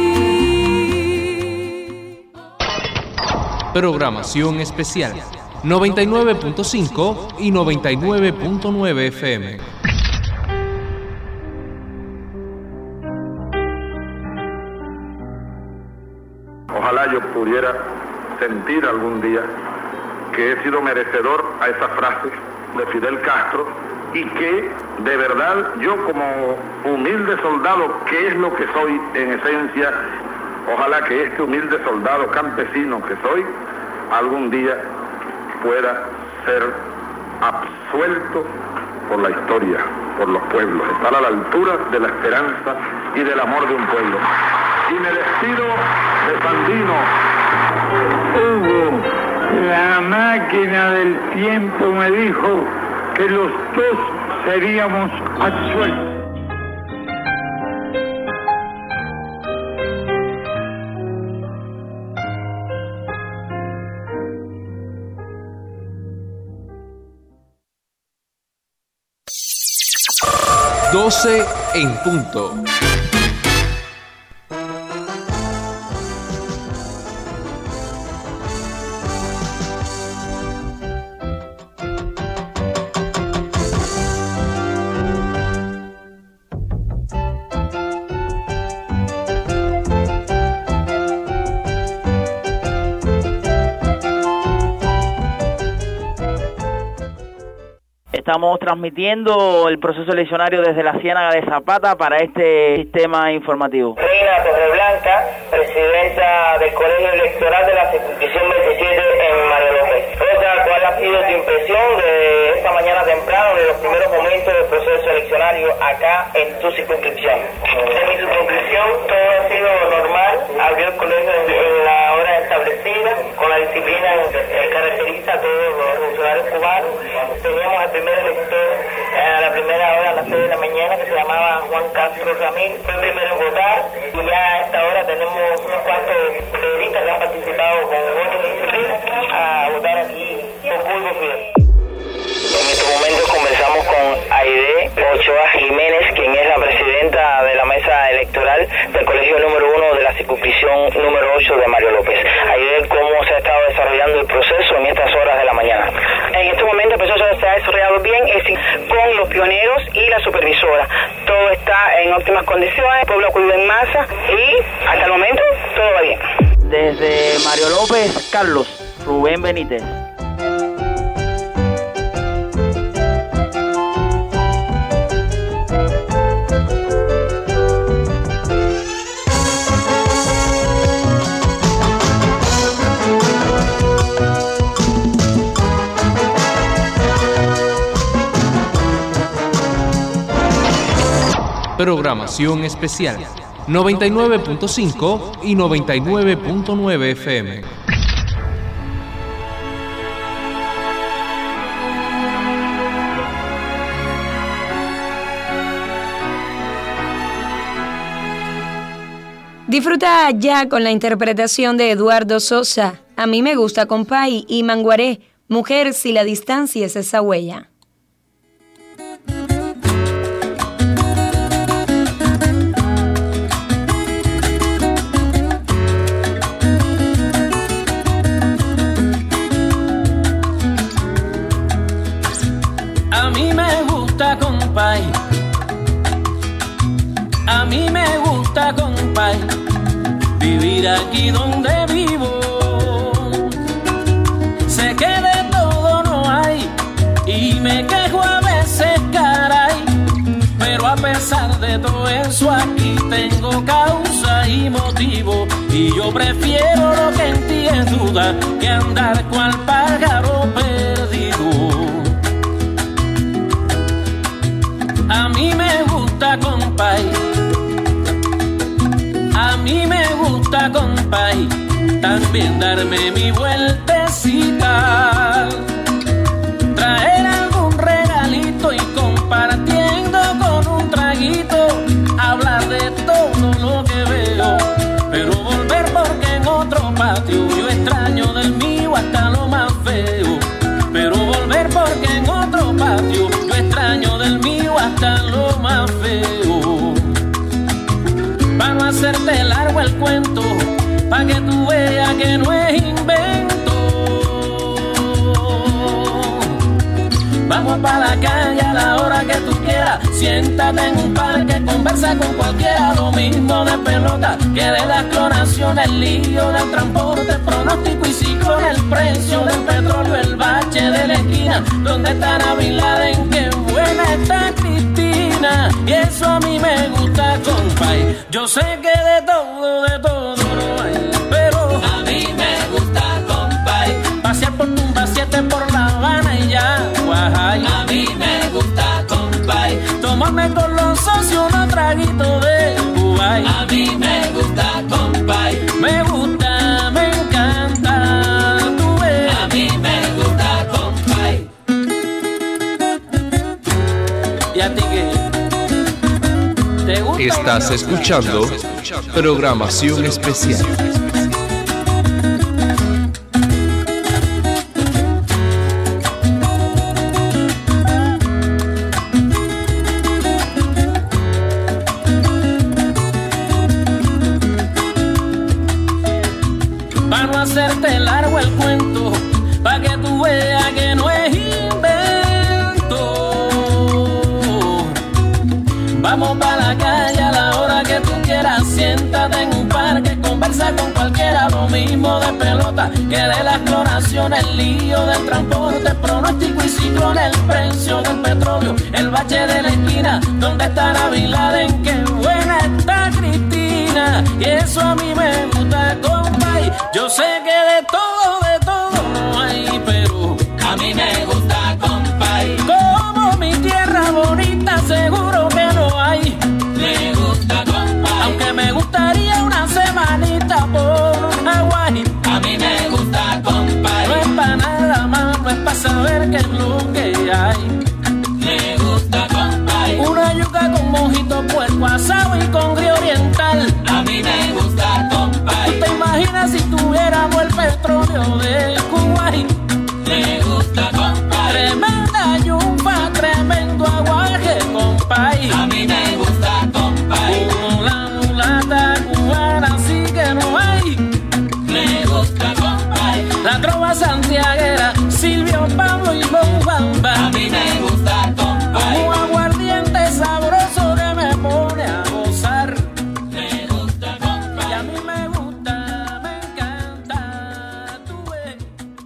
ti. Programación especial noventa y nueve punto cinco y noventa y nueve punto nueve F M. Ojalá yo pudiera sentir algún día que he sido merecedor a esa frase de Fidel Castro y que de verdad yo como humilde soldado, que es lo que soy en esencia, ojalá que este humilde soldado campesino que soy algún día pueda ser absuelto por la historia, por los pueblos, estar a la altura de la esperanza y del amor de un pueblo. Y me despido de Sandino. Hugo, la máquina del tiempo me dijo que los dos seríamos absueltos. doce en punto. estamos transmitiendo el proceso eleccionario desde la Ciénaga de Zapata para este sistema informativo. Reina Torreblanca, presidenta del Colegio Electoral de la circunscripción veintisiete en Mario López. Rosa, ¿cuál ha sido tu impresión de esta mañana temprano, de los primeros momentos del proceso eleccionario acá en tu circunscripción? En mi circunscripción todo ha sido normal, abrió el colegio en, en la hora establecida, con la disciplina que caracteriza a todos los funcionarios cubanos. Teníamos al primer elector a la primera hora, a las seis de la mañana, que se llamaba Juan Castro Ramírez, fue el primero en votar, y ya a esta hora tenemos unos cuantos periodistas que han participado con orden y disciplina a votar aquí por público fiel. En estos momentos conversamos con Aide Ochoa Jiménez, quien es la presidenta de la mesa electoral del colegio número uno de la circunscripción número ocho de Mario López. Aide, ¿cómo se ha estado desarrollando el proceso en estas horas de la mañana? En este momento el proceso se ha desarrollado bien, es decir, con los pioneros y la supervisora. Todo está en óptimas condiciones, el pueblo acudió en masa y hasta el momento todo va bien. Desde Mario López, Carlos, Rubén Benítez. Programación especial noventa y nueve punto cinco y noventa y nueve punto nueve F M. Disfruta ya con la interpretación de Eduardo Sosa, A mí me gusta compay, y Manguaré, Mujer si la distancia es esa huella. A mí me gusta compay, a mí me gusta compay, vivir aquí donde vivo. Sé que de todo no hay y me quejo a veces, caray, pero a pesar de todo eso aquí tengo causa y motivo, y yo prefiero lo que en ti es duda que andar cual pájaro perdido. A mí me gusta compay, a mí me gusta compay, también darme mi vueltecita, traer algún regalito y compartiendo con un traguito, hablar de todo lo que veo, pero volver porque en otro patio yo extraño del mío hasta lo más feo, pero volver porque en otro patio yo extraño del mío hasta lo más feo. Para no hacerte largo el cuento, pa' que tú veas que no es invento. Vamos pa' la calle a la hora que tú quieras, siéntate en un parque, conversa con cualquiera, lo mismo de pelota que de la clonación, el lío del transporte, el pronóstico y ciclón, el precio del petróleo, el bache de la esquina, donde está Bin Laden, qué buena está Cristina, y eso a mí me gusta, compay. Yo sé que de todo, de todo no hay, pero a mí me gusta, compay, pasear por Tumba siete, por La Habana y ya, Guajay. A mí me gusta, compay, tomarme con los socios unos traguitos de Cubay. A mí me gusta, compay, me gusta, me encanta, tú ves. A mí me gusta, compay. ¿Y a ti qué? ¿Te gusta? Estás escuchando Programación Especial. Para no hacerte largo el cuento, pa' que tú veas que no es invento. Vamos pa' la calle a la hora que tú quieras, siéntate en un parque con conversa con cualquiera, lo mismo de pelota que de la clonación, el lío del transporte, pronóstico y ciclón, el precio del petróleo, el bache de la esquina, ¿dónde está la Bin Laden? Qué buena está Cristina, y eso a mí me gusta, compay. Yo sé que de todo, de todo no hay, pero a mí me gusta, compay. Como mi tierra bonita, seguro que no hay. Me gusta, compay. Aunque me gustaría una semanita por Hawái. A mí me gusta, compay. No es para nada más, no es para saber qué es lo que hay. Me gusta, compay. Una yuca con mojito, puerco asado y con gris oriental. A mí me gusta, compay. ¿Tú te imaginas si tuviéramos el petróleo de Kuwait? Me gusta, compay. Tremenda yuca, tremendo aguaje, compay. A mí me gusta, compay. Una mulata cubana sí que no hay. Me gusta, compay. La trova santiaguera, Silvio, Pablo y Bombamba. A mí me gusta, compay. Un aguardiente sabroso que me pone a gozar. Me gusta, compay. Y a mí me gusta, me encanta, tú ves.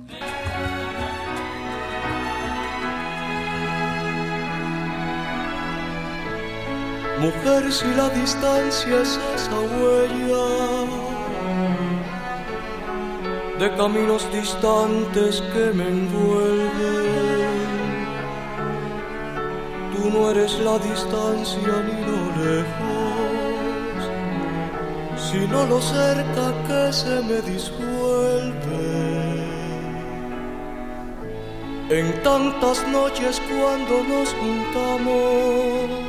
Mujer, si la distancia es esa huella de caminos distantes que me envuelven, tú no eres la distancia ni lo lejos, sino lo cerca que se me disuelve. En tantas noches cuando nos juntamos,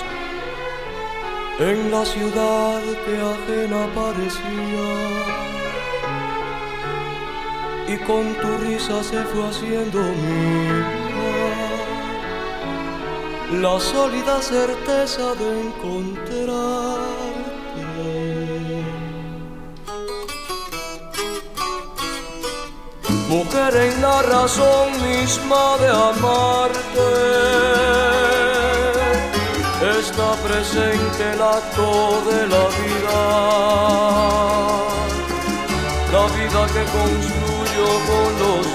en la ciudad que ajena parecía, y con tu risa se fue haciendo mía la sólida certeza de encontrarte. Mujer, en la razón misma de amarte está presente el acto de la vida, la vida que construyo con los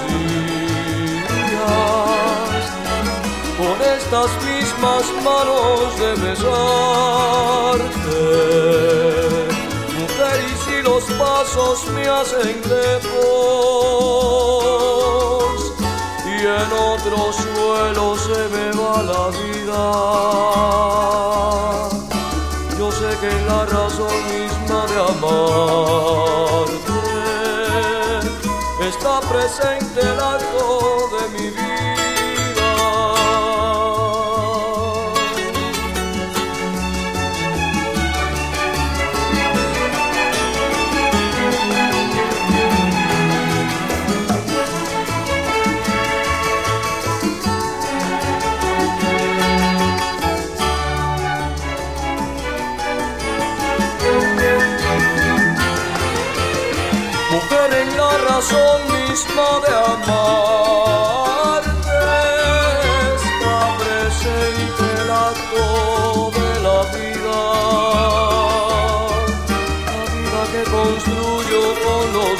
días, con estas mismas manos de besarte. Mujer, y si los pasos me hacen lejos y en otro suelo se me va la vida, yo sé que en la razón misma de amarte está presente el acto de mi vida. Mujer, en la razón misma de amarte está presente el acto de la vida, la vida que construyo con los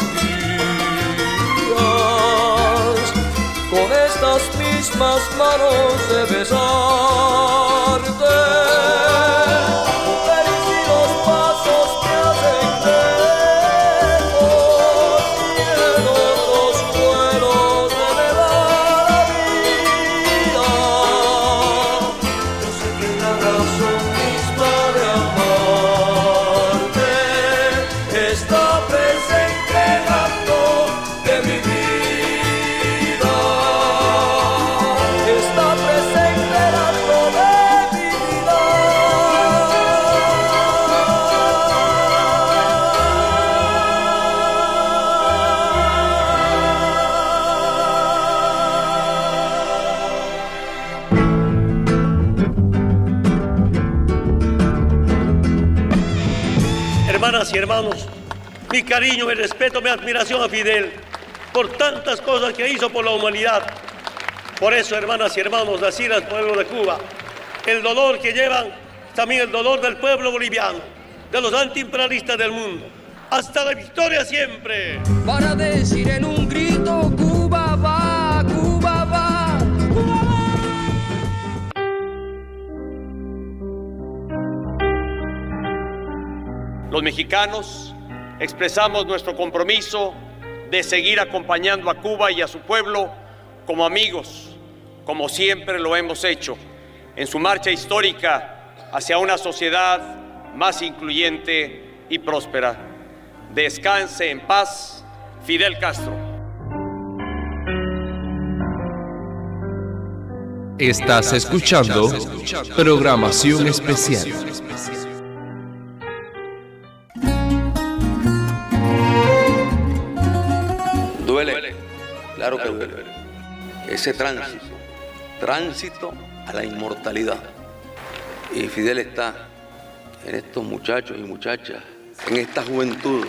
días, con estas mismas manos de besarte. Mujer, y si los pasos me hacen Hermanas y hermanos, mi cariño, mi respeto, mi admiración a Fidel por tantas cosas que hizo por la humanidad. Por eso, hermanas y hermanos, así el pueblo de Cuba, el dolor que llevan, también el dolor del pueblo boliviano, de los antiimperialistas del mundo, hasta la victoria siempre. Para decir en un grito, Cuba va, Cuba va, Cuba va. Los mexicanos expresamos nuestro compromiso de seguir acompañando a Cuba y a su pueblo como amigos, como siempre lo hemos hecho, en su marcha histórica hacia una sociedad más incluyente y próspera. Descanse en paz, Fidel Castro. Estás escuchando programación especial. Duele, claro que duele. Ese tránsito, tránsito a la inmortalidad. Y Fidel está en estos muchachos y muchachas, en esta juventud.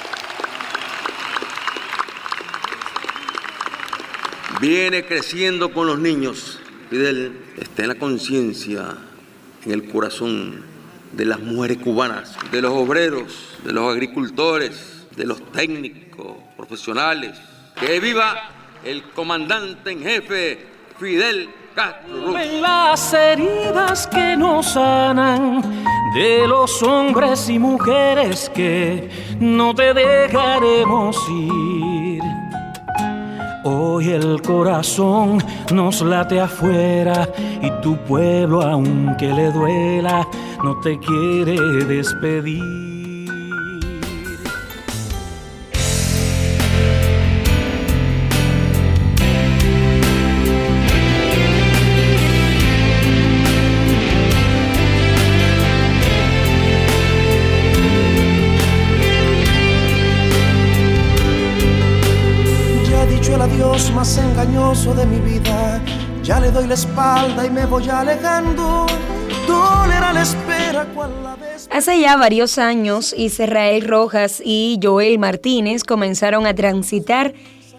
Viene creciendo con los niños. Fidel está en la conciencia, en el corazón de las mujeres cubanas, de los obreros, de los agricultores, de los técnicos, profesionales. ¡Que viva el comandante en jefe, Fidel Castro Ruz! En las heridas que nos sanan de los hombres y mujeres que no te dejaremos ir. Hoy el corazón nos late afuera y tu pueblo, aunque le duela, no te quiere despedir. Adiós más engañoso de mi vida, ya le doy la espalda y me voy alejando. Dolerá la espera cual la vez. Hace ya varios años, Israel Rojas y Joel Martínez comenzaron a transitar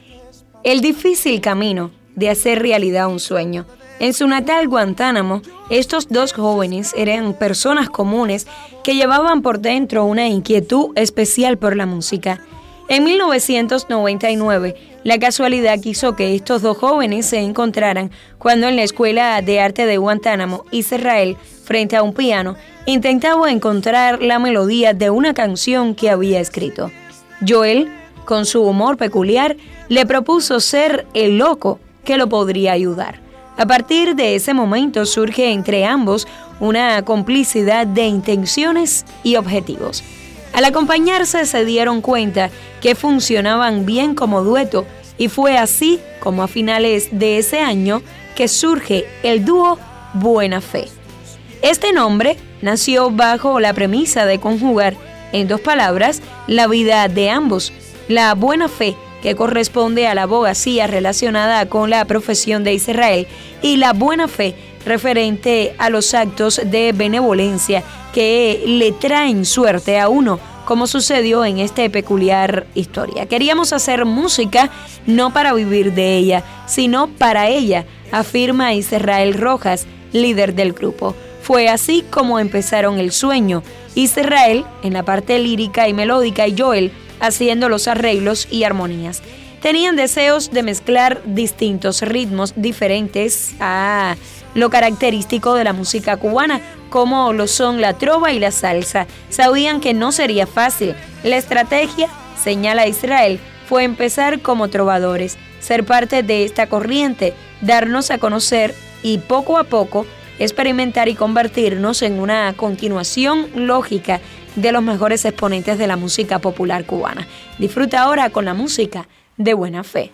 el difícil camino de hacer realidad un sueño. En su natal Guantánamo, estos dos jóvenes eran personas comunes que llevaban por dentro una inquietud especial por la música. En mil novecientos noventa y nueve, la casualidad quiso que estos dos jóvenes se encontraran cuando en la Escuela de Arte de Guantánamo, Israel, frente a un piano, intentaba encontrar la melodía de una canción que había escrito. Joel, con su humor peculiar, le propuso ser el loco que lo podría ayudar. A partir de ese momento surge entre ambos una complicidad de intenciones y objetivos. Al acompañarse se dieron cuenta que funcionaban bien como dueto y fue así como a finales de ese año que surge el dúo Buena Fe. Este nombre nació bajo la premisa de conjugar en dos palabras la vida de ambos, la buena fe que corresponde a la abogacía relacionada con la profesión de Israel y la buena fe referente a los actos de benevolencia que le traen suerte a uno, como sucedió en esta peculiar historia. Queríamos hacer música no para vivir de ella, sino para ella, afirma Israel Rojas, líder del grupo. Fue así como empezaron el sueño, Israel en la parte lírica y melódica y Joel haciendo los arreglos y armonías. Tenían deseos de mezclar distintos ritmos diferentes a lo característico de la música cubana, como lo son la trova y la salsa. Sabían que no sería fácil. La estrategia, señala Israel, fue empezar como trovadores, ser parte de esta corriente, darnos a conocer y poco a poco experimentar y convertirnos en una continuación lógica de los mejores exponentes de la música popular cubana. Disfruta ahora con la música de Buena Fe.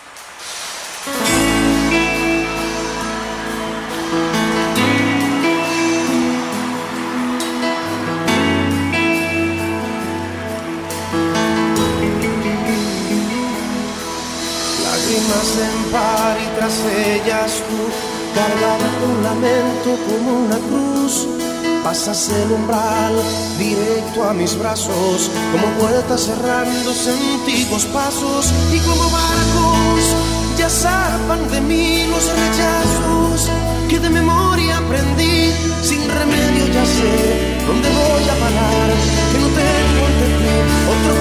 Lágrimas en par y tras ellas tú, cargada de un lamento como una cruz. Pasas el umbral directo a mis brazos, como puertas cerrándose antiguos pasos, y como barcos ya zarpan de mí los rechazos que de memoria aprendí. Sin remedio ya sé dónde voy a parar, que no tengo ante ti otro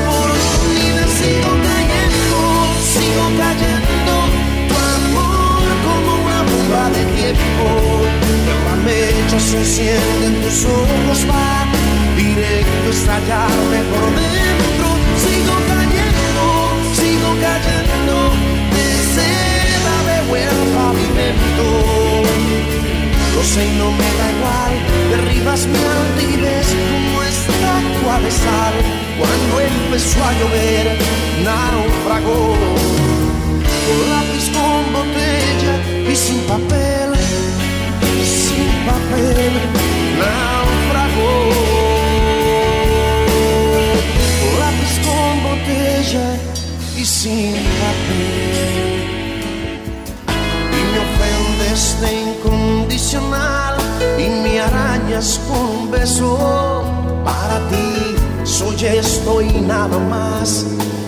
se enciende en tus ojos va directo a estallarme por dentro. Sigo cayendo, sigo cayendo de seda de buen pavimento. Lo sé y no me da igual, derribas mi altivez como estatua de sal. Cuando empezó a llover, naufragó. Con lápiz, con botella y sin papel, sin papel, naufragó. Con lápiz, con botella y sin papel. Y me ofendes de incondicional y me arañas con un beso. Para ti soy esto y nada más.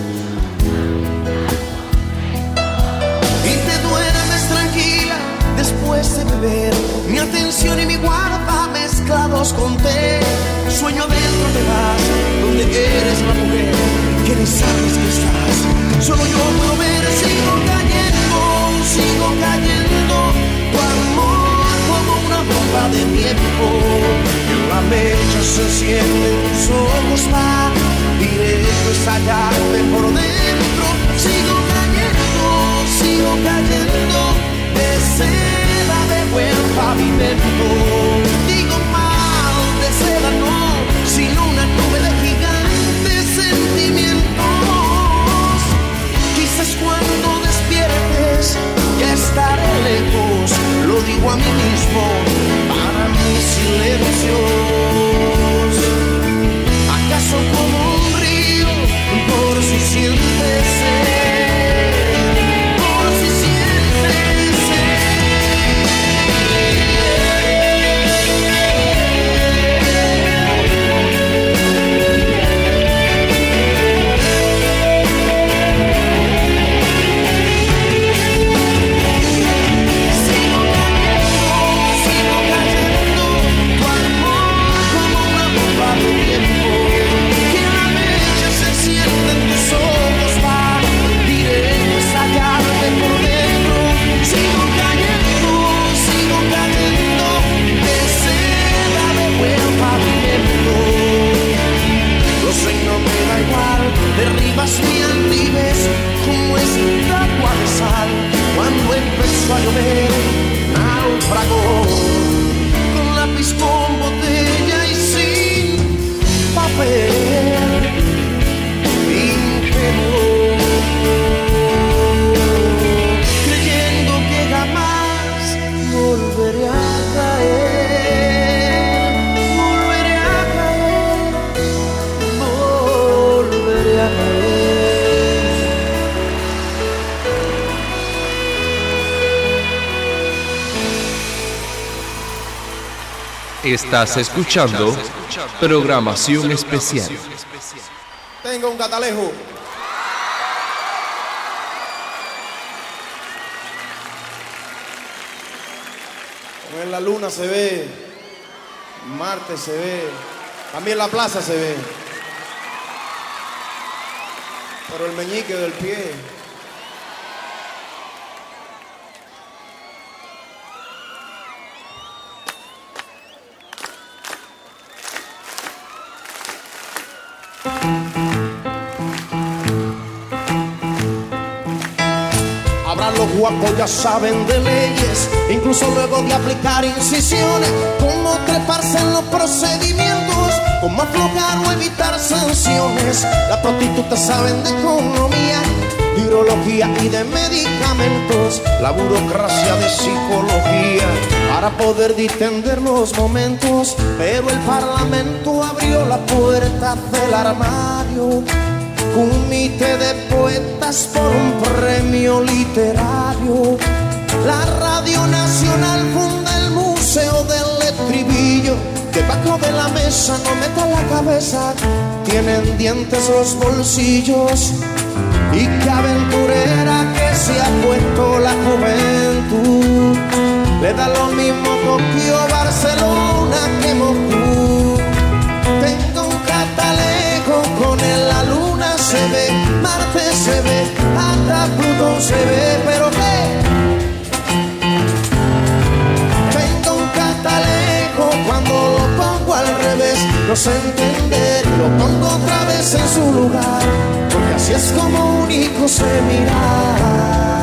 Y te duermes tranquila después de beber. Mi atención y mi guarda mezclados con té. Sueño dentro te vas, donde eres la mujer que ni sabes que estás. Solo yo puedo ver, sigo cayendo, sigo cayendo. Tu amor como una bomba de tiempo. La mecha se enciende en tus ojos, va directo a estallarte por dentro. Sigo cayendo, sigo cayendo de seda de buen pavimento. Digo mal de seda no, sino una nube de gigantes sentimientos. Quizás cuando despiertes ya estaré lejos, lo digo a mí mismo para mis silencios. ¿Acaso como un río por si sientes sed? Por si sientes derribas mi altivez como estatua de sal. Cuando empezó a llover, naufragó. Con lápiz, con botella y sin papel, ingenuo, creyendo que jamás volveré a caer. Estás escuchando programación especial. Tengo un catalejo. Como en la luna se ve, Marte se ve, también la plaza se ve. Pero el meñique del pie. Habrá los guapos ya saben de leyes, incluso luego de aplicar incisiones, cómo treparse en los procedimientos, cómo aflojar o evitar sanciones. Las prostitutas saben de economía, de urología y de medicamentos, la burocracia de psicología para poder distender los momentos. Pero el Parlamento abrió la puerta del armario, comité de poetas por un premio literario. La Radio Nacional funda el Museo del Estribillo. Debajo de la mesa no metan la cabeza, tienen dientes los bolsillos. Y qué aventurera que se ha puesto la juventud. Le da lo mismo Tokio, Barcelona que Moscú. Tengo un catalejo con él, la luna se ve, Marte se ve, hasta Plutón se ve, pero ¿qué? Tengo un catalejo no sé entender y lo pongo otra vez en su lugar, porque así es como un hijo se mira.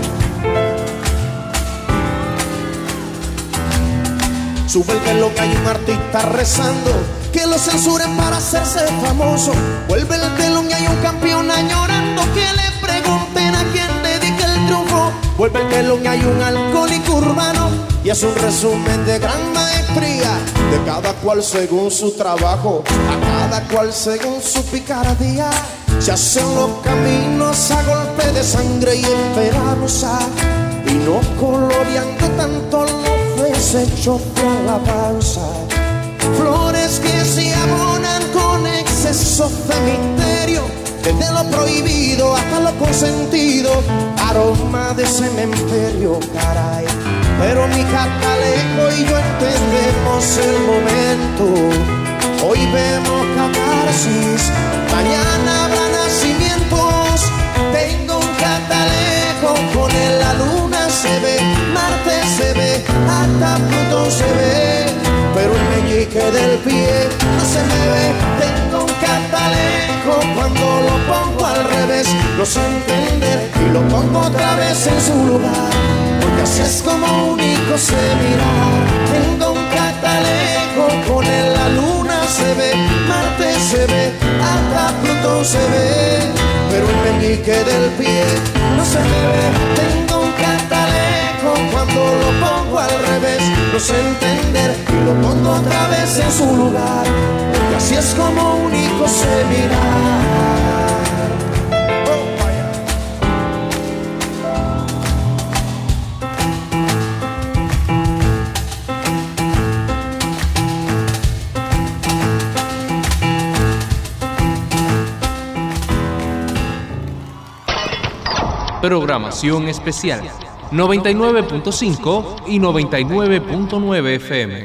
Sube el velo que hay un artista rezando que lo censuren para hacerse famoso. Vuelve el telón y hay un campeón añorando que le pregunten a quién dedica el triunfo. Vuelve el telón y hay un alcohólico urbano y es un resumen de gran maestría, de cada cual según su trabajo, a cada cual según su picardía. Se hacen los caminos a golpe de sangre y esperanza, y no coloreando tanto los desechos de alabanza. Flores que se abonan con exceso de misterio, desde lo prohibido hasta lo consentido, aroma de cementerio, caray. Pero mi Catalejo y yo entendemos el momento. Hoy vemos catarsis, mañana habrá nacimientos. Tengo un Catalejo, con él la luna se ve, Marte se ve, hasta Plutón se ve, pero el meñique del pie no se me ve. Tengo un Catalejo, cuando lo pongo al revés no sé entender y lo pongo otra vez en su lugar, porque así es como un hijo se mira. Tengo un Catalejo, con él la luna se ve, Marte se ve, hasta Plutón se ve, pero el meñique del pie no se me ve. Tengo un Catalejo, cuando lo pongo al revés no sé entender y lo pongo otra vez en su lugar, porque así es como un hijo se mira. Programación especial noventa y nueve punto cinco y noventa y nueve punto nueve F M.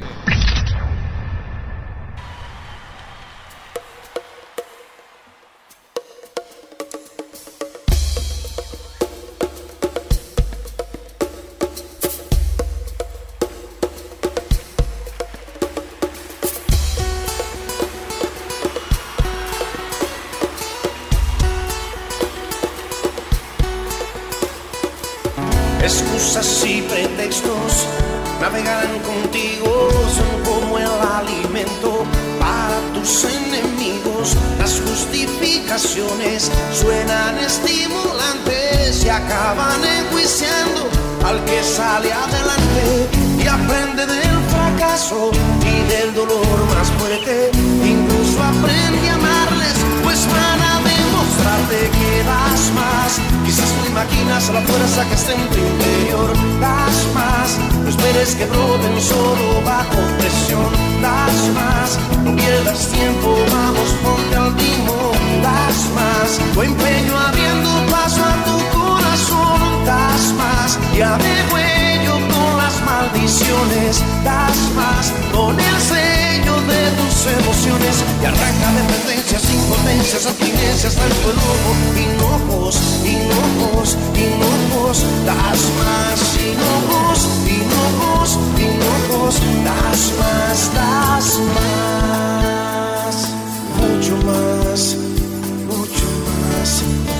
Excusas y pretextos navegarán contigo, son como el alimento para tus enemigos. Las justificaciones suenan estimulantes y acaban enjuiciando al que sale adelante y aprende del fracaso y del dolor más fuerte. Incluso aprende a amarles, pues van a demostrarte que das más. Quizás no imaginas la fuerza que está en tu interior. Das más, no esperes que broten solo bajo presión. Das más, no pierdas tiempo, vamos, ponte al timón. Das más, tu empeño abriendo paso a tu corazón. Das más, ya me huello con las maldiciones. Das más, con el sello de tus emociones y arranca dependencias, impotencias, abstinencias del tu enojo, hinojos, hinojos, hinojos. Das más, hinojos, hinojos, hinojos. Das más, das más, mucho más, mucho más.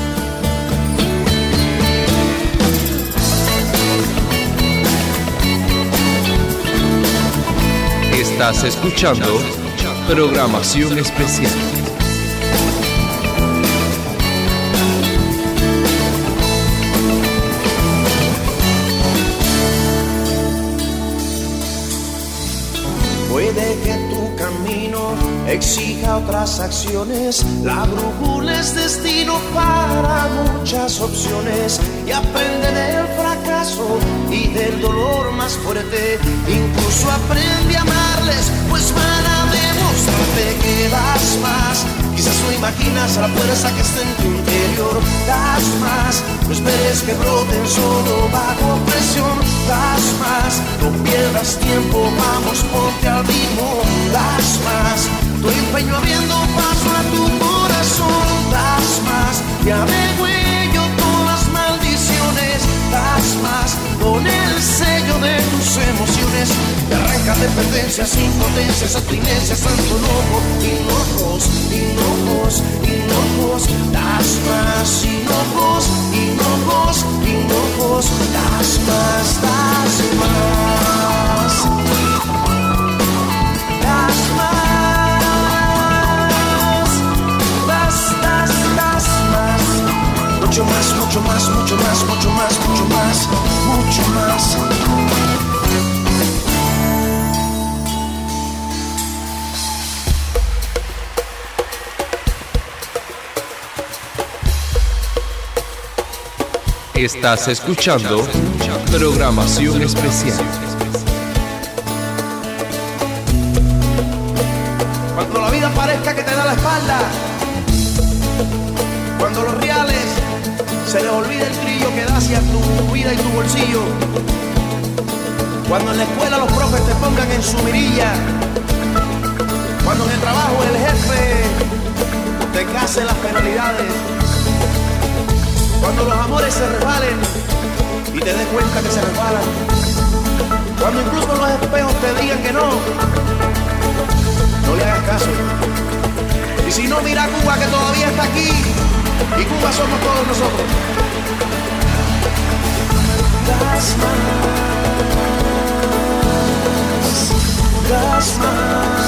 Estás escuchando Programación Especial. Puede que tu camino exija otras acciones, la brújula es destino para muchas opciones, y aprende del fracaso y del dolor más fuerte. Incluso aprende a amarles, pues van a demostrarte que das más. Quizás no imaginas la fuerza que está en tu interior. Das más, no esperes que broten solo bajo presión. Das más, no pierdas tiempo, vamos, ponte al ritmo. Das más, tu empeño abriendo paso a tu corazón. Das más, ya me huello con las maldiciones. Das más, con el sello de tus emociones. Y arranca dependencias, impotencias, abstinencias, santo enojo, hinojos, hinojos, hinojos, das más, hinojos, hinojos, hinojos, das más, das más, das más, das, das, das más, mucho más, mucho más, mucho más, mucho más, mucho más, mucho más. Estás escuchando Programación Especial. Cuando la vida parezca que te da la espalda, cuando los reales se les olvide el trillo que da hacia tu vida y tu bolsillo, cuando en la escuela los profes te pongan en su mirilla, cuando en el trabajo el jefe te case las penalidades, cuando los amores se resbalen y te des cuenta que se resbalan, cuando incluso los espejos te digan que no, no le hagas caso. Y si no, mira a Cuba, que todavía está aquí, y Cuba somos todos nosotros. Das más, das más,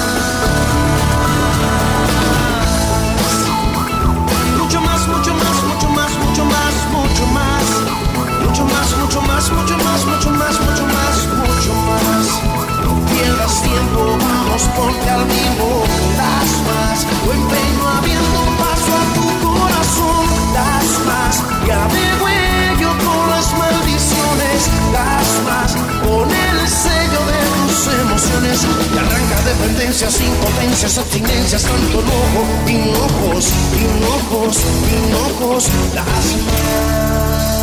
mucho más, mucho más, mucho más, mucho más, mucho más, mucho más, mucho más, mucho más, mucho más, mucho más, mucho más. Pierdas tiempo, vamos ponte al vivo, das más, o empeño abriendo paso a tu corazón, das más, ya de huello con las maldiciones, das más, con el sello de tus emociones, y arranca dependencias, impotencias, abstinencias, tanto enojo, hinojos, hinojos, hinojos, das más.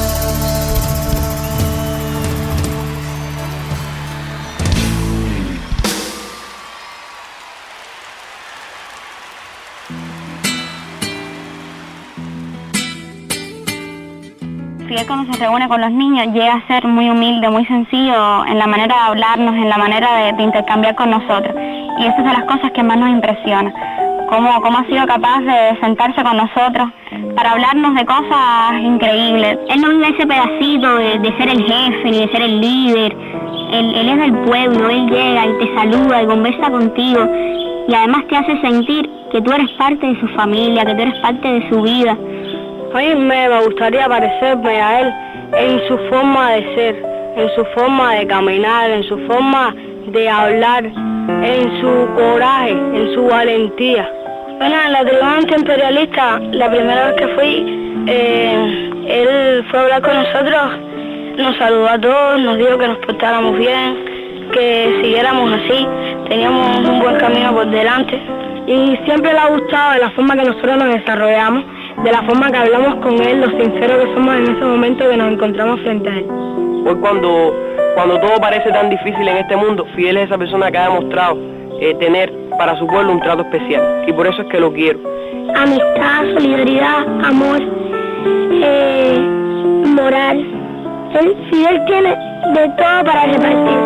Fidel, cuando se reúne con los niños, llega a ser muy humilde, muy sencillo en la manera de hablarnos, en la manera de, de intercambiar con nosotros. Y esa es de las cosas que más nos impresiona. Cómo, cómo ha sido capaz de sentarse con nosotros para hablarnos de cosas increíbles. Él no vive ese pedacito de, de ser el jefe ni de ser el líder. Él, él es del pueblo, él llega y te saluda y conversa contigo. Y además te hace sentir que tú eres parte de su familia, que tú eres parte de su vida. A mí me, me gustaría parecerme a él en su forma de ser, en su forma de caminar, en su forma de hablar, en su coraje, en su valentía. Bueno, en la tribu antiimperialista, la primera vez que fui, eh, él fue a hablar con nosotros, nos saludó a todos, nos dijo que nos portáramos bien, que siguiéramos así, teníamos un buen camino por delante. Y siempre le ha gustado de la forma que nosotros nos desarrollamos, de la forma que hablamos con él, lo sinceros que somos en ese momento que nos encontramos frente a él. Hoy cuando, cuando todo parece tan difícil en este mundo, Fidel es esa persona que ha demostrado eh, tener para su pueblo un trato especial, y por eso es que lo quiero. Amistad, solidaridad, amor, eh, moral. Él, Fidel tiene de todo para repartir.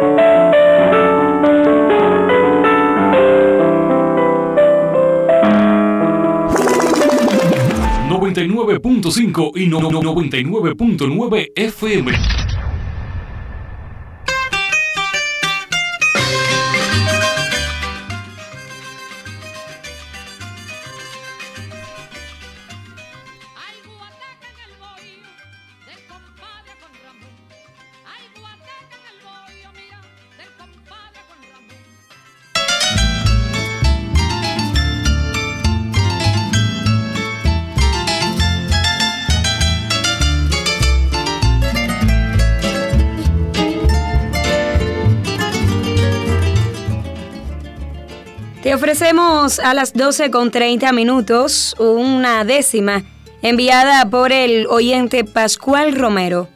noventa y nueve punto cinco y no, no, noventa y nueve punto nueve F M. Te ofrecemos a las doce con treinta minutos una décima enviada por el oyente Pascual Romero.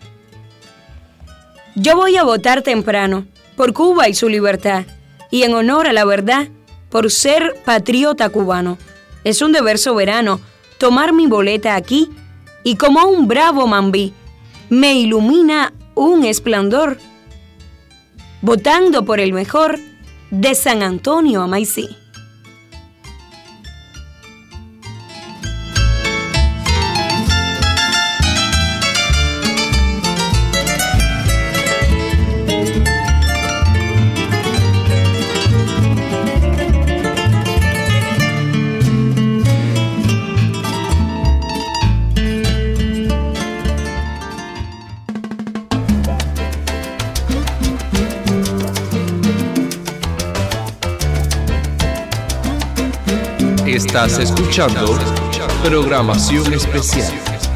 Yo voy a votar temprano por Cuba y su libertad, y en honor a la verdad, por ser patriota cubano. Es un deber soberano tomar mi boleta aquí, y como un bravo mambí, me ilumina un esplendor. votando por el mejor de San Antonio a Maicí. Estás escuchando programación especial.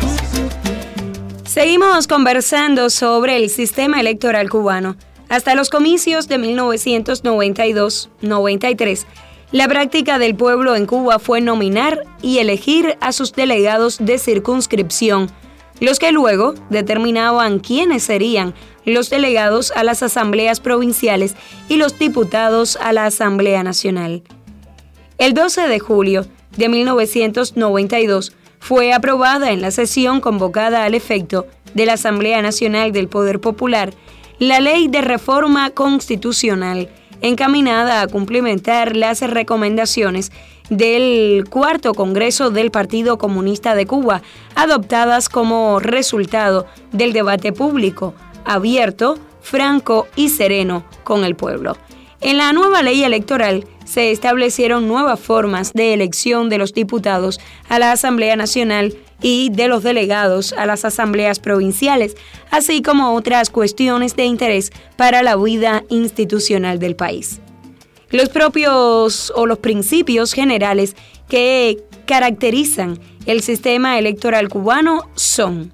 Seguimos conversando sobre el sistema electoral cubano. Hasta los comicios de mil novecientos noventa y dos noventa y tres, la práctica del pueblo en Cuba fue nominar y elegir a sus delegados de circunscripción, los que luego determinaban quiénes serían los delegados a las asambleas provinciales y los diputados a la Asamblea Nacional. El doce de julio de mil novecientos noventa y dos fue aprobada en la sesión convocada al efecto de la Asamblea Nacional del Poder Popular la Ley de Reforma Constitucional encaminada a cumplimentar las recomendaciones del Cuarto Congreso del Partido Comunista de Cuba, adoptadas como resultado del debate público, abierto, franco y sereno con el pueblo. En la nueva ley electoral se establecieron nuevas formas de elección de los diputados a la Asamblea Nacional y de los delegados a las asambleas provinciales, así como otras cuestiones de interés para la vida institucional del país. Los propios o los principios generales que caracterizan el sistema electoral cubano son: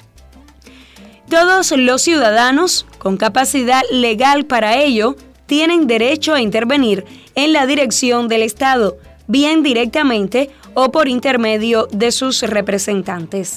todos los ciudadanos con capacidad legal para ello tienen derecho a intervenir en la dirección del Estado, bien directamente o por intermedio de sus representantes.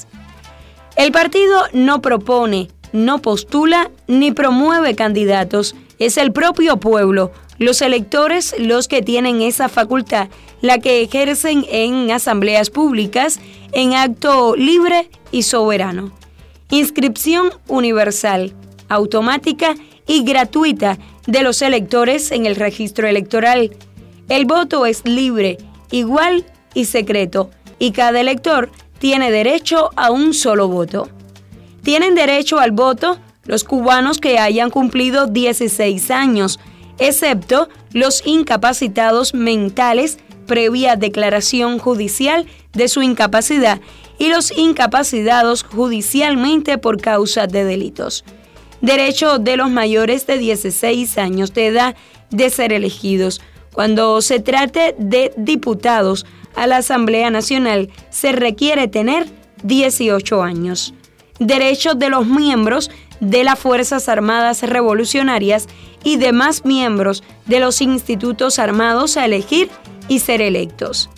El partido no propone, no postula ni promueve candidatos. Es el propio pueblo, los electores, los que tienen esa facultad, la que ejercen en asambleas públicas en acto libre y soberano. Inscripción universal, automática y gratuita de los electores en el registro electoral. El voto es libre, igual y secreto, y cada elector tiene derecho a un solo voto. Tienen derecho al voto los cubanos que hayan cumplido dieciséis años, excepto los incapacitados mentales previa declaración judicial de su incapacidad y los incapacitados judicialmente por causa de delitos. Derecho de los mayores de dieciséis años de edad de ser elegidos. Cuando se trate de diputados a la Asamblea Nacional, se requiere tener dieciocho años. Derecho de los miembros de las Fuerzas Armadas Revolucionarias y demás miembros de los institutos armados a elegir y ser electos.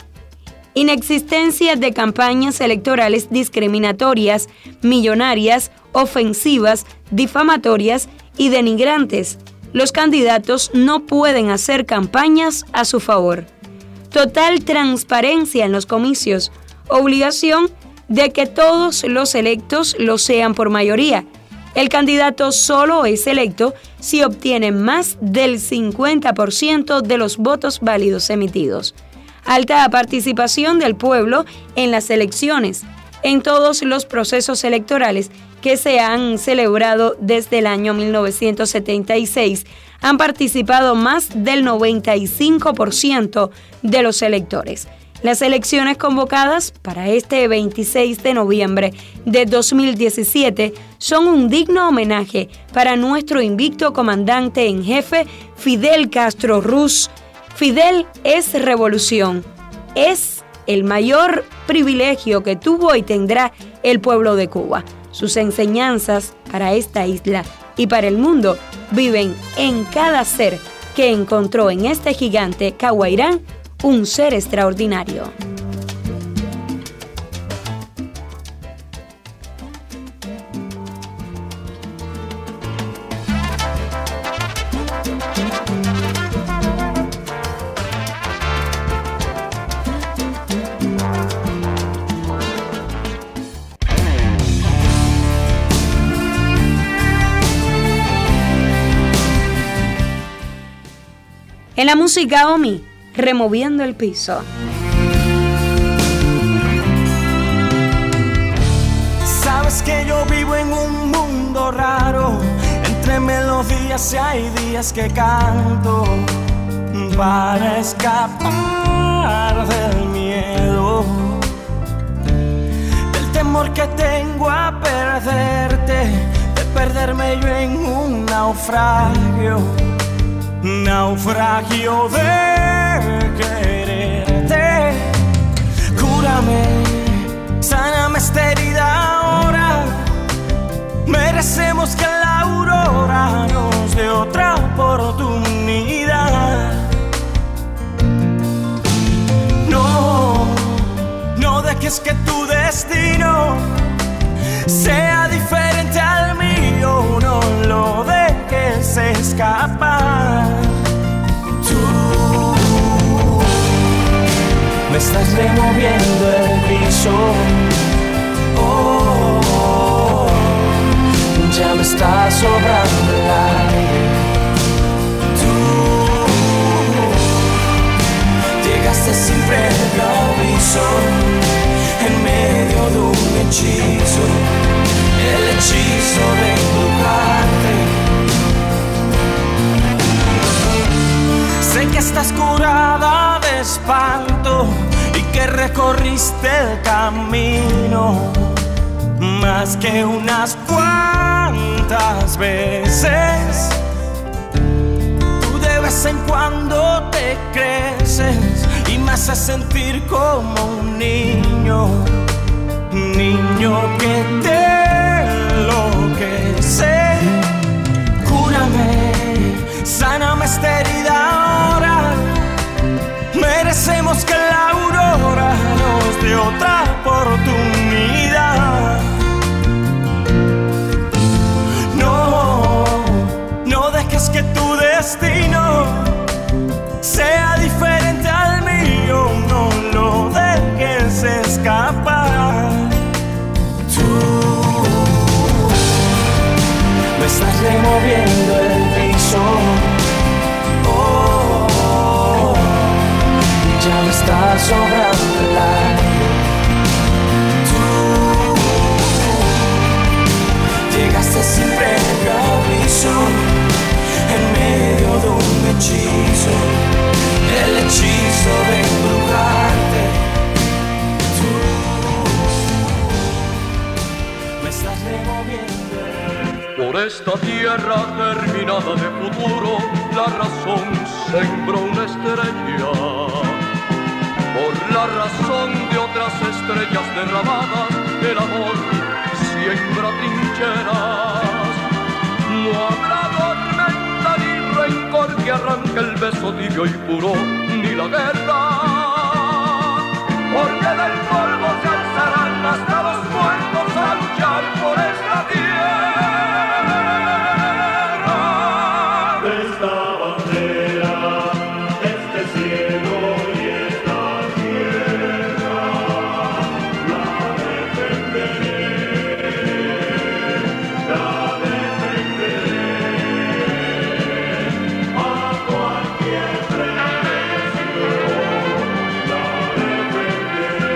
Inexistencia de campañas electorales discriminatorias, millonarias, ofensivas, difamatorias y denigrantes. Los candidatos no pueden hacer campañas a su favor. Total transparencia en los comicios. Obligación de que todos los electos lo sean por mayoría. El candidato solo es electo si obtiene más del cincuenta por ciento de los votos válidos emitidos. Alta participación del pueblo en las elecciones. En todos los procesos electorales que se han celebrado desde el año mil novecientos setenta y seis, han participado más del noventa y cinco por ciento de los electores. Las elecciones convocadas para este veintiséis de noviembre de dos mil diecisiete son un digno homenaje para nuestro invicto comandante en jefe, Fidel Castro Ruz. Fidel es revolución, es el mayor privilegio que tuvo y tendrá el pueblo de Cuba. Sus enseñanzas para esta isla y para el mundo viven en cada ser que encontró en este gigante Cahuairán, un ser extraordinario. En la música, Omi, Removiendo el Piso. Sabes que yo vivo en un mundo raro, entre melodías y hay días que canto para escapar del miedo, del temor que tengo a perderte, de perderme yo en un naufragio, naufragio de quererte. Cúrame, sáname esta herida ahora, merecemos que la aurora nos dé otra oportunidad. No, no dejes que tu destino sea diferente al mío, no lo dejes escapar. Tú me estás removiendo el piso, oh, oh, oh, ya me está sobrando el aire. Tú llegaste sin previo aviso, en medio de un hechizo, el hechizo de embrujarte. Sé que estás curada de espanto y que recorriste el camino más que unas cuantas veces. Tú de vez en cuando te creces y me haces sentir como un niño, niño que te enloquece. Cúrame, sáname esta herida ahora, merecemos que la aurora nos dé otra oportunidad. No, no dejes que tu destino sea diferente al mío, no lo dejes escapar. Tú me estás removiendo el piso, oh, oh, oh, ya me está sobrando el aire. Tú llegaste sin previo aviso, en medio de un hechizo, el hechizo de embrujarte. Tú me estás removiendo. Por esta tierra terminada de futuro, la razón sembró una estrella. Por la razón de otras estrellas derramadas, el amor siembra trincheras. No habrá tormenta ni rencor que arranque el beso tibio y puro, ni la guerra. Porque del polvo se alzarán hasta los muertos a luchar por esta tierra. Esta bandera, este cielo y esta tierra, la defenderé, la defenderé a cualquier precio, la defenderé.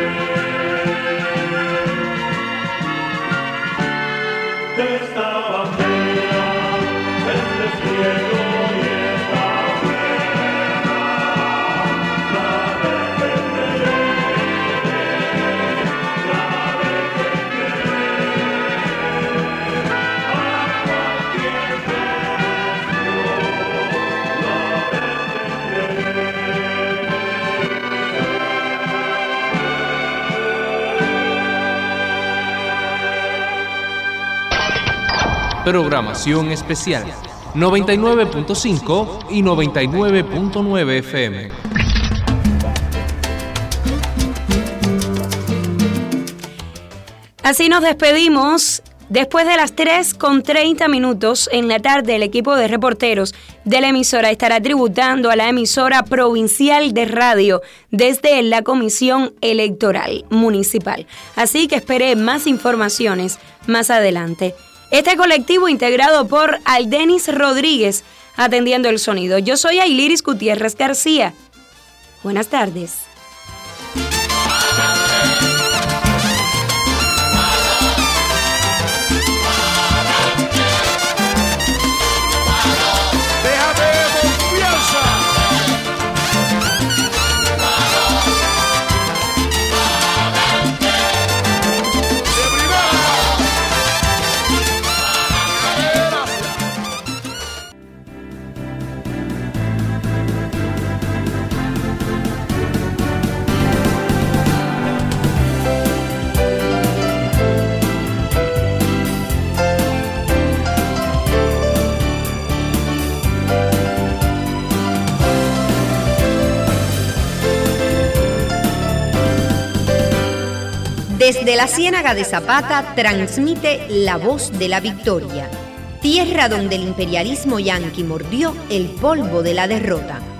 De esta bandera, este cielo y esta tierra, la defenderé, la defenderé a cualquier precio, la Programación especial noventa y nueve punto cinco y noventa y nueve punto nueve F M. Así nos despedimos. Después de las tres con treinta minutos en la tarde, el equipo de reporteros de la emisora estará tributando a la emisora provincial de radio desde la Comisión Electoral Municipal. Así que espere más informaciones más adelante. Este colectivo, integrado por Aldenis Rodríguez, atendiendo el sonido. Yo soy Ayliris Gutiérrez García. Buenas tardes. Desde la Ciénaga de Zapata transmite La Voz de la Victoria, tierra donde el imperialismo yanqui mordió el polvo de la derrota.